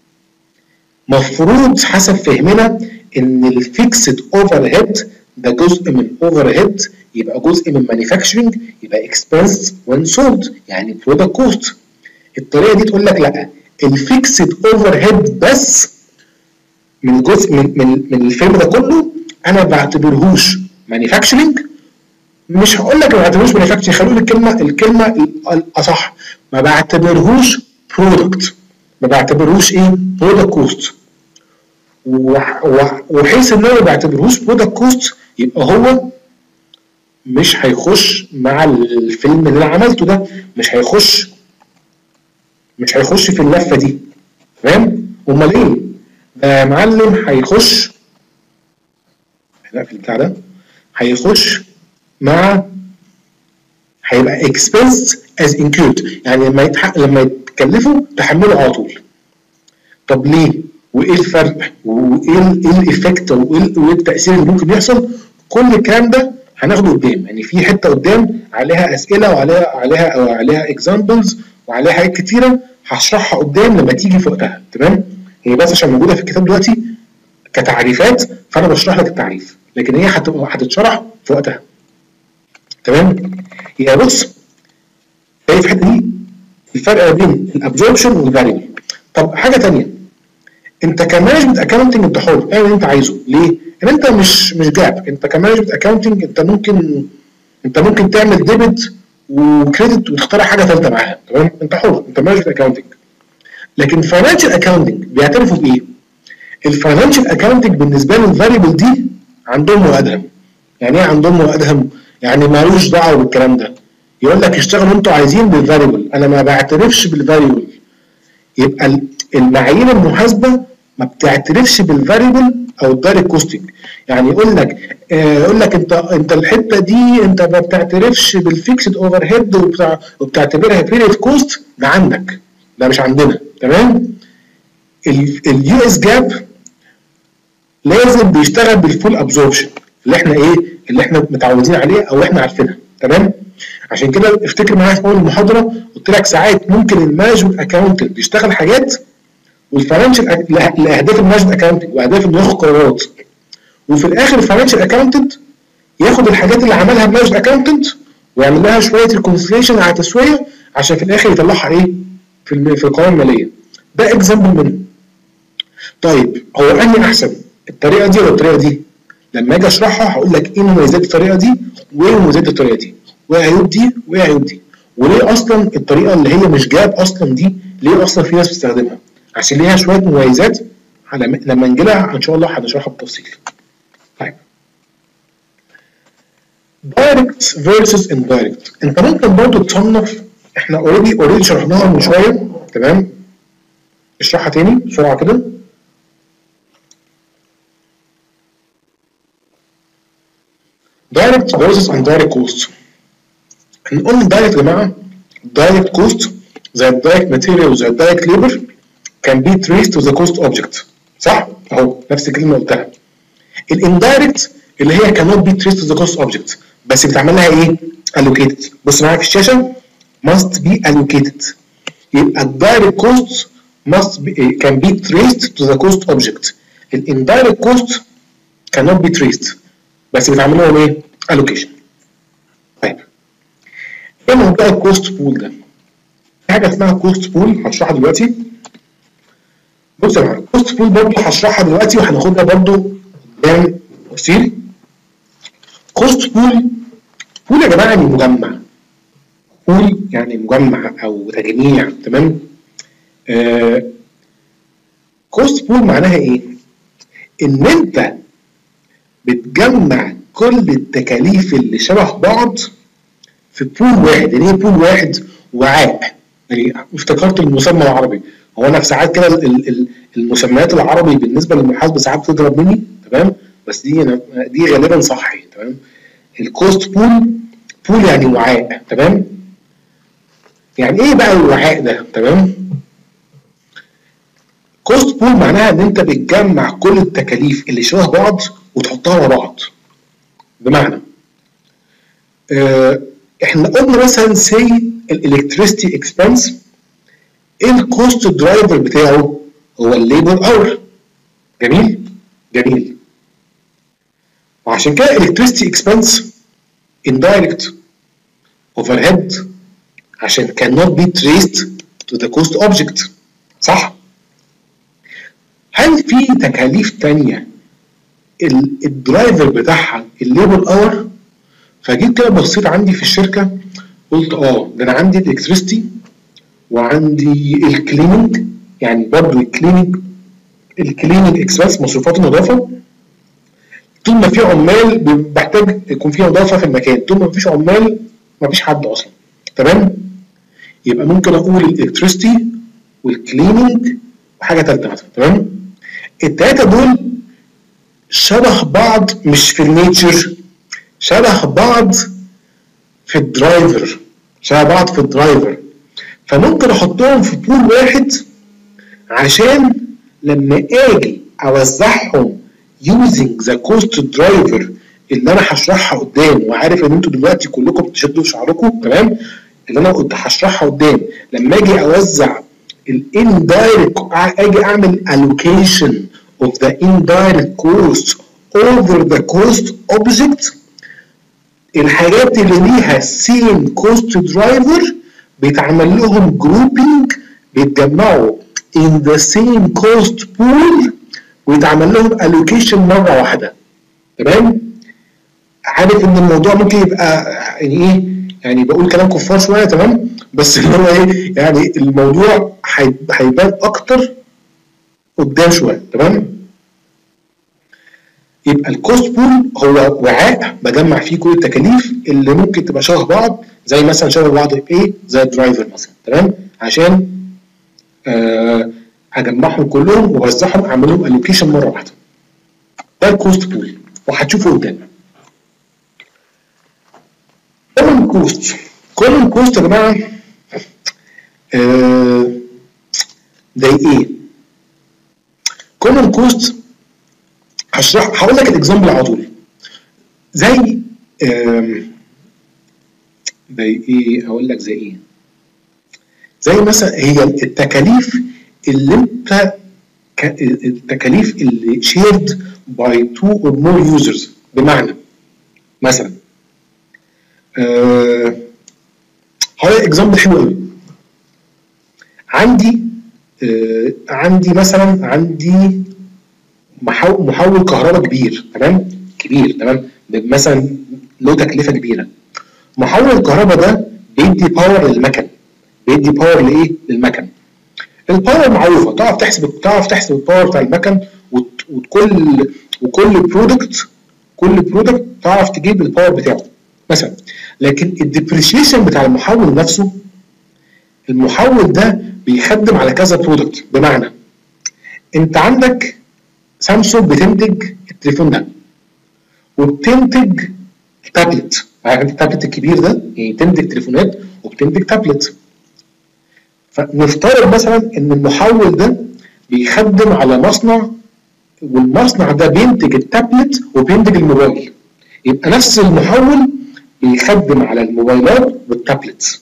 مفروض حسب فهمنا ان الفيكسد اوفر هيد ده جزء من اوفر هيد، يبقى جزء من مانيفاكتشرنج، يبقى expensed when sold يعني برودكت كوست. الطريقه دي تقول لك لا، الفيكسد اوفر هيد بس من جزء من من من الفيلم ده كله انا ما بعتبرهوش مانيفاكتشرنج. مش هقول لك ما بعتبرهوش مانيفاكتشرنج، خلوني الكلمه الكلمه الاصح، ما بعتبرهوش برودكت، ما بعتبرهوش ايه؟ برودكت كوست. وحيث ان انا ما بعتبرهوش برودكت كوست يبقى هو مش هيخش مع الفيلم اللي انا عملته ده، مش هيخش مش هيخش في اللفه دي، فاهم؟ امال ايه؟ ده يا معلم هيخش لا في البتاع ده هيخش مع هيبقى expense as incurred، يعني لما يتحق لما يتكلفوا تحمله على طول. طب ليه؟ وايه الفرق؟ وايه ايه الايفكت وايه التاثير اللي ممكن يحصل؟ كل الكلام ده هناخده قدام، يعني في حته قدام عليها اسئله وعليها عليها او عليها اكزامبلز وعليها حاجات كتيره هشرحها قدام لما تيجي في وقتها، تمام؟ هي بس عشان موجوده في الكتاب دلوقتي كتعريفات فانا بشرح لك التعريف، لكن هي هتبقى هتتشرح في وقتها، تمام؟ يبقى بص في الحته دي الفرق بين الابزوربشن والفاريبل. طب حاجه ثانيه، انت كمانجمنت اكاونتنج انت حر اعمل اللي انت عايزه. ليه؟ ان انت مش مش جاب، انت كمانجمنت اكاونتنج انت ممكن انت ممكن تعمل ديبت وكريدت وتختار حاجه ثالثه معاها، تمام؟ انت حر، انت مانجمنت اكاونتنج. لكن فاينانشال اكاونتنج بيعترفوا بايه؟ الفاينانشال اكاونتنج بالنسبه له الفاريبل دي عندهم وادهم. يعني ايه عندهم وادهم؟ يعني مالوش دعوه بالكلام ده، يقول لك اشتغلوا انتوا عايزين بالفاريبل، انا ما بعترفش بالفاريبل. يبقى المعايير المحاسبه ما بتعترفش بالفاريبل او الدايركت كوستنج. يعني يقول لك آه يقول لك انت انت الحته دي انت ما بتعترفش بالفيكسد اوفر هيد وبتاع وبتعتبرها بيريد كوست، ده عندك، ده مش عندنا، تمام؟ اليو اس جاب لازم بيشتغل بالفول ابزوربشن اللي احنا ايه اللي احنا متعودين عليه او احنا عارفينها، تمام؟ عشان كده افتكر معايا في اول المحاضره قلت لك ساعات ممكن المانجمنت اكاونتنت يشتغل حاجات والفاينانشال لاهداف المانجمنت اكاونتنج واهداف انه ياخد قرارات، وفي الاخر الفاينانشال اكاونتنت ياخد الحاجات اللي عملها المانجمنت اكاونتنت ويعمل لها شويه ريكونسيليشن على تسويه عشان في الاخر يطلعها ايه في في القوائم الماليه. ده اكزامبل منه. طيب هو انهي احسن؟ الطريقه دي ولا الطريقه دي؟ لما اجي اشرحها هقول لك ايه مميزات الطريقه دي وايه مميزات الطريقه دي وايه عيوب دي وايه عيوب دي، وليه اصلا الطريقه اللي هي مش جاب اصلا دي ليه اصلا في ناس بتستخدمها، عشان ليها شويه مميزات لما نجي لها ان شاء الله هنشرحها بالتفصيل. طيب دايركت فيرسز اندايركت، انت ممكن برضه تصنف، احنا اوريدي اوريدي شرحناها من شويه، تمام؟ اشرحها تاني بسرعه كده. direct versus indirect cost. هنقول direct يا جماعه direct cost زي direct material وزي direct labor can be traced to the cost object، صح؟ اهو نفس الكلمه اللي قلتها. الاندايركت اللي هي cannot be traced to the cost object بس بتعمل لها ايه؟ allocated. بص معايا في الشاشه must be allocated. يبقى الدايركت cost must be can be traced to the cost object. الاندايركت cost cannot be traced بس بتعمل لهم ايه؟ allocation. طيب ايه موضوع الكوست بول ده؟ في حاجه اسمها كوست بول هشرحها دلوقتي. بص يا جماعه الكوست بول برضه هشرحها دلوقتي وهناخدها برضه قدام تفصيل. كوست بول بول يا جماعه يعني مجمع. بول يعني مجمع او تجميع، تمام؟ آه كوست بول معناها ايه؟ ان انت بتجمع كل التكاليف اللي شبه بعض في بول واحد. يعني ايه بول واحد؟ وعاء. يعني افتكرت المسمى العربي، هو انا في ساعات كده المسميات العربي بالنسبه للمحاسبه ساعات بتضرب مني، تمام؟ بس دي أنا دي غالبا صح، تمام؟ الكوست بول بول يعني وعاء، تمام؟ يعني ايه بقى الوعاء ده؟ تمام؟ كوست بول معناها ان انت بتجمع كل التكاليف اللي شبه بعض وتحطها مع بعض. بمعنى اه احنا قلنا مثلا سي الالكتريستي اكسبنس، ايه الكوست درايفر بتاعه؟ هو الليبر اور. جميل؟ جميل. وعشان كده الالكتريستي اكسبنس indirect overhead عشان cannot be traced to the cost object، صح؟ هل في تكاليف تانية الدرايفر بتاعها الليبر اور؟ فجيت كده بصيت عندي في الشركه قلت اه ده انا عندي الالكتريستي وعندي الكليننج، يعني برضه الكليننج الكليننج اكسبنس مصروفات النظافه. طول ما في عمال بحتاج يكون في نظافه في المكان، طول ما مفيش عمال مفيش حد اصلا، تمام؟ يبقى ممكن اقول الالكتريستي والكليننج وحاجه ثالثه مثلا، تمام؟ الثلاثه دول شبه بعض مش في النيتشر، شبه بعض في الدرايفر، شبه بعض في الدرايفر. فممكن احطهم في بول واحد عشان لما اجي اوزعهم using the cost driver اللي انا هشرحها قدام، وعارف ان انتوا دلوقتي كلكم بتشدوا في شعركم، تمام؟ اللي انا كنت هشرحها قدام لما اجي اوزع الاندايركت، اجي اعمل allocation of the indirect cost over the cost object، الحاجات اللي ليها same cost driver بيتعمل لهم grouping، بيتجمعوا in the same cost pool ويتعمل لهم allocation مره واحده. تمام؟ عارف ان الموضوع ممكن يبقى يعني ايه؟ يعني بقول كلام كفار شويه، تمام؟ بس اللي هو ايه؟ يعني الموضوع هيبان اكتر قدام شويه. تمام؟ يبقى الكوست بول هو وعاء بجمع فيه كل التكاليف اللي ممكن تبقى شبه بعض، زي مثلا شبه بعض في ايه؟ زي الدرايفر مثلا. تمام؟ عشان آه اجمعهم كلهم واوزعهم، اعمل لهم الوكيشن مره واحده. ده الكوست بول وهتشوفه قدام. كومن كوست. كومن كوست يا جماعه آه زي ايه؟ كومن كوست هشرح، هقول لك الاكزامبل على طول. زي زي ايه؟ هقول لك زي ايه؟ زي مثلا هي التكاليف اللي انت التكاليف اللي shared by two or more users. بمعنى مثلا أه هقول لك اكزامبل حلو قوي. عندي أه عندي مثلا عندي محول محول كهرباء كبير. تمام؟ كبير. تمام؟ مثلا له تكلفه كبيره. محول الكهرباء ده بيدي باور للمكن. بيدي باور لايه؟ للمكن. الباور معروفه، تعرف تحسب تعرف تحسب الباور بتاع المكن، وكل وكل برودكت كل برودكت تعرف تجيب الباور بتاعه مثلا. لكن الديبريشيشن بتاع المحول نفسه، المحول ده بيخدم على كذا برودكت. بمعنى انت عندك سامسونج بتنتج التليفون ده، وبتنتج تابلت. عارف انت التابلت الكبير ده؟ يعني بتنتج تليفونات وبتنتج تابلت. فنفترض مثلا ان المحول ده بيخدم على مصنع، والمصنع ده بينتج التابلت وبينتج الموبايل. يبقى نفس المحول بيخدم على الموبايلات والتابلت.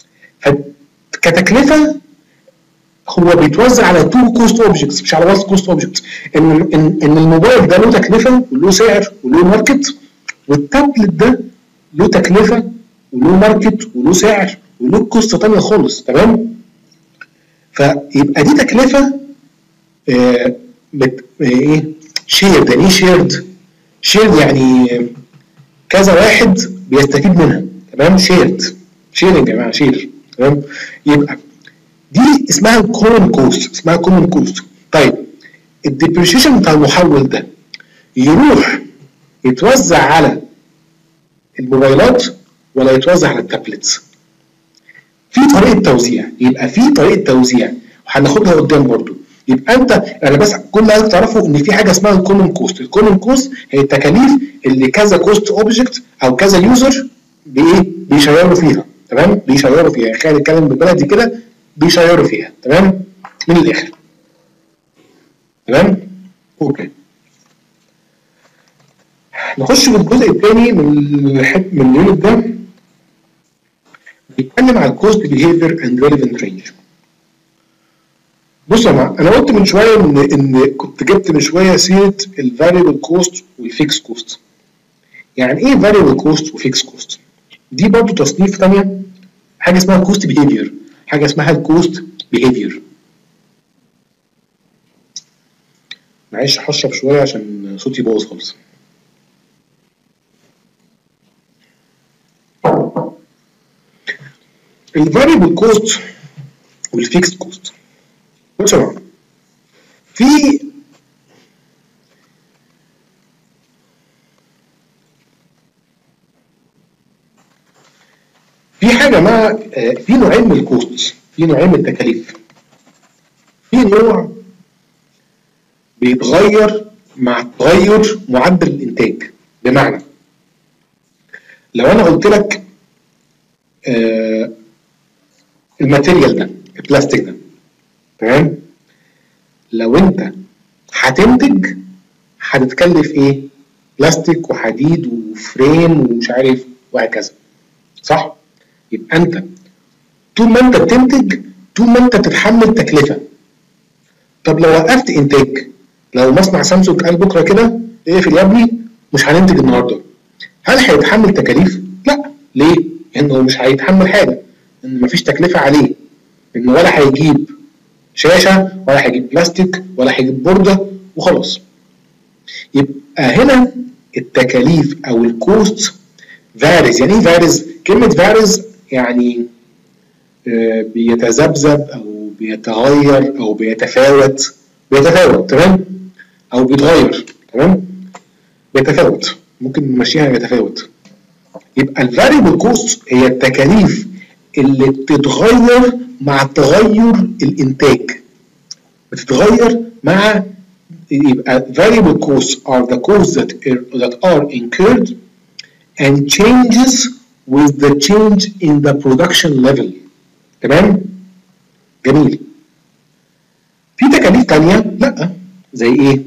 فكتكلفه هو بيتوزع على تو كوست اوبجكتس مش على وان كوست اوبجكت. ان ان ان الموبايل ده له تكلفه وله سعر وله ماركت، والتابلت ده له تكلفه وله ماركت وله سعر وله كوست ثانيه خالص. تمام؟ فيبقى دي تكلفه آه بت ايه؟ شيرد. يعني ايه شيرد؟ شيرد يعني كذا واحد بيستفيد منها. تمام؟ شيرد شيرنج يا جماعه، شير. تمام؟ يبقى دي اسمها كومن كوست، اسمها كومن كوست. طيب الديبريشيشن بتاع المحول ده يروح يتوزع على الموبايلات ولا يتوزع على التابلتس؟ في طريقه توزيع. يبقى في طريقه توزيع وهناخدها قدام برضو. يبقى انت انا بس كل اللي عايزك تعرفه ان في حاجه اسمها الكومن كوست. الكومن كوست هي التكاليف اللي كذا كوست اوبجكت او كذا يوزر بايه؟ بيشيروا فيها. تمام؟ بيشيروا فيها. خلينا نتكلم بالبلدي كده، بيشيروا فيها. تمام؟ من الاخر. تمام؟ اوكي. نخش في الجزء الثاني من الحته من اليونت ده، بيتكلم على الكوست بيهيفير اند ريليفنت رينج. بص يا جماعه، انا قلت من شويه ان ان كنت جبت من شويه سيره الفاريبل كوست والفيكس كوست. يعني ايه فاريبل كوست وفيكس كوست؟ دي برضه تصنيف ثانيه، حاجه اسمها كوست بيهيفير، حاجه اسمها الكوست بيهيفير. معلش هشرب شويه عشان صوتي باظ خالص. الفاريبل كوست والفيكس كوست. بصوا يا جماعه، في في حاجه مع في نوعين من الكوست، في نوعين من التكاليف. في نوع بيتغير مع تغير معدل الانتاج. بمعنى لو انا قلت لك آه الماتيريال ده، البلاستيك ده، تمام؟ لو انت هتنتج هتتكلف ايه؟ بلاستيك وحديد وفريم ومش عارف وهكذا، صح؟ يبقى انت طول ما انت بتنتج، طول ما انت بتتحمل تكلفه. طب لو وقفت انتاج، لو مصنع سامسونج قال بكره كده اقفل يا ابني مش هننتج النهارده، هل هيتحمل تكاليف؟ لا. ليه؟ لانه مش هيتحمل حاجه، ان مفيش تكلفه عليه، انه ولا هيجيب شاشه ولا هيجيب بلاستيك ولا هيجيب بورده وخلاص. يبقى هنا التكاليف او الكوست فاريز. يعني ايه فاريز؟ كلمه فاريز يعني آه بيتذبذب او بيتغير او بيتفاوت. بيتفاوت تمام، او بيتغير تمام، بيتفاوت، ممكن نمشيها بيتفاوت. يبقى الفاريبل كوست هي التكاليف اللي بتتغير مع تغير الانتاج، بتتغير مع. يبقى variable costs are the costs that are, that are incurred and changes with the change in the production level. تمام؟ جميل. في تكاليف تانية لا، زي ايه؟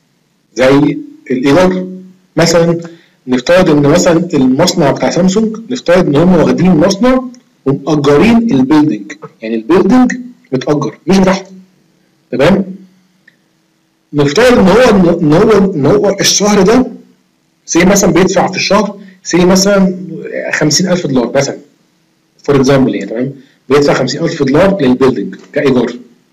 زي الايجار. مثلا نفترض ان مثلا المصنع بتاع سامسونج، نفترض ان هم واخدين مصنع ومأجرين البيلدينج، يعني البيلدينج متأجر مش بتاعهم. تمام؟ نفترض ان هو ان هو ان هو الشهر ده سي مثلا بيدفع في الشهر سي مثلا خمسين ألف دولار مثلا فور اكزامبل يعني. تمام؟ بيدفع خمسين ألف دولار للبيلدينج كايجار.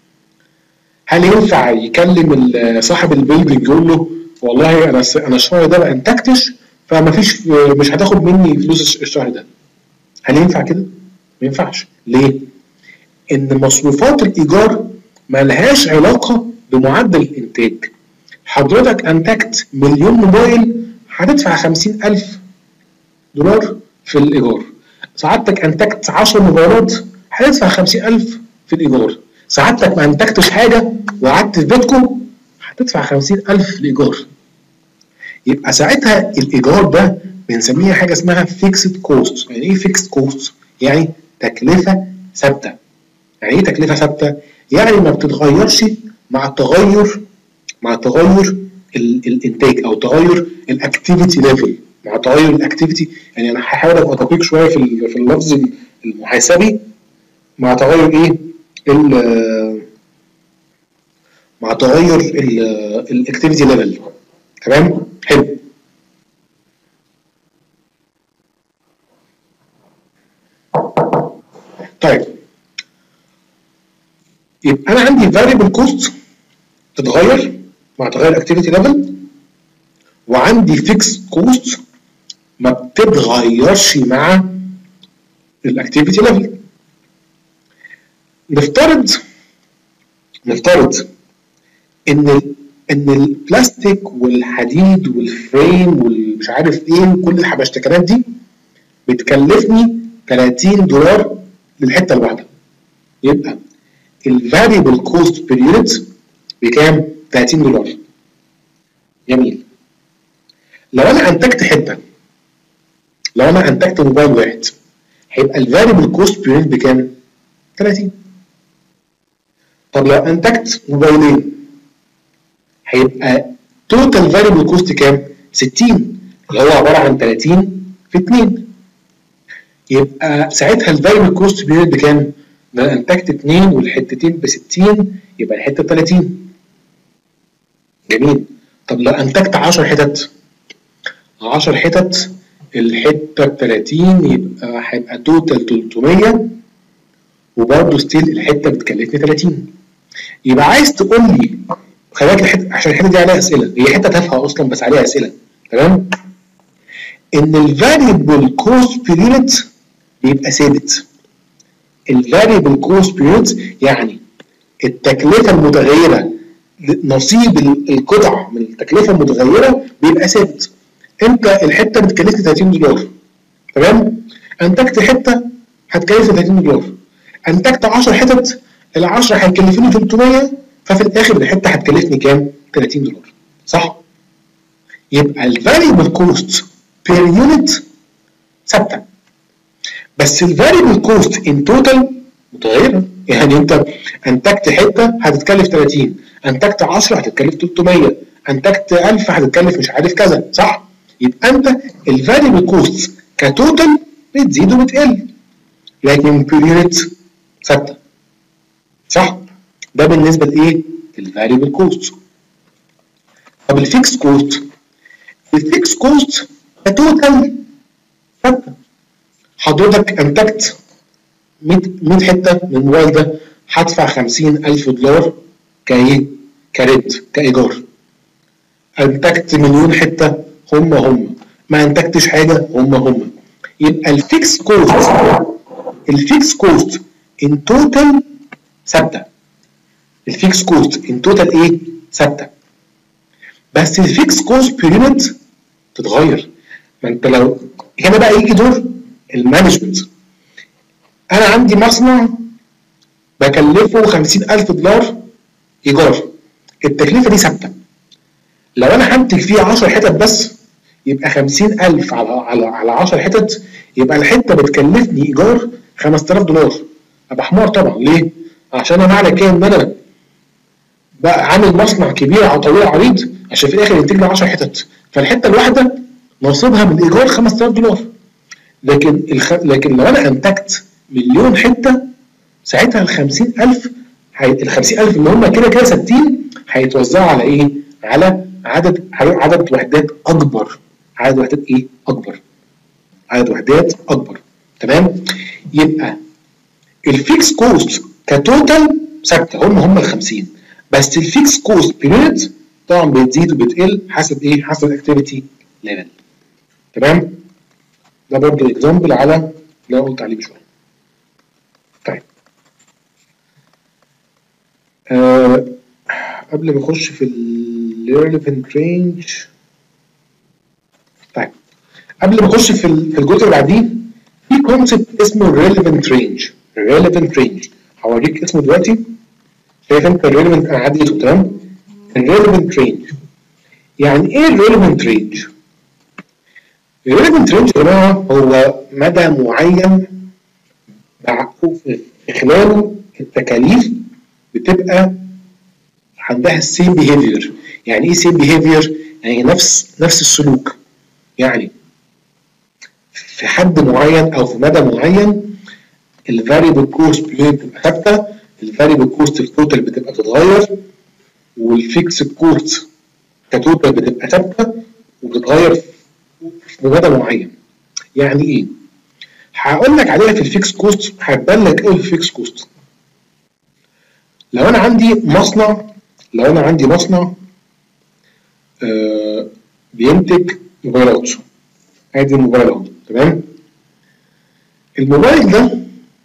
هل ينفع يكلم صاحب البيلدينج يقول له والله انا انا الشهر ده ما انتجتش فما فيش، مش هتاخد مني فلوس الشهر ده؟ هل ينفع كده؟ ما ينفعش. ليه؟ ان مصروفات الايجار ما لهاش علاقه بمعدل الانتاج. حضرتك انتجت مليون موبايل هتدفع خمسين ألف دولار في الايجار. سعادتك انتجت عشر موبايلات هتدفع خمسين ألف في الايجار. سعادتك ما انتجتش حاجه وقعدت في بيتكم هتدفع خمسين ألف في الايجار. يبقى ساعتها الايجار ده بنسميها حاجه اسمها فيكسد كوست. يعني ايه فيكسد كوست؟ يعني تكلفه ثابته. يعني ايه تكلفه ثابته؟ يعني ما بتتغيرش مع تغير مع تغير الانتاج او تغير الاكتيفيتي ليفل. مع تغير الاكتيفيتي، يعني انا هحاول ابقى دقيق شويه في في اللفظ المحاسبي. مع تغير ايه؟ مع تغير الاكتيفيتي ليفل. تمام؟ حلو. طيب يبقى انا عندي variable cost تتغير مع تغير الاكتيفيتي ليفل، وعندي fixed cost ما بتتغيرش مع الاكتيفيتي ليفل. نفترض نفترض ان ال ان البلاستيك والحديد والفريم والمش عارف ايه وكل الحبشتكنات دي بتكلفني ثلاثين دولار للحته الواحده. يبقى الفاريبل كوست بير يونت بكام؟ ثلاثين دولار. جميل. لو انا انتجت حته، لو انا انتجت موبايل واحد هيبقى الفاريبل كوست بير يونت بكام؟ ثلاثين. طب لو انتجت موبايلين هيبقى توتال فاريبل كوست كام؟ ستين، اللي هو عباره عن ثلاثين في اتنين. يبقى ساعتها الفاريبل كوست بير يونت بكام؟ انا انتجت اتنين والحتتين ب ستين، يبقى الحته ثلاثين. جميل. طب لو انتجت عشر حتت، عشر حتت الحته ب ثلاثين، يبقى هيبقى توتال ثلاثمية، وبرضه ستيل الحته بتكلفني ثلاثين. يبقى عايز تقول لي، خلي بالك الحته عشان الحته دي عليها اسئله، هي حته تافهه اصلا بس عليها اسئله. تمام؟ ان الفاريبل كوست بير يونت بيبقى ثابت. الفاريبل كوست بير يونت يعني التكلفه المتغيره، نصيب القطع من التكلفه المتغيره بيبقى ثابت. انت الحته بتكلفني ثلاثين دولار، تمام؟ انتجت حته هتكلفني ثلاثين دولار، انتجت عشر حتت، ال عشرة هيكلفوني ثلاثمية، ففي الاخر الحته هتكلفني كام؟ ثلاثين دولار. صح؟ يبقى الفاريبل كوست بير يونت ثابته، بس الفاريبل كوست ان توتال متغيره. يعني انت انتجت حته هتتكلف ثلاثين، انتجت عشرة هتتكلف ثلاثمية، انتجت ألف هتتكلف مش عارف كذا. صح؟ يبقى انت الفاريبل كوست كتوتال بتزيد وبتقل، لكن بير يونت ثابته. صح؟ ده بالنسبه لايه؟ الفاريبل كوست. طب الفيكس كوست، الفيكس كوست كتوتال ثابته. حضرتك انتجت مية حته من الموبايل ده، هدفع خمسين ألف دولار كايه؟ كرنت، كايجار. انتجت مليون حته هم هم، ما انتجتش حاجه هم هم. يبقى الفيكس كوست الفيكس كوست ان توتال ثابته. الفيكس كوست ان توتال ايه؟ ثابته. بس الفيكس كوست بير يونت تتغير. ما انت لو هنا بقى يجي دور المانجمنت. انا عندي مصنع بكلفه خمسين ألف دولار ايجار، التكلفه دي ثابته. لو انا هنتج فيه عشر حتت بس يبقى خمسين ألف على على على عشر حتت، يبقى الحته بتكلفني ايجار خمسة آلاف دولار. ابقى حمار طبعا. ليه؟ عشان انا معنى كده ان انا بقى عامل مصنع كبير على طويل عريض عشان في الاخر ينتج لي عشر حتت، فالحته الواحده نصيبها من الايجار خمسة آلاف دولار. لكن الخ... لكن لو انا انتجت مليون حته ساعتها ال خمسين ألف هي... ال خمسين ألف اللي هم كده كده ثابتين هيتوزعوا على ايه؟ على عدد عدد وحدات اكبر. عدد وحدات ايه؟ اكبر. عدد وحدات اكبر. تمام؟ يبقى الفيكس كوست كتوتال ثابته، هم هم ال خمسين، بس الفيكس كوست بيريد طبعا بتزيد وبتقل حسب ايه؟ حسب الاكتيفيتي ليفل. تمام؟ ده برضه اكزامبل على اللي انا قلت عليه بشويه. طيب آه قبل ما اخش في ال relevant range، طيب قبل ما اخش في في الجزء اللي بعديه في كونسبت اسمه relevant range. relevant range هوريك اسمه دلوقتي. شايف انت الريليفنت؟ انا عديته. تمام؟ الريليفنت رينج يعني ايه الريليفنت رينج؟ الريليفنت رينج يا جماعه هو مدى معين في خلاله التكاليف بتبقى عندها السيم بيهيفير. يعني ايه سيم بيهيفير؟ يعني نفس نفس السلوك. يعني في حد معين او في مدى معين الفاريبل كوست بتبقى ثابته، الفاريبل كوست التوتال بتبقى تتغير، والفيكس كوست كتوتال بتبقى ثابته وبتتغير في مدى معين. يعني ايه؟ هقول لك عليها في الفيكس كوست، هتبان لك ايه الفيكس كوست. لو انا عندي مصنع لو انا عندي مصنع آه بينتج موبايلات. ادي الموبايل اهو. تمام؟ الموبايل ده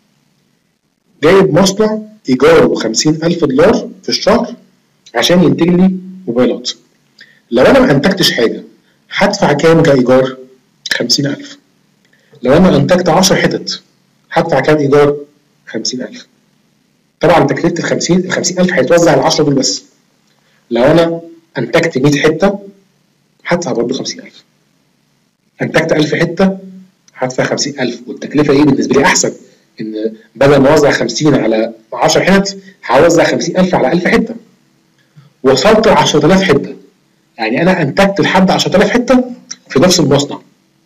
جايب مصنع ايجاره خمسين ألف دولار في الشهر عشان ينتج لي موبايلات. لو انا ما انتجتش حاجه هدفع كام كايجار؟ خمسين ألف. لو انا انتجت عشر حتت هدفع كام ايجار؟ خمسين ألف. طبعا تكلفه ال خمسين ال خمسين ألف هيتوزع على عشرة دول بس. لو انا انتجت مية حته هدفع برضه خمسين ألف. انتجت ألف حته هدفع خمسين ألف. والتكلفه ايه بالنسبه لي؟ احسن ان بدل ما اوزع خمسين على عشر حتت هوزع خمسين ألف على ألف حته. وصلت ل عشرة آلاف حته، يعني انا انتجت لحد عشرة آلاف حته في نفس المصنع.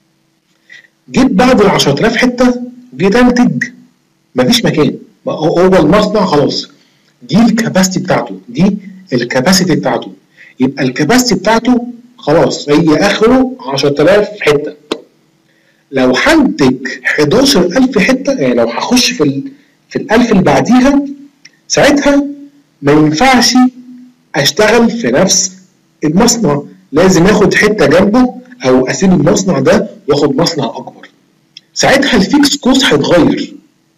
جيت بعد ال عشرة آلاف حته جيت انتج، مفيش مكان، هو المصنع خلاص دي الكباسيتي بتاعته، دي الكباسيتي بتاعته. يبقى الكباسيتي بتاعته خلاص هي اخره عشرة آلاف حته. لو هنتج حداشر ألف حته، يعني لو هخش في ال في الألف اللي بعديها، ساعتها ما ينفعش اشتغل في نفس المصنع، لازم اخد حته جنبه او اسيب المصنع ده واخد مصنع اكبر. ساعتها الفيكس كوست هيتغير،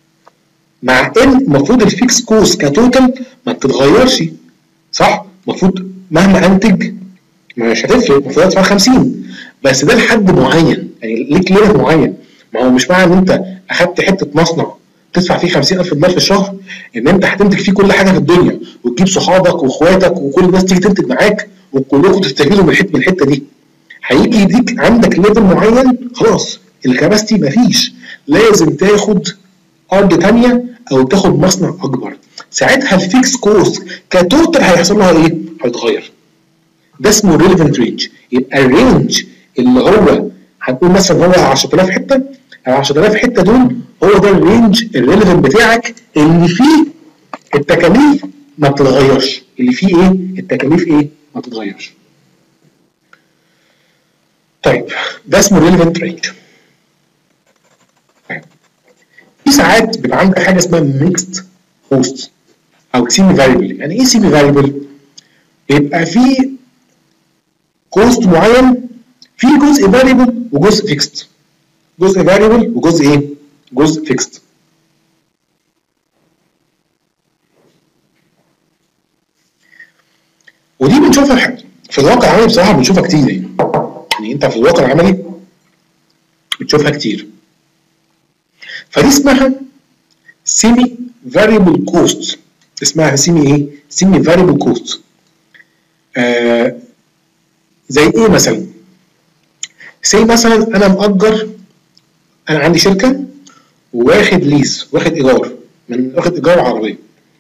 مع ان المفروض الفيكس كوست كتوتال ما بتتغيرش، صح؟ المفروض مهما انتج مش هتفرق، المفروض ادفع خمسين، بس ده لحد معين، يعني ليك ليميت معين. ما هو مش معنى ان انت اخدت حته مصنع تدفع فيه خمسين ألف دولار في الشهر ان انت هتنتج فيه كل حاجه في الدنيا وتجيب صحابك واخواتك وكل الناس تيجي تنتج معاك وكلكم تستفيدوا من الحته من الحته دي. هيجي يديك عندك ليفل معين خلاص الكباستي مفيش، لازم تاخد ارض ثانيه او تاخد مصنع اكبر. ساعتها الفيكس كوست كتوتال هيحصل لها ايه؟ هيتغير. ده اسمه ريليفنت رينج. يبقى الرينج اللي هو هنقول مثلا هو عشرة آلاف حته، ال عشرة آلاف حته دول هو ده الرينج الريليفنت بتاعك اللي فيه التكاليف ما بتتغيرش، اللي فيه ايه؟ التكاليف ايه؟ ما بتتغيرش. طيب ده اسمه ريليفنت رينج. طيب في ساعات بيبقى عندك حاجه اسمها ميكست كوست. او سيمي فاريبل. يعني ايه سيمي فاريبل؟ يبقى في كوست معين في جزء فاريبل وجزء فيكست. جزء فاريبل وجزء ايه؟ جزء فيكست. ودي بنشوفها في الواقع العملي بصراحه، بنشوفها كتير يعني. يعني انت في الواقع العملي بتشوفها كتير. فدي اسمها سيمي فاريبل كوست. اسمها سيمي ايه؟ سيمي فاريبل كوست. آه زي ايه مثلا؟ زي مثلا انا مأجر، انا عندي شركه وواخد ليز، واخد ايجار، من واخد ايجار عربيه.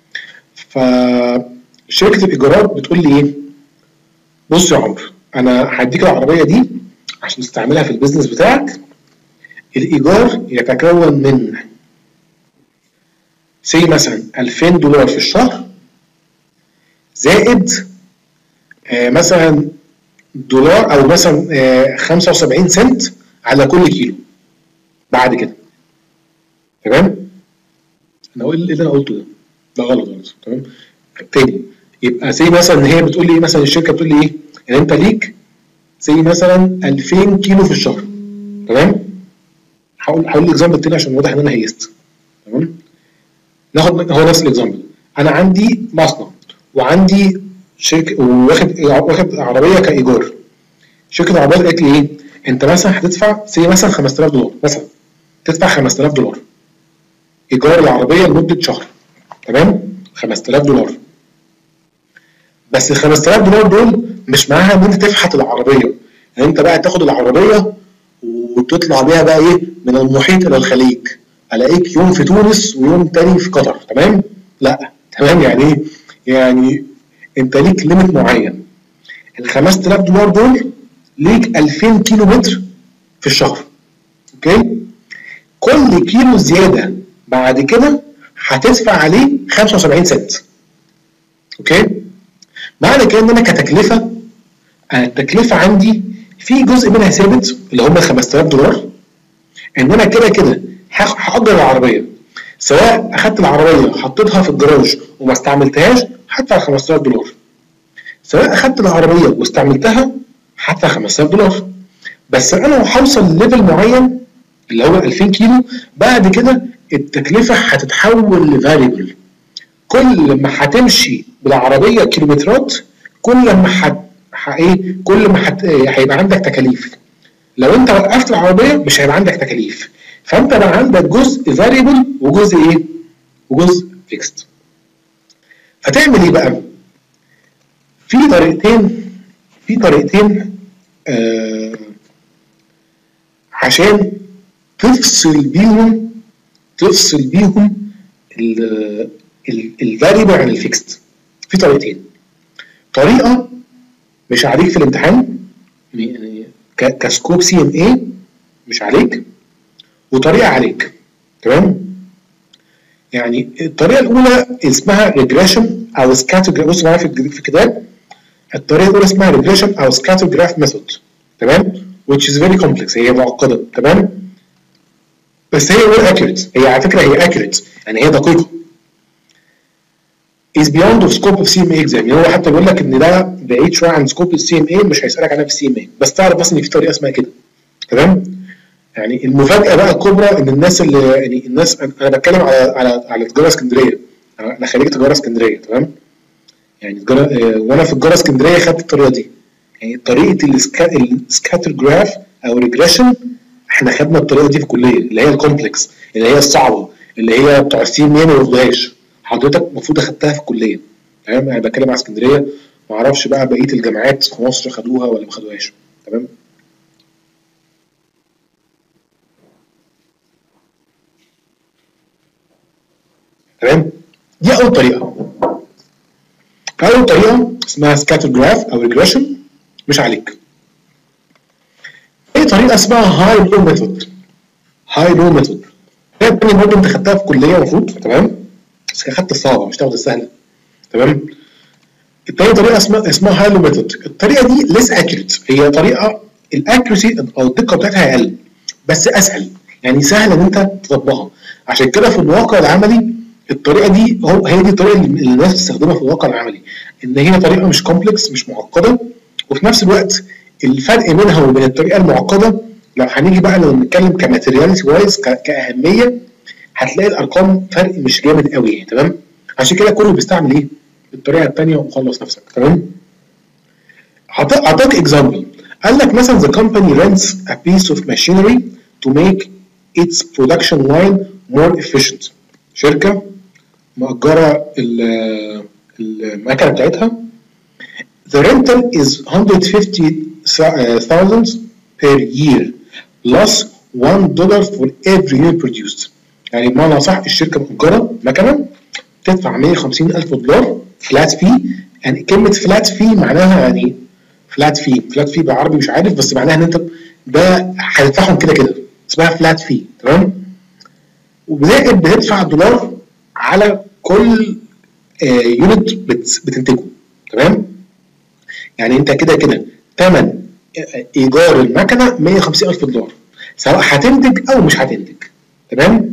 فشركه الايجارات بتقول لي ايه؟ بص يا عمرو، انا هديك العربيه دي عشان تستعملها في البيزنس بتاعك. الايجار يتكون من سي مثلا ألفين دولار في الشهر، زائد آه مثلا دولار او مثلا آه خمسة وسبعين سنت على كل كيلو بعد كده. تمام؟ انا اقول ايه اللي انا قلته ده؟ ده غلط غلط. تمام؟ تاني، يبقى سي مثلا ان هي بتقول لي مثلا الشركه بتقول لي ايه؟ ان انت ليك سي مثلا ألفين كيلو في الشهر. تمام؟ هقول هقول الاكزامبل تاني عشان واضح ان انا هيست. تمام؟ ناخد هو نفس الاكزامبل. انا عندي مصنع وعندي شركه واخد واخد عربيه كايجار. شركه العربيات قالت لي ايه؟ انت مثلا هتدفع سي مثلا خمسة آلاف دولار مثلا، تدفع خمسة آلاف دولار ايجار العربيه لمده شهر. تمام؟ خمسة آلاف دولار. بس ال خمسة آلاف دولار دول مش معاها ان انت تفحت العربيه، يعني انت بقى تاخد العربيه وتطلع بيها بقى ايه من المحيط الى الخليج، الاقيك يوم في تونس ويوم تاني في قطر. تمام؟ لا. تمام؟ يعني ايه؟ يعني انت ليك ليميت معين. ال خمسة آلاف دولار دول ليك ألفين كيلو متر في الشهر. اوكي؟ كل كيلو زياده بعد كده هتدفع عليه خمسة وسبعين سنت. اوكي؟ معنى كده ان انا كتكلفه، انا التكلفه عندي في جزء منها ثابت اللي هم خمسة آلاف دولار، ان انا كده كده هاجر العربيه، سواء اخدت العربيه حطيتها في الجراج وما استعملتهاش هدفع خمسة آلاف دولار، سواء اخدت العربيه واستعملتها هدفع خمسة آلاف دولار. بس انا هوصل ليفل معين اللي هو ألفين كيلو، بعد كده التكلفه هتتحول لفاريبل. كل ما هتمشي بالعربيه كيلومترات كل ما هت ايه كل ما هت... هيبقى عندك تكاليف. لو انت وقفت العربيه مش هيبقى عندك تكاليف، فانت بقى عندك جزء فاريبل وجزء ايه؟ وجزء فيكست. فتعمل ايه بقى؟ في طريقتين في طريقتين آه عشان تفصل بيهم تفصل بيهم الفاريبل عن الفيكست. في طريقتين. طريقه مش عليك في الامتحان يعني كسكوب سي ام اي مش عليك، وطريقه عليك. تمام؟ يعني الطريقه الاولى اسمها ريجريشن او سكاتر جراف. بص معايا في الكتاب، الطريقه الاولى اسمها ريجريشن او سكاتر جراف ميثود. تمام؟ which is very complex. هي معقده. تمام؟ بس هي very accurate. هي على فكره هي accurate، يعني هي دقيقه. is beyond of scope of سي ام اي exam. يعني هو حتى بيقول لك ان ده بعيد شويه عن سكوب السي ام اي، مش هيسالك عنها في السي ام اي، بس تعرف بس ان في طريقه اسمها كده. تمام؟ يعني المفاجاه بقى الكبرى ان الناس اللي يعني الناس انا بتكلم على على على تجاره اسكندريه. انا خريج تجاره اسكندريه. تمام؟ يعني تجاره، وانا في تجاره اسكندريه خدت الطريقه دي. يعني طريقه السكاتر جراف او ريجريشن احنا خدنا الطريقه دي في الكليه، اللي هي الكومبلكس، اللي هي الصعبه، اللي هي بتوع السي ام اي ما ياخدوهاش. حضرتك المفروض اخدتها في الكليه. تمام؟ انا بتكلم على اسكندريه، ما اعرفش بقى بقيه الجامعات في مصر خدوها ولا ما خدوهاش. تمام؟ تمام؟ دي اول طريقه. اول طريقه اسمها سكاتر جراف او ريجريشن، مش عليك. اي طريقه اسمها هاي لو ميثود. هاي لو ميثود هي الثانيه برضه انت خدتها في الكليه المفروض. تمام؟ بس خدت الصعبه مش تاخد السهله. تمام؟ التانية طريقة اسمها اسمها هاي لو ميثود. الطريقة دي ليس اكيوريت، هي طريقة الاكيورسي او الدقة بتاعتها اقل بس اسهل، يعني سهل ان انت تطبقها. عشان كده في الواقع العملي الطريقه دي هو هي دي الطريقه اللي الناس بتستخدمها في الواقع العملي، ان هي طريقه مش كومبلكس مش معقده، وفي نفس الوقت الفرق بينها وبين الطريقه المعقده لو هنيجي بقى لو نتكلم كماتيرياليتي وايز كاهميه هتلاقي الارقام فرق مش جامد قوي يعني. تمام؟ عشان كده كله بيستعمل ايه؟ الطريقه الثانيه وخلص نفسك. تمام؟ اعطاك اكزامبل، قال لك مثلا the company rents a piece of machinery to make its production line more efficient. شركه مأجره المكنه بتاعتها. The rental is one hundred fifty thousand per year plus one dollar for every unit produced. يعني بمعنى صح الشركه مأجره مكنه تدفع مية وخمسين ألف دولار فلات في. يعني كلمه فلات في معناها يعني فلات في فلات في بالعربي مش عارف، بس معناها ان انت ده هتدفعهم كده كده، اسمها فلات في. تمام؟ وبزائد بتدفع دولار على كل يونت بتنتجه. تمام؟ يعني انت كده كده ثمن ايجار المكنه مية وخمسين ألف دولار سواء هتنتج او مش هتنتج. تمام؟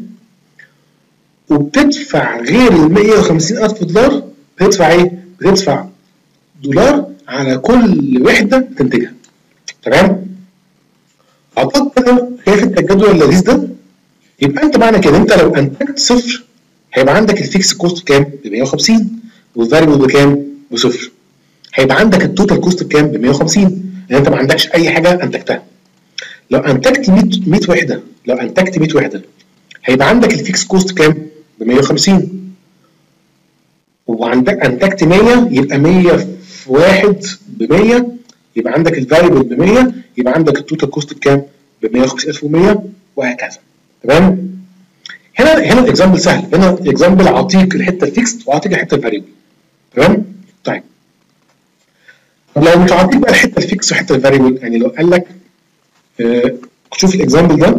وبتدفع غير ال مية وخمسين ألف دولار بتدفع ايه؟ بتدفع دولار على كل وحده بتنتجها. تمام؟ اعتقد كده شايف انت الجدول اللذيذ ده؟ يبقى انت معنى كده انت لو انتجت صفر هيبقى عندك الفيكس كوست بكام؟ ب مية وخمسين، والفاريبل بكام؟ بصفر. هيبقى عندك التوتال كوست بكام؟ ب مية وخمسين، لان انت ما عندكش اي حاجه انتجتها. لو انتجت مية وحده لو انتجت مية وحده هيبقى عندك الفيكس كوست كام؟ ب مية وخمسين. وعندك انتجت مية يبقى مية في واحد ب مية، يبقى عندك الفاريبل ب مية، يبقى عندك التوتال كوست بكام؟ ب مية وخمسين ألف ومية، وهكذا. تمام؟ هنا هنا الاكزامبل سهل، هنا الاكزامبل اعطيك الحته الفيكست واعطيك الحته الفاريبل. تمام؟ طيب طب لو مش هعطيك بقى الحته الفيكس والحته الفاريبل، يعني لو قال لك آه شوف الاكزامبل ده،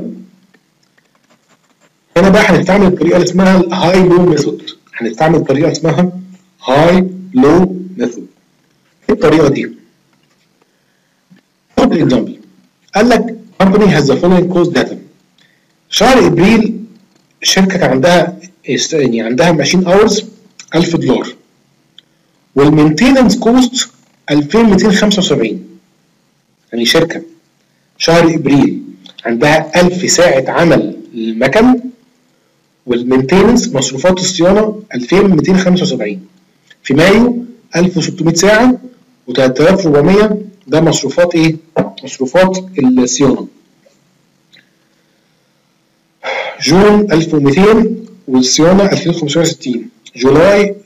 هنا بقى هنستعمل الطريقه اللي اسمها الهاي لو ميثود. هنستعمل طريقه اسمها هاي لو ميثود. ايه الطريقه دي؟ خد الاكزامبل، قال لك company has the following cost data. شهر ابريل الشركه كان عندها يعني عندها ماشين اورز ألف دولار، والمينتيننس كوست ألفين ومئتين وخمسة وسبعين. يعني شركه شهر ابريل عندها ألف ساعه عمل للمكن، والمينتيننس مصروفات الصيانه ألفين ومئتين وخمسة وسبعين. في مايو ألف وستمية ساعه و3 آلاف وأربعمية ده مصروفات ايه؟ مصروفات الصيانه. جون ألف ومئتين والصيانه ألفين وخمسمية وستين. جولاي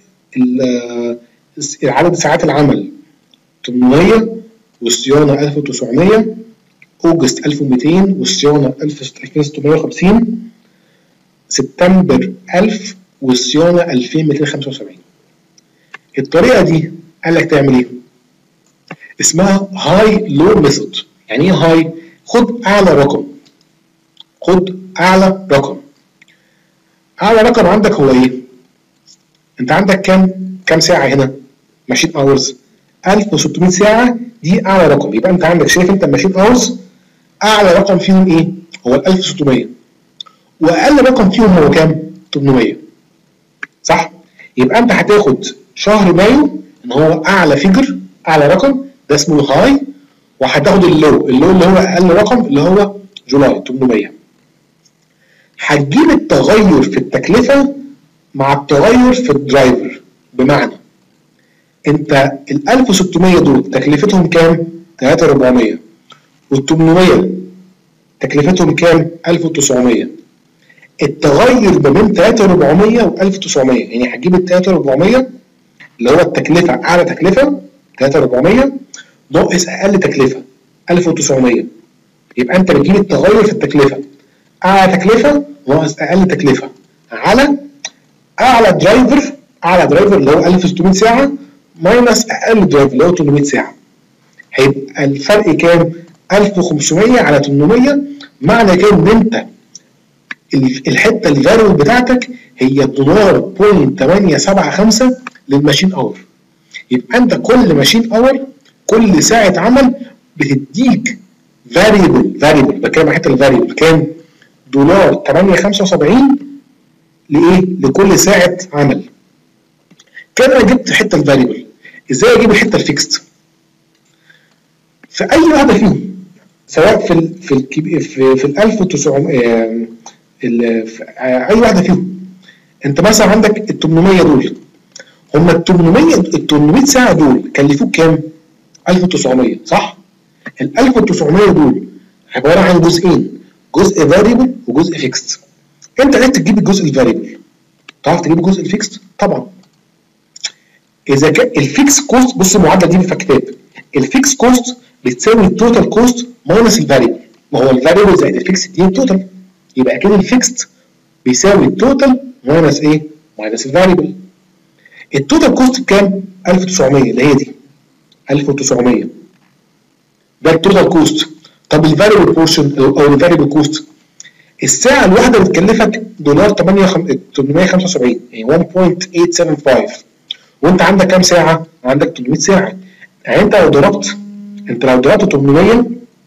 عدد ساعات العمل ثمانمية والصيانه ألف وتسعمية. اوجست ألف ومئتين والصيانه ألفين وستمية وخمسين. سبتمبر ألف والصيانه ألفين ومئتين وخمسة وسبعين. الطريقه دي قال لك تعمل ايه؟ اسمها هاي لو ميثود. يعني ايه هاي؟ خد اعلى رقم، خد اعلى رقم. اعلى رقم عندك هو ايه؟ انت عندك كام كام ساعه هنا؟ ماشين اورز ألف وستمية ساعه، دي اعلى رقم. يبقى انت عندك شايف انت الماشين اورز اعلى رقم فيهم ايه؟ هو ال ألف وستمية، واقل رقم فيهم هو كام؟ ثمانمية. صح؟ يبقى انت هتاخد شهر مايو ان هو اعلى فيجر، اعلى رقم، ده اسمه هاي، وهتاخد اللو، اللو اللي هو اقل رقم اللي هو جولاي ثمانمية. هتجيب التغير في التكلفه مع التغير في الدرايفر. بمعنى انت ال ألف وستمية دول تكلفتهم كام؟ تلاتة آلاف وأربعمية، وال ثمانمية تكلفتهم كام؟ ألف وتسعمية. التغير ما بين تلاتة آلاف وأربعمية و ألف وتسعمية، يعني هتجيب ال تلاتة آلاف وأربعمية اللي هو التكلفه اعلى تكلفه تلاتة آلاف وأربعمية ناقص اقل تكلفه ألف وتسعمية، يبقى انت بتجيب التغير في التكلفه اعلى تكلفه ناقص اقل تكلفه على اعلى درايفر، اعلى درايفر اللي هو ألف وستمية ساعه ماينس اقل درايفر اللي هو ثمانمية ساعه. هيبقى الفرق كام؟ ألف وخمسمية على ثمانمية. معنى كده ان انت الحته الفاريبل بتاعتك هي الدولار بوينت تمنية سبعة خمسة للماشين اور. يبقى انت كل ماشين اور كل ساعه عمل بتديك فاريبل، فاريبل بتكلم عن حته الفاريبل كام؟ دولار تمنية خمسة وسبعين لايه؟ لكل ساعه عمل. كده انا جبت الحته الفاريبل. ازاي اجيب الحته الفيكست؟ في اي واحده فيهم، سواء في ال في ال في, في ال ألف وتسعمية، في اي واحده فيهم. انت مثلا عندك ال ثمانمية دول، هم ال ثمانمية ال ثمانمية ساعه دول كلفوك كام؟ ألف وتسعمية، صح؟ ال ألف وتسعمية دول عباره عن جزئين، جزء فاريبل وجزء فيكست. انت عايز تجيب الجزء الفاريبل، تعرف تجيب الجزء الفيكست؟ طبعا. اذا كان الفيكس كوست، بص المعادله دي في الكتاب، الفيكس كوست بتساوي التوتال كوست ماينس الفاريبل. ما هو الفاريبل زائد الفيكس دي التوتال، يبقى اكيد الفيكست بيساوي التوتال ماينس ايه؟ ماينس الفاريبل. التوتال كوست بكام؟ ألف وتسعمية، اللي هي دي ألف وتسعمية، ده التوتال كوست. طب الفاريبل بورشن او الفاريبل كوست، الساعه الواحده بتكلفك دولار ثمانمية وخمسة وسبعين، يعني واحد فاصلة ثمانية سبعة خمسة، وانت عندك كام ساعه؟ عندك ثمانمية ساعه. يعني انت لو ضربت انت لو ضربت ثمانمية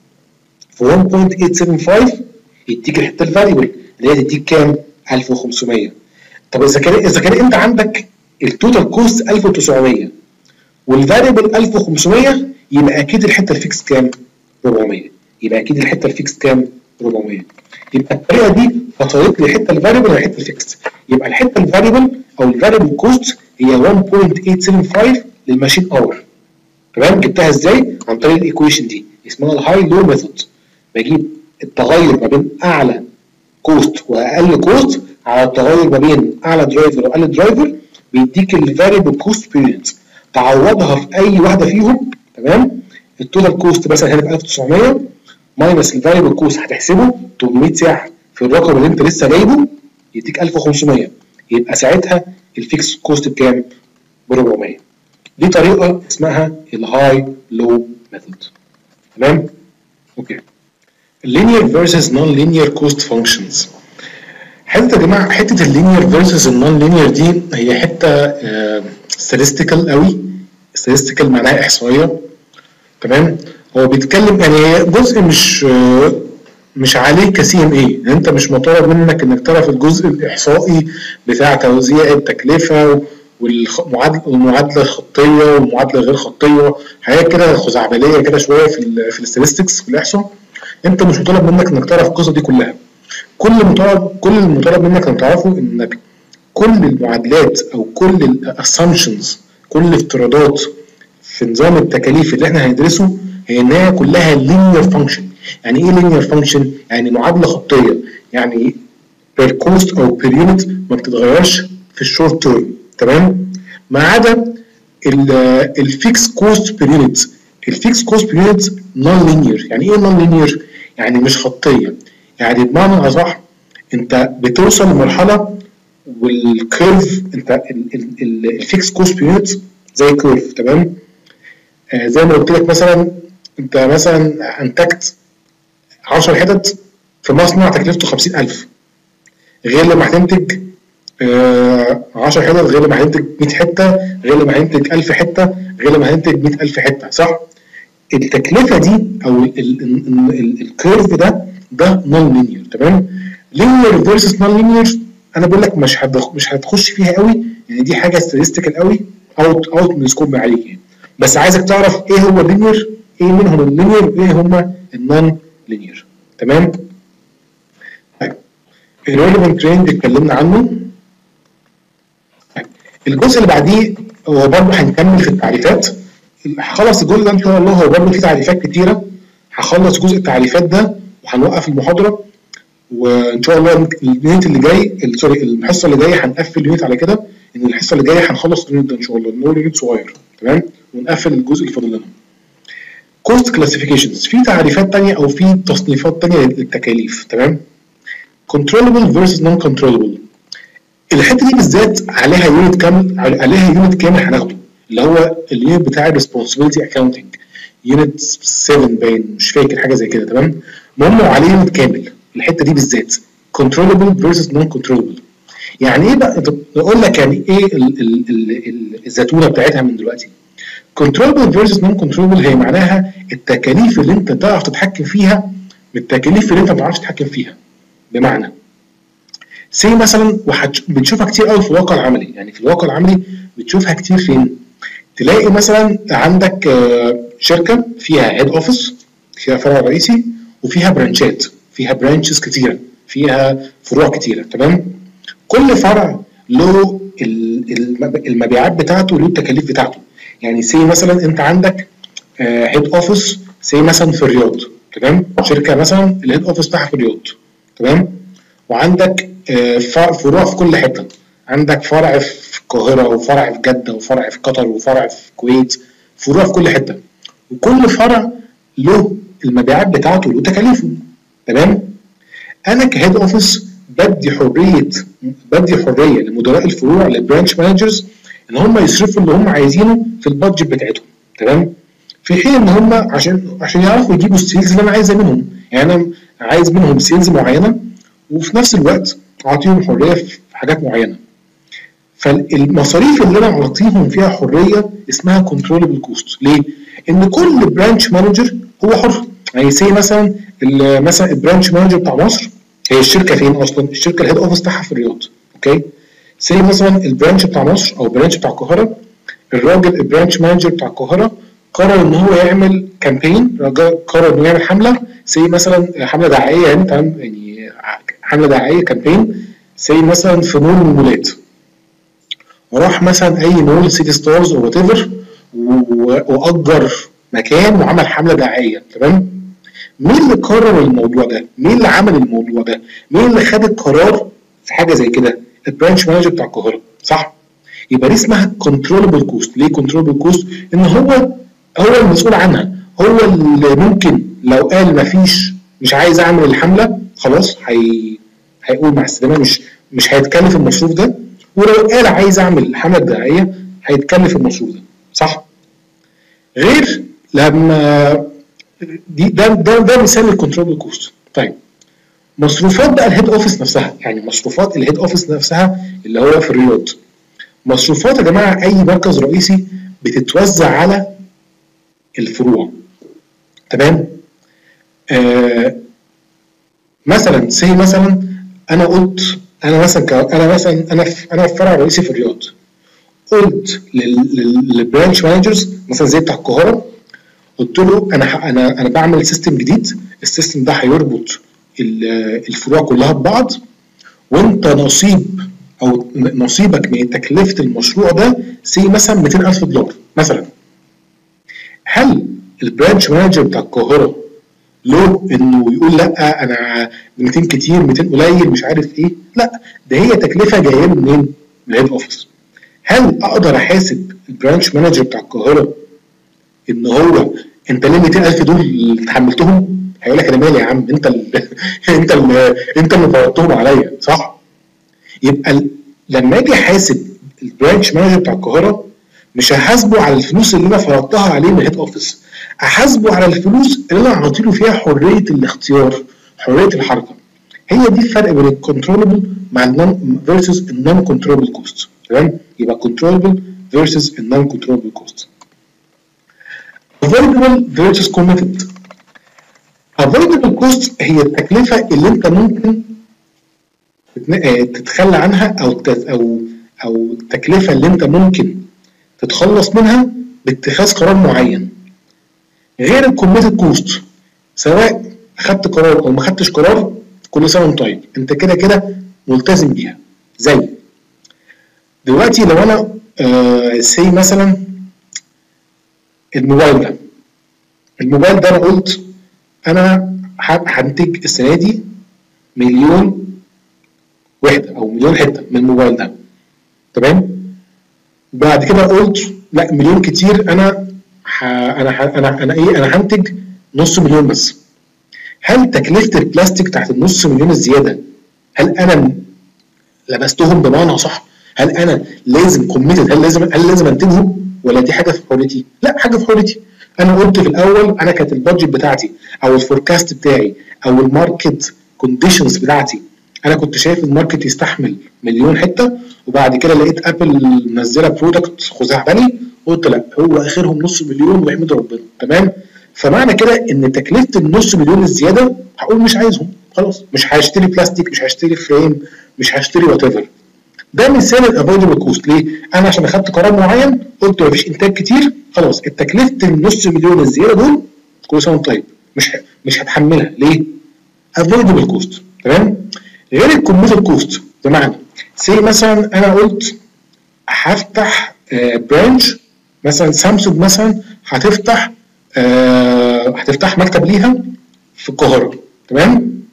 في واحد فاصلة ثمانية سبعة خمسة يديك الحته الفاريبل اللي هي تديك كام؟ ألف وخمسمية. طب اذا كان اذا كان انت عندك التوتال كوست ألف وتسعمية والفاريبل ألف وخمسمية، يبقى اكيد الحته الفيكس كام؟ أربعمية. يبقى اكيد الحته الفيكس كام؟ أربعمية. يبقى الطريقه دي فصلت لي الحته الفاريبل والحته الفيكس. يبقى الحته الفاريبل او الفاريبل كوست هي واحد فاصلة ثمانية سبعة خمسة للماشين اور. تمام؟ جبتها ازاي؟ عن طريق الايكويشن دي اسمها الهاي لو ميثود. بجيب التغير ما بين اعلى كوست واقل كوست على التغير ما بين اعلى درايفر واقل درايفر، بيديك الفاريبل كوست بيريد. تعوضها في اي واحده فيهم. تمام؟ التوتال كوست مثلا هنا ب ألف وتسعمية ماينس الفاريبل كوست هتحسبه ثمانمية ساعه في الرقم اللي انت لسه جايبه يديك ألف وخمسمية، يبقى ساعتها الفيكس كوست بكام؟ ب أربعمية. دي طريقه اسمها الهاي لو ميثود. تمام؟ اوكي. linear versus non-linear cost functions. حته يا جماعه، حته اللينير فيرسز النون لينير دي هي حته statistical قوي. statistical معناها احصائيه. تمام؟ هو بيتكلم يعني جزء مش آه مش عليه كسي ام اي، انت مش مطالب منك انك تعرف الجزء الاحصائي بتاع توزيع التكلفه والمعادله والمعادله الخطيه والمعادله غير خطيه، حاجات كده خزعبليه كده شويه في ال في الاستاتستكس في الاحصاء. انت مش مطالب منك انك تعرف القصه دي كلها. كل مطالب كل المطالب منك انك تعرفه انك كل المعادلات او كل الاسامبشنز، كل الافتراضات في نظام التكاليف اللي احنا هندرسه هي انها كلها linear function. يعني ايه linear function؟ يعني معادله خطيه، يعني per cost او per unit ما بتتغيرش في الشورت تيرم. تمام؟ ما عدا الفيكس كوست بير يونت. الفيكس كوست بير يونت نون لينير. يعني ايه نون لينير؟ يعني مش خطيه. يعني بمعنى اصح انت بتوصل لمرحله والكيرف، انت الفيكس كوست بير يونت زي كيرف. تمام؟ آه زي ما قلت لك مثلا انت مثلا انتجت عشر حتت في مصنع تكلفته خمسين ألف، غير لما هتنتج آه عشر حتت، غير لما هتنتج مية حته، غير لما هتنتج ألف حته، غير لما هتنتج مية ألف حته. صح؟ التكلفه دي او الكيرف ده ده نون لينير. تمام؟ لينير فيرسس نون لينير انا بقول لك مش مش هتخش فيها قوي، يعني دي حاجه ستاتستيكال قوي، اوت اوت من سكوب عليك يعني. بس عايزك تعرف ايه هو اللينير، ايه منهم اللينير وايه هم النون لينير. تمام؟ طيب الريليفنت رينج اتكلمنا عنه. طيب الجزء اللي بعديه هو برضه هنكمل في التعريفات. هخلص الجزء ده ان شاء الله، هو برضه فيه تعريفات كتيره. هخلص جزء التعريفات ده وهنوقف المحاضره، وان شاء الله اليونت اللي جاي سوري الحصه اللي جايه هنقفل اليونت على كده، ان الحصه اللي جايه هنخلص اليونت ده ان شاء الله، ان هو يونت صغير. تمام؟ ونقفل الجزء اللي فاضل لنا. كوست كلاسيفيكيشنز، في تعريفات ثانيه او في تصنيفات ثانيه للتكاليف. تمام؟ كنترولبل فيرسز نون كنترولبل. الحته دي بالذات عليها يونت كامل، عليها يونت كامل هناخده، اللي هو اليونت بتاع الريسبونسبيلتي اكاونتنج، يونت سبعة باين مش فاكر حاجه زي كده. تمام؟ المهم عليه يونت كامل الحته دي بالذات، controllable versus non controllable. يعني ايه بقى؟ نقول لك يعني ايه ال ال ال الزتونه بتاعتها من دلوقتي. controllable versus non controllable هي معناها التكاليف اللي انت تعرف تتحكم فيها من التكاليف اللي انت ما تعرفش تتحكم فيها. بمعنى سي مثلا بنشوفها كتير قوي في الواقع العملي، يعني في الواقع العملي بتشوفها كتير فين؟ تلاقي مثلا عندك شركه فيها هيد اوفيس، فيها فرع رئيسي وفيها برانشات، فيها برانشز كتيره، فيها فروع كتيره، تمام؟ كل فرع له المبيعات بتاعته، له التكاليف بتاعته. يعني سي مثلا انت عندك هيد اوفيس سي مثلا في الرياض، تمام؟ شركه مثلا الهيد اوفيس بتاعها في الرياض، تمام؟ وعندك فروع في كل حته، عندك فرع في القاهره وفرع في جده وفرع في قطر وفرع في الكويت، فروع في كل حته، وكل فرع له المبيعات بتاعته وله تكاليفه، تمام؟ انا كهيد اوفيس بدي حريه بدي حريه لمدراء الفروع للبرانش مانجرز ان هم يصرفوا اللي هم عايزينه في البادجت بتاعتهم، تمام؟ في حين ان هم عشان عشان يعرفوا يجيبوا السيلز اللي انا عايزها منهم، يعني انا عايز منهم سيلز معينه وفي نفس الوقت اعطيهم حريه في حاجات معينه. فالمصاريف اللي انا اعطيهم فيها حريه اسمها كنترولبل كوست. ليه؟ ان كل برانش مانجر هو حر. يعني سي مثلا مثلا البرانش مانجر بتاع مصر، هي الشركه فين اصلا؟ الشركه الهيد اوفيس بتاعها في الرياض، اوكي؟ سي مثلا البرانش بتاع مصر او البرانش بتاع القاهره، الراجل البرانش مانجر بتاع القاهره قرر ان هو يعمل كامبين، قرر انه يعمل حمله، سي مثلا حمله دعائيه، يعني تمام، يعني حمله دعائيه كامبين، سي مثلا في مول من المولات، وراح مثلا اي مول سيتي ستارز او وات ايفر واجر مكان وعمل حمله دعائيه، تمام؟ مين اللي قرر الموضوع ده؟ مين اللي عمل الموضوع ده؟ مين اللي خد القرار في حاجه زي كده؟ البرانش مانجر بتاع القاهره، صح؟ يبقى دي اسمها كنترولبل كوست. ليه كنترولبل كوست؟ ان هو هو المسؤول عنها، هو اللي ممكن لو قال مفيش مش عايز اعمل الحمله خلاص هي هيقول مع السلامه، مش مش هيتكلف المصروف ده، ولو قال عايز اعمل حمله دعائيه هيتكلف المصروف ده، صح؟ غير لما دي ده ده ده مثال للكنترول كوست. طيب مصروفات بقى الهيد اوفيس نفسها، يعني مصروفات الهيد اوفيس نفسها اللي هو في الرياض، مصروفات يا جماعه اي مركز رئيسي بتتوزع على الفروع، تمام؟ آه مثلا سي مثلا انا قلت انا مثلا انا مثلا انا في انا في فرع رئيسي في الرياض، قلت للبرانش مانجرز مثلا زي بتاع القاهره، قلت له انا انا انا بعمل سيستم جديد، السيستم ده هيربط الفروع كلها ببعض، وانت نصيب او نصيبك من تكلفه المشروع ده سي مثلا مئتين ألف دولار مثلا. هل البرانش مانجر بتاع القاهره له انه يقول لا انا مئتين كتير مئتين قليل مش عارف ايه؟ لا، ده هي تكلفه جايه منين؟ من الهيد اوفيس. هل اقدر احاسب البرانش مانجر بتاع القاهره ان هو انت ليه مئتين ألف دول اللي اتحملتهم؟ هيقول لك انا مالي يا عم، انت اللي انت اللي انت اللي فرضتهم عليا، صح؟ يبقى لما اجي احاسب البرانش مانجر بتاع القاهره مش هحاسبه على الفلوس اللي انا فرضتها عليه من الهيد اوفيس، احاسبه على الفلوس اللي انا هعطيله فيها حريه الاختيار، حريه الحركه. هي دي الفرق بين الكنترولبل مع النون فيرسز النون كنترولبل كوست، تمام؟ يبقى كنترولبل فيرسز النون كنترولبل كوست. avoidable versus committed. avoidable cost هي التكلفة اللي انت ممكن تتخلى عنها او او او التكلفة اللي انت ممكن تتخلص منها باتخاذ قرار معين. غير الكوميتد كوست، سواء اخدت قرار او ما اخدتش قرار كل سنة وانت طيب، انت كده كده ملتزم بيها. زي دلوقتي لو انا آه سي مثلا الموبايل ده الموبايل ده انا قلت انا هنتج السنه دي مليون وحده او مليون حته من الموبايل ده، تمام؟ بعد كده قلت لا مليون كتير، انا ح... انا ح... انا انا ايه انا هنتج نص مليون بس. هل تكلفه البلاستيك بتاعت النص مليون الزياده هل انا لبستهم بمعنى صح؟ هل انا لازم كوميتد؟ هل لازم هل لازم انتجهم ولا دي حاجه في حريتي؟ لا، حاجه في حريتي. انا قلت في الاول انا كانت البادجت بتاعتي او الفوركاست بتاعي او الماركت كونديشنز بتاعتي، انا كنت شايف الماركت يستحمل مليون حته، وبعد كده لقيت ابل منزله برودكت خزعبلي، قلت لا هو اخرهم نص مليون ويحمد ربنا، تمام؟ فمعنى كده ان تكلفه النص مليون الزياده هقول مش عايزهم خلاص، مش هشتري بلاستيك، مش هشتري فريم، مش هشتري وات ايفر. ده مثال الافويدبل كوست. ليه؟ انا عشان اخدت قرار معين قلت مفيش انتاج كتير، خلاص التكلفه النص مليون الزياده دول كل سنه وانت طيب مش مش هتحملها. ليه؟ افويدبل كوست. تمام؟ غير الكوميتد كوست، بمعنى سي مثلا انا قلت هفتح برانش مثلا سامسونج مثلا هتفتح آه هتفتح مكتب ليها في القاهره. تمام؟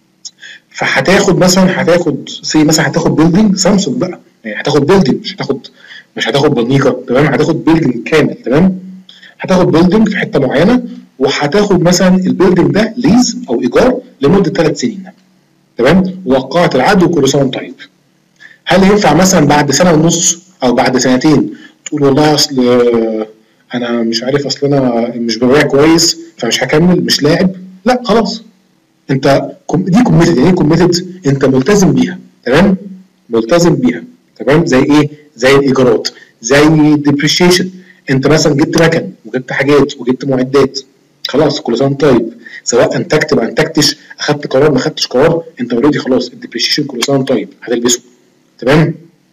فهتاخد مثلا هتاخد سي مثلا هتاخد بيلدينج سامسونج بقى، يعني هتاخد بيلدينج مش هتاخد مش هتاخد بنيقه. تمام؟ هتاخد بيلدينج كامل. تمام؟ هتاخد بيلدينج في حته معينه وهتاخد مثلا البيلدينج ده ليز او ايجار لمده ثلاث سنين. تمام؟ ووقعت العقد وكل سنه وانت طيب. هل ينفع مثلا بعد سنه ونص او بعد سنتين تقول والله اصل انا مش عارف اصل انا مش ببيع كويس فمش هكمل مش لاعب؟ لا خلاص، انت دي كوميتد. يعني ايه كوميتد؟ انت ملتزم بيها. تمام؟ ملتزم بيها. تمام؟ زي ايه؟ زي الايجارات، زي الديبريشيشن. انت مثلا جبت مكن وجبت حاجات وجبت معدات، خلاص كل سنه طيب، سواء انتجت ما انتجتش، اخدت قرار ما اخدتش قرار، انت اوريدي خلاص الديبريشيشن كل سنه طيب هتلبسه. تمام؟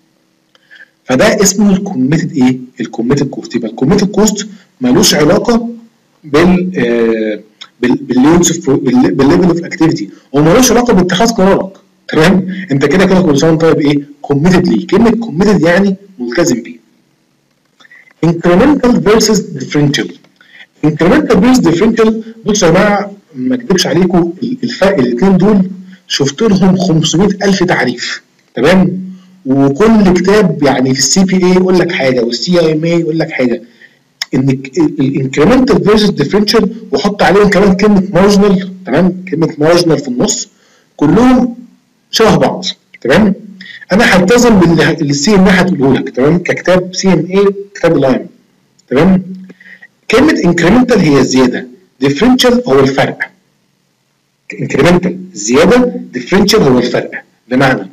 فده اسمه الكوميتد ايه؟ الكوميتد كوست. يبقى الكوميتد كوست ملوش علاقه بال آه بالليفل اوف اكتيفيتي، هو ملوش علاقه باتخاذ قرارك. تمام؟ انت كده كده كل سنه طيب ايه؟ كوميتد ليه؟ كلمه كوميتد يعني ملتزم بيه. incremental versus differential. incremental versus differential، بصوا يا جماعه ما اكذبش عليكم الفرق الاثنين دول شفت لهم خمسمائة ألف تعريف. تمام؟ وكل كتاب يعني في السي بي اي يقول لك حاجه والسي اي ام اي يقول لك حاجه. ان الانكريمنتال فيرسز ديفرنشال وحط عليهم كمان كلمه مارجنال. تمام؟ كلمه مارجنال في النص، كلهم شبه بعض. تمام؟ انا هلتزم بالسي ام اي هتقوله لك. تمام؟ ككتاب سي ام اي كتاب لاين. تمام؟ كلمه انكريمنتال هي الزياده، ديفرنشال هو الفرق. انكريمنتال الزياده، ديفرنشال هو الفرق. بمعنى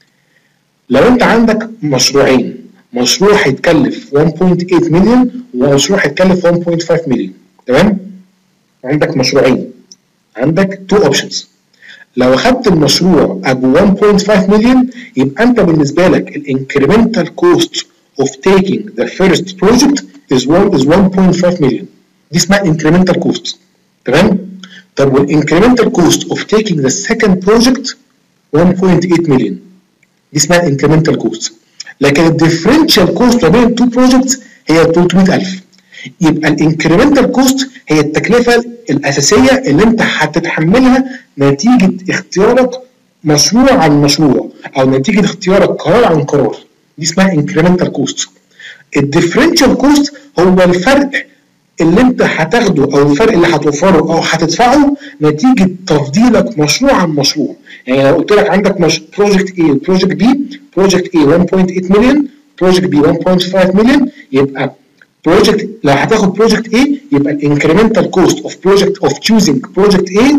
لو انت عندك مشروعين، مشروع هيتكلف واحد فاصلة ثمانية مليون ومشروع هيتكلف واحد فاصلة خمسة مليون. تمام؟ عندك مشروعين، عندك تو اوبشنز. لو اخدت المشروع ابو واحد فاصلة خمسة مليون يبقى انت بالنسبه لك الانكريمنتال كوست اوف تيكينج ذا فيرست بروجكت از واحد فاصلة خمسة مليون. دي اسمها انكريمنتال كوست. تمام؟ طب والانكريمنتال كوست اوف تيكينج ذا سكند بروجكت واحد فاصلة ثمانية مليون، دي اسمها الانكريمنتال كوست. لكن الديفرنشال كوست ما بين التو بروجكتس هي ثلاثمائة ألف. يبقى الانكريمنتال كوست هي التكلفه الاساسيه اللي انت هتتحملها نتيجه اختيارك مشروع عن مشروع او نتيجه اختيارك قرار عن قرار، دي اسمها انكريمنتال كوست. الديفرنشال كوست هو الفرق اللي انت هتاخده او الفرق اللي هتوفره او هتدفعه نتيجه تفضيلك مشروع عن مشروع. يعني لو قلت لك عندك مش... بروجكت A وبروجكت B، بروجكت A واحد فاصلة ثمانية مليون، بروجكت B واحد فاصلة خمسة مليون، يبقى بروجكت لو هتاخد بروجكت A يبقى الانكريمنتال كوست اوف بروجكت اوف تشوزنج بروجكت A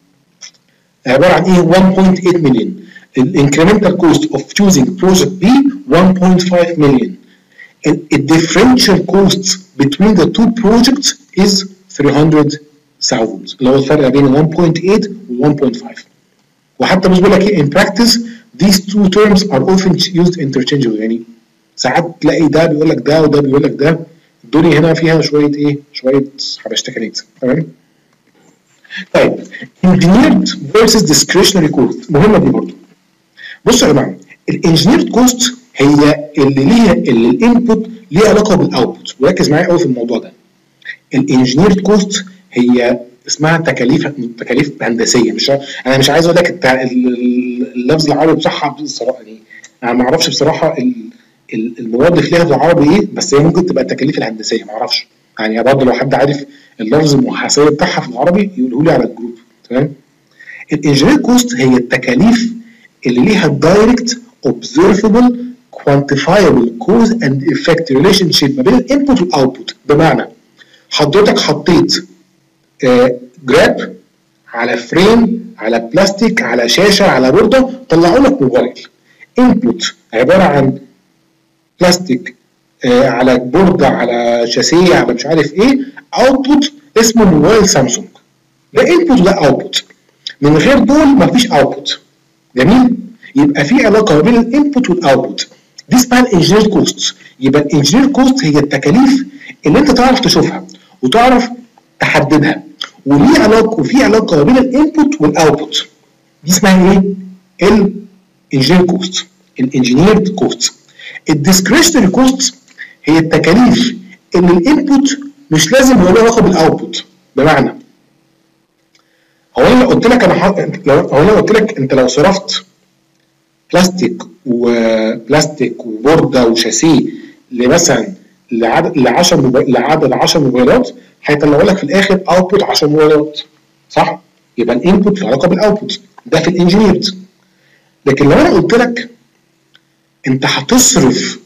عباره عن ايه؟ واحد فاصلة ثمانية مليون. الانكريمنتال كوست اوف تشوزنج بروجكت B واحد فاصلة خمسة مليون. The differential costs between the two projects is ثلاثمائة ألف اللي هو الفرق بين واحد فاصلة ثمانية و واحد فاصلة خمسة. وحتى مش بقول لك ايه in practice these two terms are often used interchangeably، يعني ساعات تلاقي ده بيقول لك ده وده بيقول لك ده. الدنيا هنا فيها شويه ايه؟ شويه حبشتكنات. تمام؟ طيب engineered versus discretionary cost مهمه دي برضه. بصوا يا جماعه الانجينيرد كوست هي اللي ليها اللي الانبوت ليه علاقه بالاوتبوت، وركز معايا قوي في الموضوع ده. الانجينيرد كوست هي اسمها تكاليف تكاليف هندسيه. مش انا مش عايز اقول لك اللفظ العربي بصراحه بصراحه يعني انا ما اعرفش بصراحه المرادف ليها بالعربي ايه، بس هي ممكن تبقى التكاليف الهندسيه ما اعرفش يعني. برضه لو حد عارف اللفظ المحاسبي بتاعها في العربي يقوله لي على الجروب. تمام؟ الانجينير كوست هي التكاليف اللي ليها دايركت observable quantifiable cause and effect relationship ما بين الانبوت والاوتبوت. بمعنى حضرتك حطيت آه جراب على فريم على بلاستيك على شاشه على بورده طلعوا لك موبايل. انبوت عباره عن بلاستيك آه على بورده على شاسيه على مش عارف ايه، اوتبوت اسمه موبايل سامسونج. ده انبوت وده اوتبوت، من غير دول مفيش اوتبوت. جميل؟ يبقى في علاقه ما بين الانبوت والاوتبوت، دي اسمها الانجينير كوست. يبقى الانجينير كوست هي التكاليف اللي انت تعرف تشوفها وتعرف تحددها، وليه علاقه وفي علاقه ما بين الانبوت والاوتبوت، دي اسمها ايه؟ الانجينير كوست، الانجينير كوست. الديسكريشنري كوست هي التكاليف اللي الانبوت مش لازم يبقى له علاقه بالاوتبوت. بمعنى هو انا لو قلت لك انا ح... لو هو انا قلت لك انت لو صرفت بلاستيك وبلاستيك وبورده وشاسيه لمثلا لعدد ل عشرة موبايل لعدد عشرة موبايلات، هيطلعوا لك في الاخر اوتبوت عشرة موبايلات، صح؟ يبقى الانبوت له علاقه بالاوتبوت، ده في الانجينيرد. لكن لو انا قلت لك انت هتصرف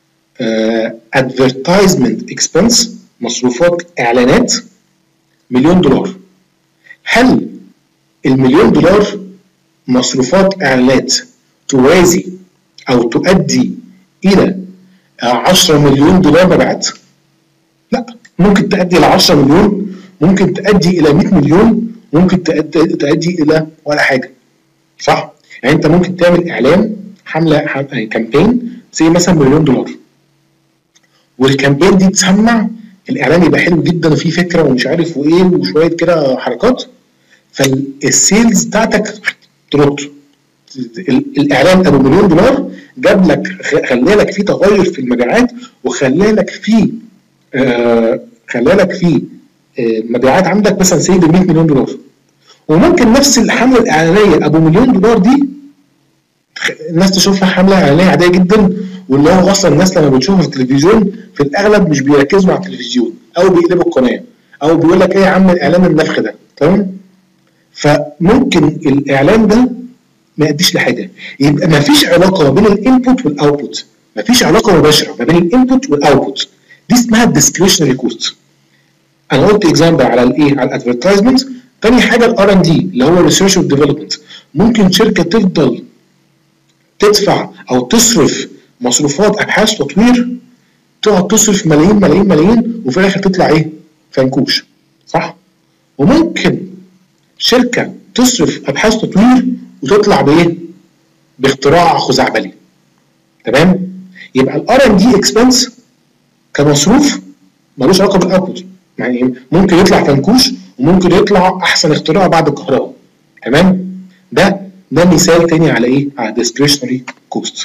ادفرتايزمنت اكسبنس، مصروفات اعلانات مليون دولار، هل المليون دولار مصروفات اعلانات توازي او تؤدي الى عشرة مليون دولار مبيعات؟ لا، ممكن تؤدي الى عشرة مليون، ممكن تؤدي الى مئة مليون، ممكن تؤدي, تؤدي الى ولا حاجه، صح؟ يعني انت ممكن تعمل اعلان حمله كامبين زي مثلا مليون دولار، والكامبين دي تسمع، الاعلان يبقى حلو جدا وفيه فكره ومش عارف وايه وشويه كده حركات، فالسيلز بتاعتك تنط. الاعلان ابو مليون دولار جاب لك، خلى لك فيه تغير في المبيعات، وخلى لك فيه آه خلى لك فيه آه مبيعات عندك مثلا سي ب مئة مليون دولار. وممكن نفس الحمله الاعلانيه ابو مليون دولار دي الناس تشوفها حمله اعلانيه عاديه جدا، واللي هو اصلا الناس لما بتشوفها في التلفزيون في الاغلب مش بيركزوا على التلفزيون او بيقلبوا القناه او بيقول لك ايه يا عم الاعلان النفخ ده، تمام؟ فممكن الاعلان ده ما يديش لحاجه. يبقى ما فيش علاقه ما بين الانبوت والاوتبوت، ما فيش علاقه مباشره ما بين الانبوت والاوتبوت، دي اسمها الديسكريشنري كوست. انا قلت اكزامبل على الايه؟ على الادفرتايزمنت. تاني حاجه الار ان دي اللي هو ريسيرش وديفلوبمنت. ممكن شركه تفضل تدفع او تصرف مصروفات ابحاث تطوير، تقعد تصرف ملايين ملايين ملايين وفي الاخر تطلع ايه؟ فنكوش، صح؟ وممكن شركه تصرف ابحاث تطوير وتطلع بايه؟ باختراع خزعبلي، تمام؟ يبقى الار ان دي اكسبنس كمصروف ملوش علاقه بالاوتبوت، يعني ممكن يطلع فنكوش وممكن يطلع احسن اختراع بعد الكهرباء، تمام؟ ده ده مثال تاني على ايه؟ على discretionary cost.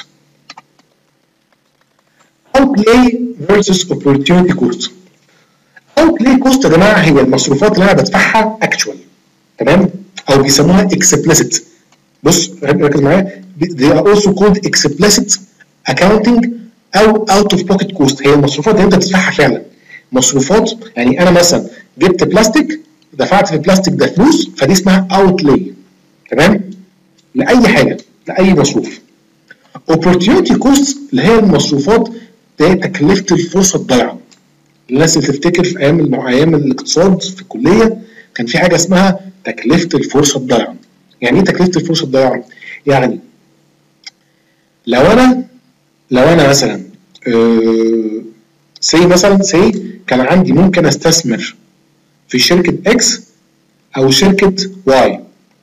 outlay versus opportunity cost. outlay cost يا جماعه هي المصروفات اللي انا بدفعها actual، تمام؟ او بيسموها explicit. بص ركز معايا، they are also called explicit accounting او out of pocket cost. هي المصروفات اللي انت بتدفعها فعلا، مصروفات يعني انا مثلا جبت بلاستيك، دفعت في البلاستيك ده فلوس، فدي اسمها outlay، تمام؟ لاي حاجه، لاي مصروف. opportunity cost اللي هي المصروفات اللي هي تكلفه الفرصه الضايعه. الناس اللي تفتكر في ايام ايام الاقتصاد في الكليه كان في حاجه اسمها تكلفه الفرصه الضايعه. يعني ايه تكلفه الفرصه الضايعه؟ يعني لو انا لو انا مثلا آه سي مثلا سي كان عندي ممكن استثمر في شركه اكس او شركه واي.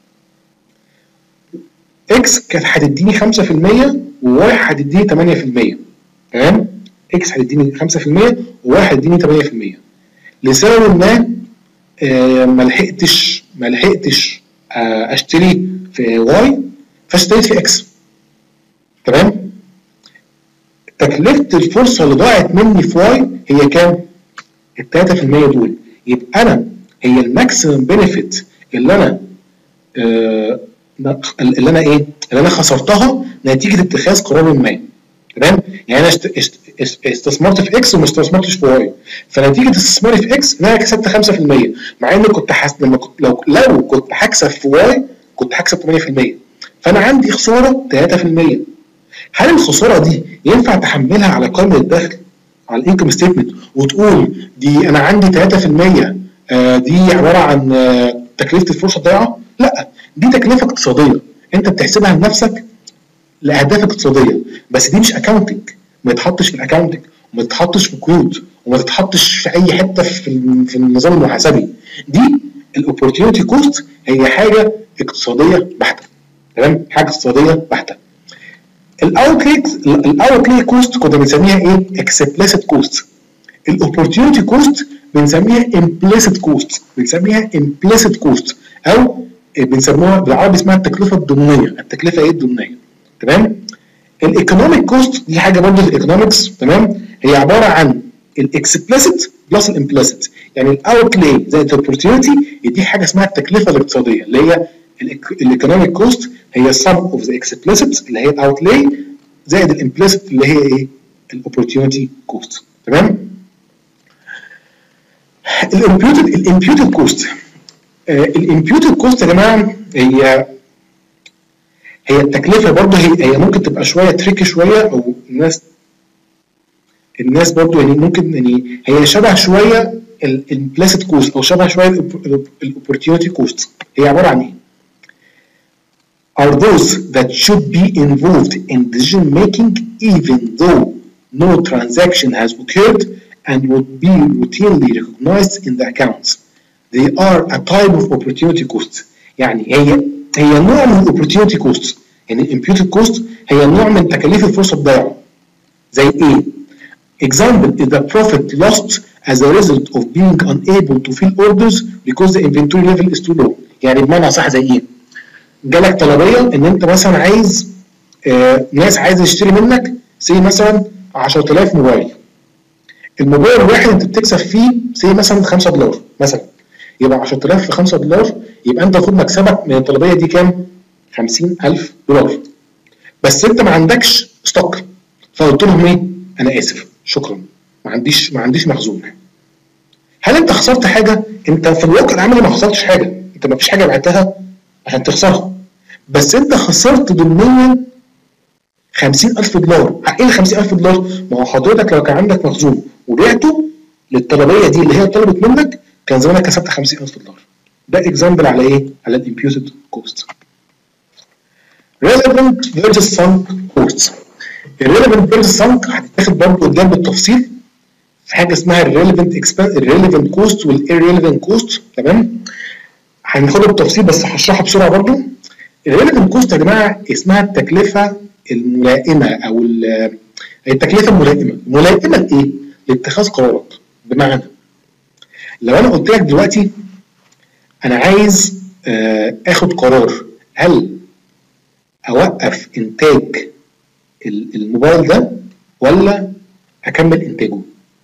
اكس كانت هتديني خمسة في المية وواي هتديني ثمانية في المية، تمام؟ اكس هتديني خمسة في المية وواي هتديني ثمانية في المية. لسبب ما آه ما لحقتش ما لحقتش آه اشتري في واي فاشتريت في اكس، تمام؟ تكلفه الفرصه اللي ضاعت مني في واي هي كام؟ ال ثلاثة في المية دول. يبقى انا هي الماكسيمم بنفيت اللي انا آه اللي انا ايه؟ اللي انا خسرتها نتيجه اتخاذ قرار ما، تمام؟ يعني انا استثمرت في اكس وما استثمرتش في واي، فنتيجه استثماري في اكس ان انا كسبت خمسة في المية، مع ان كنت حس... لما كنت لو لو كنت هكسب في واي كنت هكسب ثمانية في المية، فانا عندي خساره ثلاثة في المية. هل الخساره دي ينفع تحملها على قائمه الدخل على الانكم ستيتمنت وتقول دي انا عندي ثلاثة في المية آه دي عباره عن آه تكلفه الفرصه الضايعه؟ لا، دي تكلفه اقتصاديه انت بتحسبها لنفسك لاهداف اقتصاديه، بس دي مش اكاونتنج، ما يتحطش في الاكاونتنج وما تتحطش في قيود وما تتحطش في اي حته في في النظام المحاسبي. دي الاوبورتيونيتي كوست هي حاجه اقتصاديه بحته، تمام؟ حاجه اقتصاديه بحته. الاوتلي الاوتلي كوست كنا بنسميها ايه؟ اكسبلسيت كوست. الاوبورتيونيتي كوست بنسميها امبليسيت كوست، بنسميها امبليسيت كوست او بنسموها بالعربي اسمها التكلفه الضمنيه، التكلفه ايه الضمنيه. تمام؟ الايكونوميك كوست دي حاجه برضه في الايكونومكس، تمام؟ هي عباره عن الاكسبلسيت بلس الامبليسيت، يعني الاوتلي زائد الاوبورتيونيتي دي حاجه اسمها التكلفه الاقتصاديه اللي هي الايكونوميك كوست، هي sum of the explicit اللي هي الاوتلي زائد الامبليسيت اللي هي ايه؟ الاوبورتيونيتي كوست. تمام؟ الامبيوتد الامبيوتد كوست الامبيوتد كوست يا جماعه هي هي التكلفه برضه، هي هي ممكن تبقى شويه تريكي شويه، او الناس الناس برضه يعني ممكن يعني هي شبه شويه الامبليسيت كوست او شبه شويه الاوبورتيونيتي كوست. هي عباره عن ايه؟ are those that should be involved in decision making even though no transaction has occurred and would be routinely recognized in the accounts. They are a type of opportunity cost. يعني هي هي نوع من opportunity cost. يعني imputed cost هي نوع من تكاليف الفرصة الضائعة. زي ايه؟ Example is the profit lost as a result of being unable to fill orders because the inventory level is too low. يعني بمعنى صح زي ايه؟ جالك طلبية ان انت مثلا عايز آه ناس عايزة تشتري منك سي مثلا عشرة آلاف موبايل. الموبايل الواحد انت بتكسب فيه سي مثلا خمسة دولار مثلا، يبقى عشرة آلاف في خمسة دولار، يبقى انت المفروض مكسبك من الطلبيه دي كام؟ خمسين ألف دولار. بس انت ما عندكش ستوك، فقلت لهم ايه؟ انا اسف شكرا، ما عنديش ما عنديش مخزون. هل انت خسرت حاجه؟ انت في الواقع العملي ما خسرتش حاجه، انت ما فيش حاجه بعتها عشان تخسرها، بس انت خسرت ضمنيا خمسين ألف دولار. ايه ال خمسين ألف دولار؟ ما هو حضرتك لو كان عندك مخزون وبعته للطلبيه دي اللي هي طلبت منك كان زمانك كسبت خمسين ألف دولار. ده اكزامبل على ايه؟ على الامبيوتد كوست. relevant versus sunk costs. الريليفنت versus sunk هتتاخد برضه قدام بالتفصيل في حاجه اسمها الريليفنت اكسبنس الريليفنت كوست والirrelevant كوست. تمام؟ هناخدها بالتفصيل بس هشرحها بسرعه برضه. الريليفنت كوست يا جماعه اسمها التكلفه الملائمه او التكلفه الملائمه. ملائمه لايه؟ لاتخاذ قرارك. بمعنى لو انا قلت لك دلوقتي انا عايز اخد قرار هل اوقف انتاج الموبايل ده ولا اكمل انتاجه.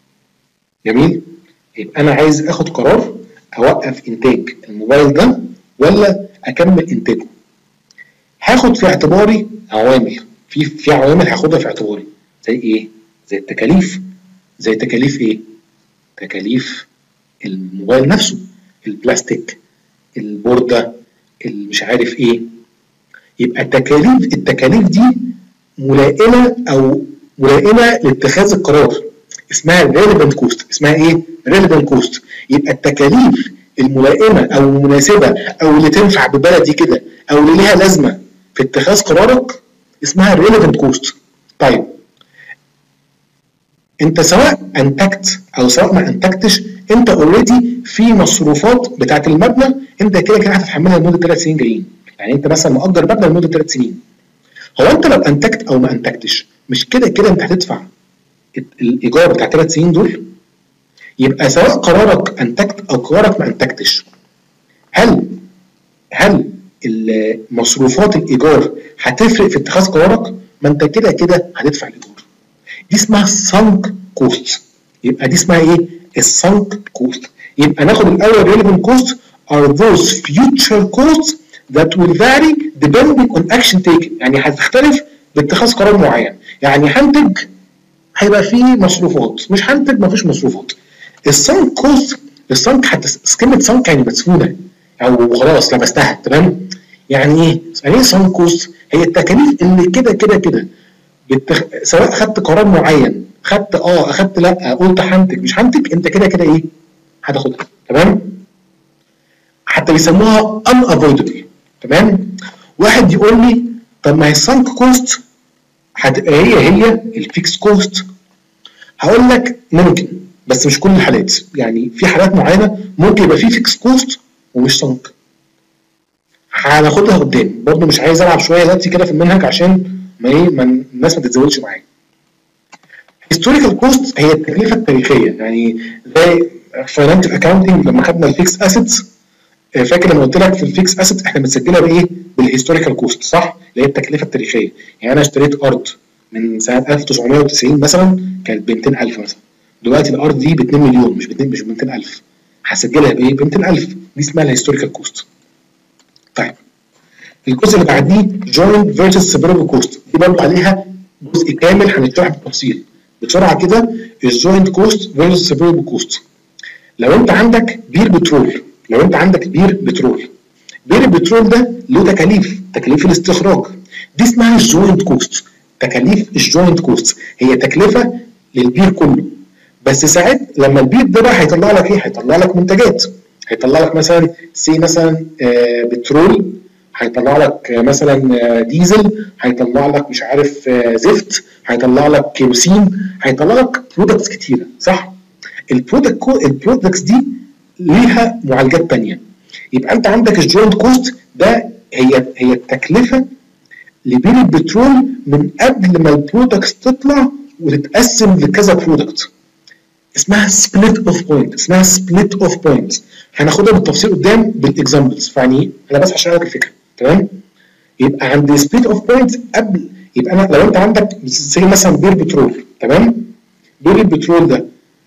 جميل؟ يبقى انا عايز اخد قرار اوقف انتاج الموبايل ده ولا اكمل انتاجه. هاخد في اعتباري عوامل، في في عوامل هاخدها في اعتباري زي ايه؟ زي التكاليف. زي تكاليف ايه؟ تكاليف الموبايل نفسه، البلاستيك، البورده، مش عارف ايه. يبقى التكاليف التكاليف دي ملائمه او ملائمه لاتخاذ القرار، اسمها relevant كوست. اسمها ايه؟ relevant كوست. يبقى التكاليف الملائمه او المناسبه او اللي تنفع ببلدي كده او اللي ليها لازمه في اتخاذ قرارك اسمها relevant كوست. طيب انت سواء انتجت او سواء ما انتجتش انت اوريدي في مصروفات بتاعت المبنى انت كده كده هتتحملها لمده ثلاث سنين جايين. يعني انت مثلا مأجر مبنى لمده ثلاث سنين. هو انت لو انتجت او ما انتجتش مش كده كده انت هتدفع الايجار بتاع ثلاث سنين دول. يبقى سواء قرارك انتجت او قرارك ما انتجتش، هل هل مصروفات الايجار هتفرق في اتخاذ قرارك؟ ما انت كده كده هتدفع الايجار. دي اسمها sunk cost. يبقى دي اسمها ايه؟ السانك كوست. يبقى ناخد الاول relevant cost are those future costs that will vary depending on action taken. يعني هتختلف باتخاذ قرار معين. يعني هنتج هيبقى فيه مصروفات، مش هنتج مفيش مصروفات. السانك كوست السانك كلمه سانك يعني مدفونه او خلاص لبستها. تمام؟ يعني ايه؟ يعني ايه سانك كوست؟ هي التكاليف اللي كده كده كده بتخ... سواء خدت قرار معين، خدت اه اخدت لا، قلت هنتج مش هنتج، انت كده كده ايه؟ هتاخدها. تمام؟ حتى بيسموها unavoidable. تمام؟ واحد يقول لي طب ما هي السانك كوست هتبقى هي هي الفيكس كوست. هقول لك ممكن بس مش كل الحالات. يعني في حالات معينه ممكن يبقى في فيكس كوست ومش سانك. هناخدها قدام برضه، مش عايز العب شويه دلوقتي كده في المنهج عشان ما ايه ما الناس ما تتزودش معايا. هيستوريكال كوست هي التكلفه التاريخيه، يعني زي فاينانشال اكاونتنج لما خدنا الفيكس اسيتس، فاكر لما قلت لك في الفيكس اسيت احنا بنسجلها بايه؟ بالهيستوريكال كوست، صح؟ اللي هي التكلفه التاريخيه. يعني انا اشتريت ارض من سنه ألف وتسعمية وتسعين مثلا كانت ب مئتين ألف مثلا، دلوقتي الارض دي ب اتنين مليون، مش ب مش ب مئتين ألف، هسجلها بايه؟ ب مئتين ألف، دي اسمها الهيستوريكال كوست. طيب الجزء اللي بعديه جوينت فيرسز سيبرابل كوست، دي برضه عليها جزء كامل هنشرح بالتفصيل. بسرعه كده الجوينت كوست فيرسز سيبرابل كوست. لو انت عندك بير بترول، لو انت عندك بير بترول، بير البترول ده له تكاليف، تكاليف الاستخراج، دي اسمها الجوينت كوست. تكاليف الجوينت كوست هي تكلفه للبير كله، بس ساعات لما البير ده بقى هيطلع لك ايه؟ هيطلع لك منتجات، هيطلع لك مثلا سي مثلا آه بترول، هيطلع لك آه مثلا آه ديزل، هيطلع لك مش عارف آه زفت، هيطلع لك كيروسين، هيطلع لك برودكتس كتيره، صح؟ البرودكت البرودكتس دي ليها معالجات ثانيه. يبقى انت عندك الجوينت كوست ده هي هي التكلفه لبير البترول من قبل ما البرودكتس تطلع وتتقسم لكذا برودكت، اسمها سبليت اوف بوينت، اسمها سبليت اوف بوينت. هناخدها بالتفصيل قدام بالاكزامبلز، فيعني انا بس هشرح لك الفكره، تمام؟ يبقى عندي سبليت اوف بوينت قبل، يبقى انا لو انت عندك زي مثلا بير بترول، تمام؟ بير البترول ده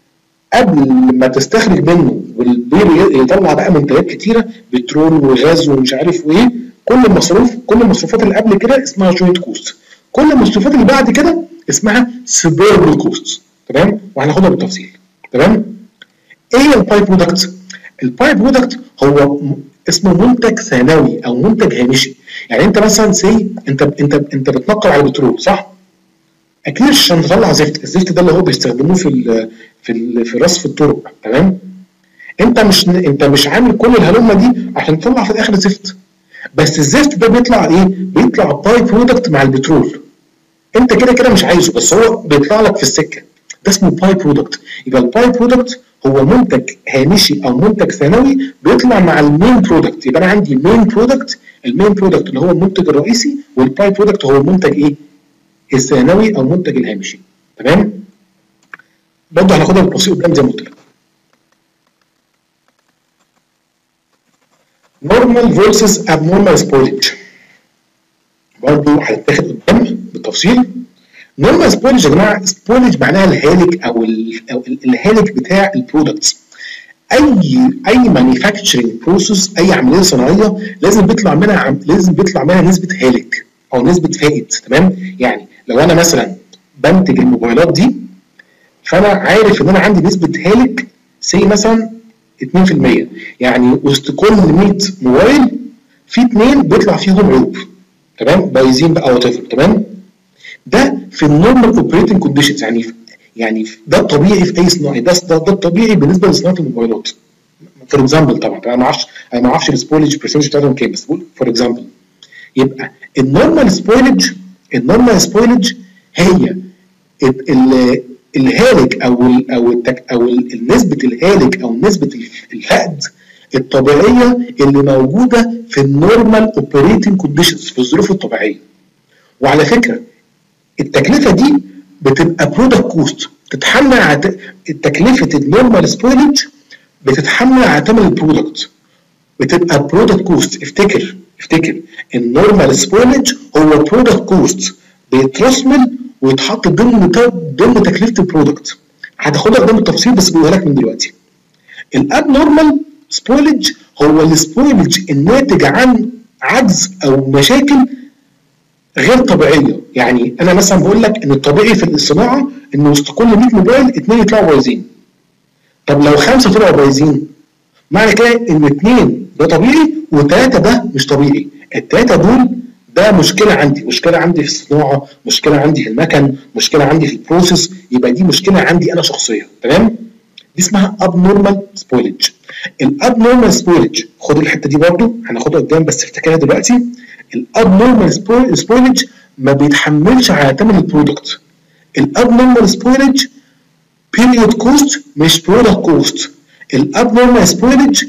قبل ما تستخرج منه والبير يطلع بقى منتجات كتيره، بترول وغاز ومش عارف وايه، كل المصروف كل المصروفات اللي قبل كده اسمها جوينت كوست، كل المصروفات اللي بعد كده اسمها سيبرابل كوست، تمام؟ وهناخدها بالتفصيل، تمام؟ ايه هي الباي برودكت؟ الباي برودكت هو اسمه منتج ثانوي او منتج هامشي. يعني انت مثلا سي انت انت انت بتنقل على البترول، صح؟ اكيد عشان تطلع زفت، الزفت ده اللي هو بيستخدموه في ال في ال في رصف الطرق، تمام؟ انت مش انت مش عامل كل الهلومه دي عشان تطلع في الاخر زفت، بس الزفت ده بيطلع ايه؟ بيطلع باي برودكت مع البترول، انت كده كده مش عايزه بس هو بيطلع لك في السكه، ده اسمه باي برودكت. يبقى الباي برودكت هو منتج هامشي او منتج ثانوي بيطلع مع المين برودكت. يبقى انا عندي مين برودكت، المين برودكت اللي هو المنتج الرئيسي، والباي برودكت هو المنتج ايه؟ الثانوي او المنتج الهامشي، تمام؟ برضه هناخدها بالتفصيل قدام زي ما قلت لك. نورمال فيرسز ابنورمال سبويلج، برضه هتتاخد قدام بالتفصيل. نورمال سبويلج يا جماعه، سبويلج معناها الهالك او, أو الهالك بتاع البرودكتس. اي اي مانيفاكتشرنج بروسيس، اي عمليه صناعيه لازم بيطلع منها لازم بيطلع منها نسبه هالك او نسبه فائد، تمام؟ يعني لو انا مثلا بنتج الموبايلات دي، فانا عارف ان انا عندي نسبه هالك سي مثلا اتنين في المية، يعني وسط كل مية موبايل في اتنين بيطلع فيهم عيوب، تمام؟ بايظين بقى وات ايفر، تمام؟ ده في النورمال اوبريتنج كونديشنز، يعني يعني ده الطبيعي في اي صناعه، ده ده الطبيعي بالنسبه لصناعه الموبايلات. فور اكزامبل طبعا انا ما اعرفش انا ما اعرفش السبويلج برسنتج بتاعتهم كام، بس بقول فور اكزامبل. يبقى النورمال سبويلج النورمال سبويلج هي الهالك او ال او التك او نسبه الهالك او نسبه الفقد الطبيعيه اللي موجوده في النورمال اوبريتنج كونديشنز، في الظروف الطبيعيه. وعلى فكره التكلفه دي بتبقى برودكت كوست، تتحمل عت... تكلفه النورمال سبويلج بتتحمل على ثمن البرودكت، بتبقى برودكت كوست. افتكر افتكر النورمال سبويلج هو برودكت كوست بيترسمل ويتحط ضمن ضمن تكلفه البرودكت. هتاخدها قدام التفصيل بس بقولها لك من دلوقتي. الاب نورمال سبويلج هو السبويلج الناتج عن عجز او مشاكل غير طبيعيه. يعني انا مثلا بقول لك ان الطبيعي في الصناعه ان وسط كل مية موبايل اثنين يطلعوا بايظين. طب لو خمسه طلعوا بايظين، معنى كده ان اثنين ده طبيعي وثلاثه ده مش طبيعي. الثلاثه دول ده مشكله عندي، مشكله عندي في الصناعه، مشكله عندي في المكن، مشكله عندي في البروسيس، يبقى دي مشكله عندي انا شخصيا، تمام؟ دي اسمها abnormal spoilage. الابنورمال spoilage خد الحته دي برضو هناخدها قدام بس افتكرها دلوقتي. الابنورمال spoilage ما بيتحملش على ثمن البرودكت. الابنورمال spoilage period cost مش product cost. الابنورمال spoilage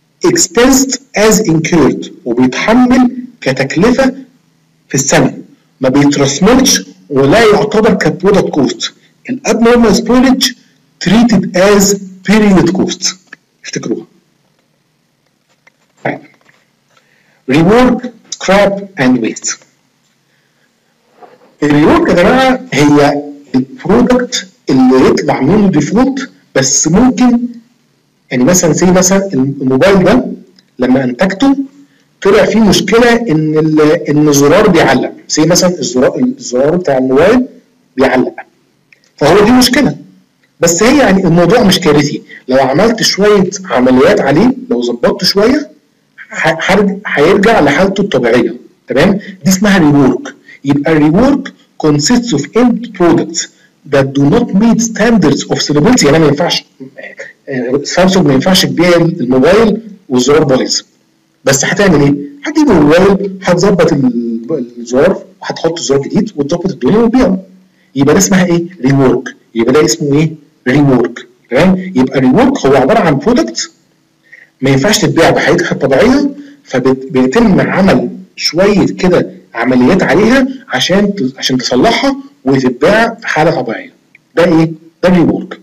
expensed as incurred وبيتحمل كتكلفه في السنه، ما بيترسملش ولا يعتبر كبرودكت كوست. الابنورمال سبويلج treated as period cost. افتكروها. طيب rework scrap and waste. الريورك يا جماعه هي البرودكت اللي يطلع منه ديفولت، بس ممكن يعني مثلا زي مثلا الموبايل ده لما انتجته طلع فيه مشكله ان ان الزرار بيعلق، زي مثلا الزرار الزرار بتاع الموبايل بيعلق، فهو دي مشكله. بس هي يعني الموضوع مش كارثي، لو عملت شويه عمليات عليه، لو ظبطت شويه هيرجع لحالته الطبيعيه. تمام؟ دي اسمها ريورك. يبقى الريورك consists of end products that do not meet standards of suitability. يعني ما ينفعش سامسونج ما ينفعش تبيع الموبايل والزرار بايظ، بس هتعمل ايه؟ هتجيب الموبايل، هتظبط الزرار، وهتحط زرار جديد وتظبط الدنيا وتبيعه. يبقى ده اسمها ايه؟ ريورك. يبقى ده اسمه ايه؟ ريورك. تمام؟ يبقى ريورك هو عباره عن برودكت ما ينفعش تتباع بحالتها الطبيعيه، فبيتم عمل شويه كده عمليات عليها عشان عشان تصلحها وتتباع في حاله طبيعيه. ده ايه؟ ده ريورك.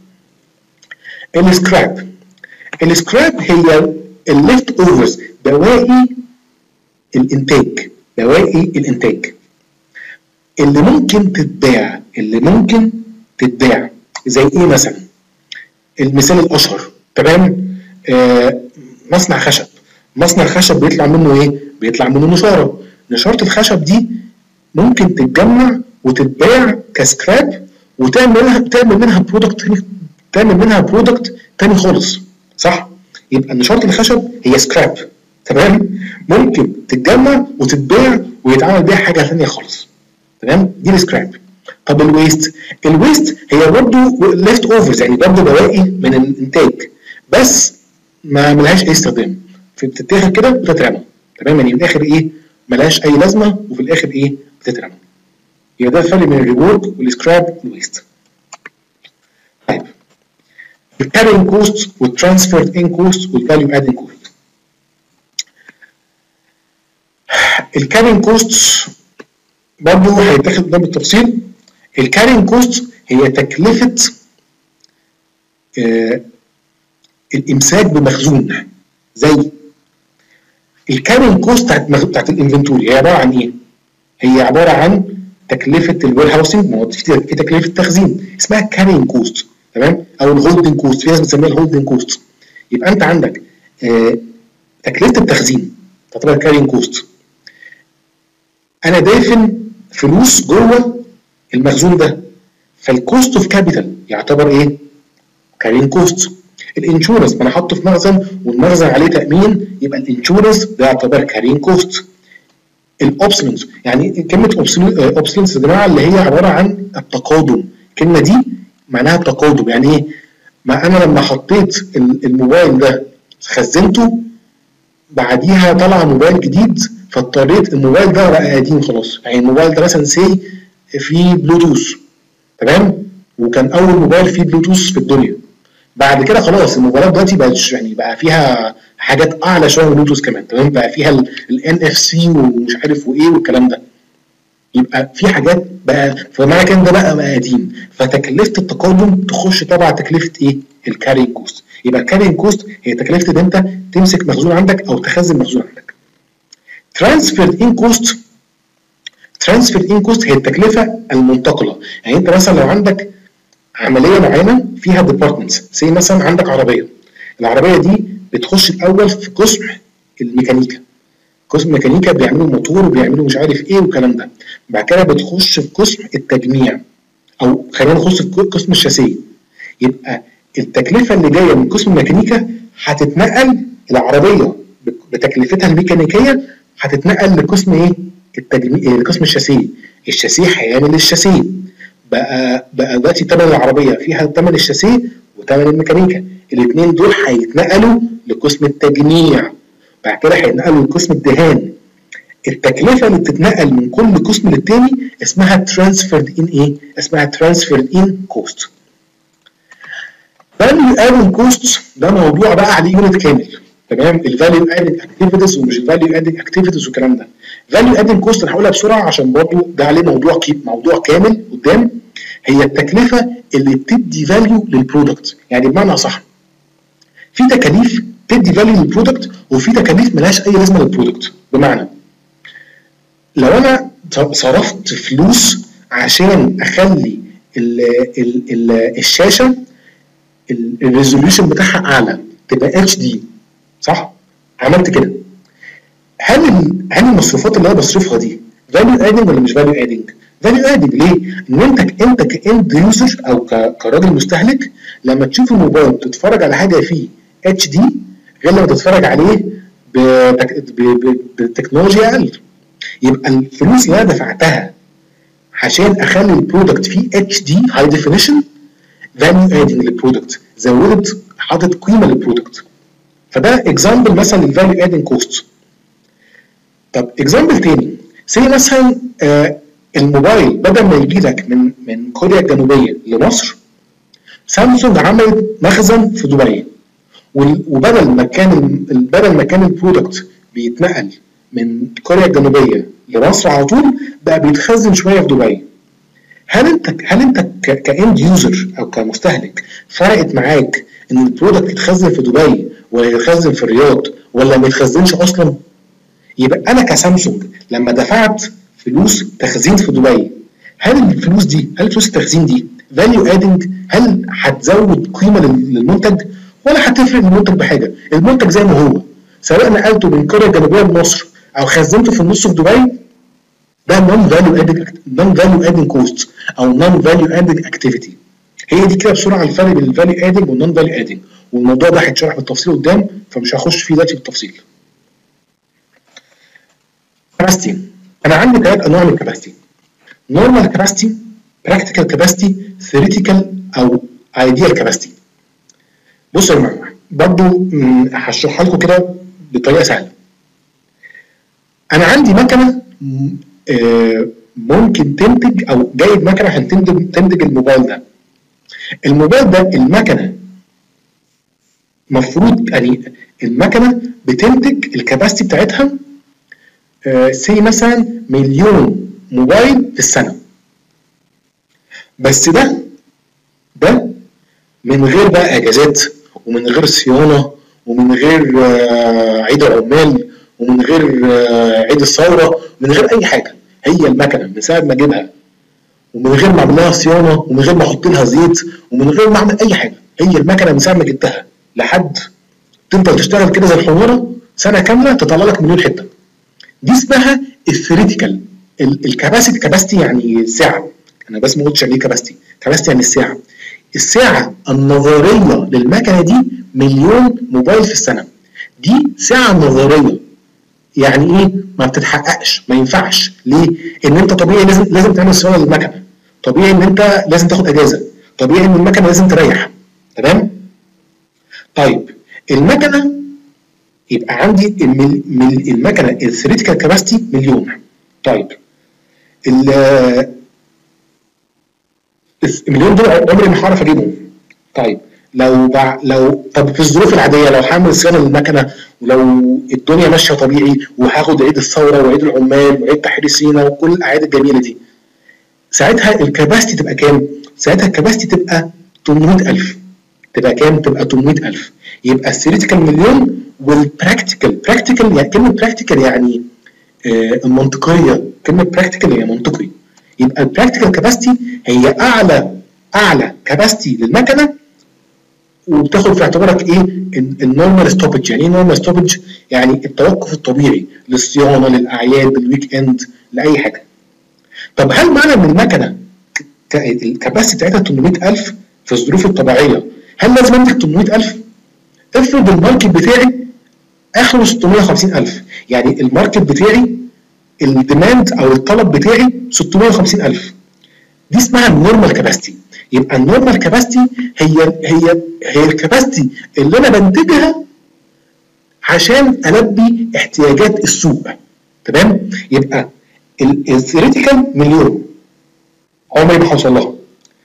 السكراب. السكراب هي الليفت اوفرز، بواقي الانتاج، بواقي الانتاج اللي ممكن تتباع، اللي ممكن تتباع زي ايه مثلا؟ المثال الاشهر، تمام؟ آه مصنع خشب. مصنع خشب بيطلع منه ايه؟ بيطلع منه نشاره. نشاره الخشب دي ممكن تتجمع وتتباع كسكراب وتعمل منها تعمل منها برودكت تعمل منها برودكت تاني خالص، صح؟ يبقى نشاره الخشب هي سكراب، تمام؟ ممكن تتجمع وتتباع ويتعمل بيها حاجه ثانيه خالص، تمام؟ دي السكراب. طب الويست، الويست هي برضه ليفت اوفرز، يعني برضه بواقي من الانتاج بس ما ملهاش اي استخدام، بتتاخد كده وتترمى، تمام؟ يعني في الاخر ايه؟ ملهاش اي لازمه وفي الاخر ايه؟ بتترمى. يبقى ده الفرق بين الريورك والسكراب والويست. طيب الكارينج كوست والترانسفيرد ان كوست والفاليو ادنج كوست. الكارينج كوست برضه هيتاخد ده بالتفصيل. الكارينج كوست هي تكلفه آه الامساك بمخزون. زي الكارينج كوست بتاعت بتاعت الانفنتوري هي عباره عن ايه؟ هي عباره عن تكلفه الوير هاوسنج، ما هو في تكلفه تخزين اسمها كارينج كوست، تمام؟ او الهولدنج كوست، في ناس بتسميها الهولدنج كوست. يبقى انت عندك آه تكلفه التخزين تعتبر كارينج كوست. انا دافن فلوس جوه المخزون ده، فالكوست اوف كابيتال يعتبر ايه؟ كارينج كوست. الانشورنس، ما انا حاطه في مخزن والمخزن عليه تامين، يبقى الانشورنس ده يعتبر كارينج كوست. الاوبسلنس، يعني كلمه اوبسلنس يا جماعه اللي هي عباره عن التقادم. الكلمه دي معناها التقادم، يعني ايه؟ ما انا لما حطيت الموبايل ده خزنته، بعديها طلع موبايل جديد، فاضطريت الموبايل ده بقى قديم خلاص. يعني الموبايل ده مثلا سي فيه بلوتوث، تمام؟ وكان اول موبايل فيه بلوتوث في الدنيا. بعد كده خلاص الموبايلات دلوقتي بقت يعني بقى فيها حاجات اعلى شويه من بلوتوث كمان، تمام؟ بقى فيها الان اف سي ومش عارف وايه والكلام ده. يبقى في حاجات بقى، فمعنى كده ده بقى بقى قديم، فتكلفه التقادم تخش تبع تكلفه ايه؟ الكارينج كوست. يبقى الكارينج كوست هي تكلفه ان انت تمسك مخزون عندك او تخزن مخزون عندك. ترانسفيرد ان كوست، ترانسفيرد ان كوست هي التكلفه المنتقله. يعني انت مثلا لو عندك عمليه معينه فيها ديبارتمنتس، زي مثلا عندك عربيه، العربيه دي بتخش الاول في قسم الميكانيكا، قسم الميكانيكا بيعملوا موتور وبيعملوا مش عارف ايه والكلام ده. بعد كده بتخش في قسم التجميع، او خلينا نخش في قسم الشاسيه. يبقى التكلفه اللي جايه من قسم الميكانيكا هتتنقل، العربيه بتكلفتها الميكانيكيه هتتنقل لقسم ايه؟ التجميع، لقسم الشاسيه. الشاسيه هيعمل الشاسيه، بقى بقى دلوقتي ثمن العربيه فيها ثمن الشاسيه وثمن الميكانيكا، الاثنين دول هيتنقلوا لقسم التجميع. بعد كده هيتنقلوا لقسم الدهان. التكلفه اللي بتتنقل من كل قسم للتاني اسمها ترانسفيرد ان ايه؟ اسمها ترانسفيرد ان كوست. فاليو ادد كوست ده موضوع بقى عليه يونت كامل، تمام؟ الفاليو ادد اكتيفيتيز ومش الفاليو ادد اكتيفيتيز والكلام ده. فاليو ادنج كوست انا هقولها بسرعه عشان برضه ده عليه موضوع موضوع كامل قدام. هي التكلفه اللي بتدي فاليو للبرودكت، يعني بمعنى اصح في تكاليف تدي فاليو للبرودكت وفي تكاليف ملهاش اي لازمه للبرودكت. بمعنى لو انا صرفت فلوس عشان اخلي ال ال ال الشاشه الريزوليوشن بتاعها اعلى تبقى اتش دي، صح؟ عملت كده، هل هل المصروفات اللي انا بصرفها دي فاليو ادنج ولا مش فاليو ادنج؟ فاليو ادنج. ليه؟ ان انت انت كاند يوزر او كراجل مستهلك لما تشوف الموبايل تتفرج على حاجه فيه اتش دي غير لما تتفرج عليه بتكنولوجيا اقل. يبقى الفلوس اللي انا دفعتها عشان اخلي البرودكت فيه اتش دي هاي ديفينيشن فاليو ادنج للبرودكت، زودت حاطط قيمه للبرودكت. فده اكزامبل مثلا للفاليو ادنج كوست. طب اكزامبل تاني، زي مثلا آه الموبايل بدل ما يجي لك من من كوريا الجنوبيه لمصر، سامسونج عملت مخزن في دبي، وبدل ما كان بدل ما كان البرودكت بيتنقل من كوريا الجنوبيه لمصر على طول بقى بيتخزن شويه في دبي. هل انت هل انت كاند يوزر او كمستهلك فرقت معاك ان البرودكت يتخزن في دبي ولا يتخزن في الرياض ولا ما يتخزنش اصلا؟ يبقى انا كسامسونج لما دفعت فلوس تخزين في دبي، هل الفلوس دي هل فلوس التخزين دي فاليو ادنج؟ هل هتزود قيمه للمنتج ولا هتفرق المنتج بحاجه؟ المنتج زي ما هو، سواء نقلته من كوريا الجنوبيه لمصر او خزنته في النص في دبي، ده نون فاليو ادنج نون فاليو ادنج كوست او نون فاليو ادنج اكتيفيتي. هي دي كده بسرعه الفرق بين الفاليو ادنج والنون فاليو ادنج، والموضوع ده هيتشرح بالتفصيل قدام فمش هخش فيه دلوقتي بالتفصيل. كاباسيتي، انا عندي ثلاث انواع من الكاباسيتي: نورمال كاباسيتي، براكتيكال كاباسيتي، ثيوريتيكال او ايديال كاباسيتي. بصوا يا جماعه برضه هشرحها لكم كده بطريقه سهله. انا عندي مكنه ممكن تنتج او جايب مكنه عشان تنتج تنتج الموبايل ده. الموبايل ده المكنه المفروض يعني المكنه بتنتج الكباستي بتاعتها سي مثلا مليون موبايل في السنه. بس ده ده من غير بقى اجازات ومن غير صيانه ومن غير عيد العمال ومن غير عيد الثوره ومن غير اي حاجه. هي المكنه من ساعه ما اجيبها ومن غير ما اعمل لها صيانه ومن غير ما احط لها زيت ومن غير ما اعمل اي حاجه، هي المكنه من ساعه ما جبتها لحد تفضل تشتغل كده زي الحماره سنه كامله تطلع لك مليون حته. دي اسمها الثيوريتيكال. الكباسيتي كباستي يعني الساعه، انا بس ما قلتش يعني ايه كباستي، كباستي يعني الساعه. الساعه النظريه للمكنه دي مليون موبايل في السنه. دي ساعه نظريه، يعني ايه؟ ما بتتحققش، ما ينفعش. ليه؟ ان انت طبيعي لازم لازم تعمل صيانه للمكنه، طبيعي ان انت لازم تاخد اجازه، طبيعي ان المكنه لازم تريح. تمام؟ طيب المكنه يبقى عندي المكنه الثيوريتيكال كاباسيتي مليون. طيب المليون دول عمري ما هعرف اجيبهم. طيب لو بع... لو طب في الظروف العاديه لو هعمل صيانه للمكنه ولو الدنيا ماشيه طبيعي وهاخد عيد الثوره وعيد العمال وعيد تحرير سينا وكل الاعياد الجميله دي، ساعتها الكباستي تبقى كام؟ ساعتها الكباستي تبقى ثمانمائة ألف. تبقى كام؟ تبقى ثمانمائة ألف. يبقى الثيوريتيكال مليون والبراكتيكال، براكتيكال يعني كلمه براكتيكال يعني آه المنطقيه، كلمه براكتيكال هي منطقي. يبقى البراكتيكال كاباستي هي اعلى اعلى كاباستي للمكنه، وبتاخد في اعتبارك ايه؟ النورمال ستوبج. يعني ايه نورمال ستوبج؟ يعني التوقف الطبيعي للصيانه للاعياد للويك اند لاي حاجه. طب هل معنى ان المكنه الكاباسيتي بتاعتها ثمانمائة ألف في الظروف الطبيعيه هل لازم انتج ثمانمائة ألف؟ افرض الماركت بتاعي اخره ستمائة وخمسين ألف، يعني الماركت بتاعي الديماند او الطلب بتاعي ستمائة وخمسين ألف. دي اسمها النورمال كاباسيتي. يبقى النورمال كاباسيتي هي هي هي الكاباسيتي اللي انا بنتجها عشان البي احتياجات السوق. تمام؟ يبقى الثيوريتيكال مليون عمري ما هوصل لها.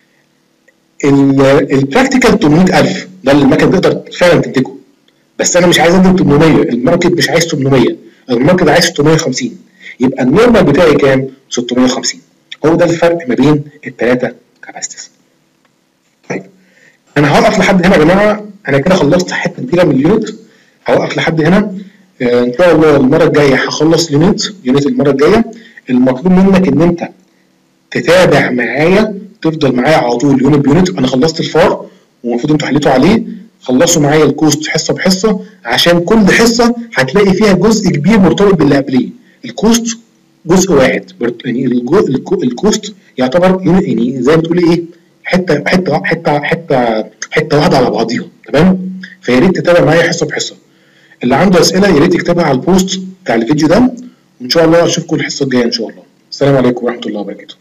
البراكتيكال ثمانمائة ألف ده اللي المكنه تقدر فعلا تنتجه، بس انا مش عايز انتج ثمانمائة، الماركت مش عايز ثمانمائة، الماركت عايز ستمائة وخمسين. يبقى النورمال بتاعي كام؟ ستمية وخمسين. هو ده الفرق ما بين الثلاثه كاباسيتيز. طيب انا هوقف لحد هنا يا جماعه، انا كده خلصت حته كبيره من اليونت، هوقف لحد هنا. آه ان شاء الله المره الجايه هخلص يونت يونت المره الجايه. المطلوب منك ان انت تتابع معايا، تفضل معايا على طول يونت بيونت. انا خلصت الفار والمفروض انتوا حليتوا عليه، خلصوا معايا الكوست حصه بحصه، عشان كل حصه هتلاقي فيها جزء كبير مرتبط باللي قبليه. الكوست جزء واحد، يعني الكوست يعتبر يعني زي ما تقولي ايه، حته حته حته حته حته واحده على بعضيها، تمام؟ فيا ريت تتابع معايا حصه بحصه. اللي عنده اسئله يا ريت يكتبها على البوست بتاع الفيديو ده، وان شاء الله اشوفكم الحصه الجايه ان شاء الله. السلام عليكم ورحمه الله وبركاته.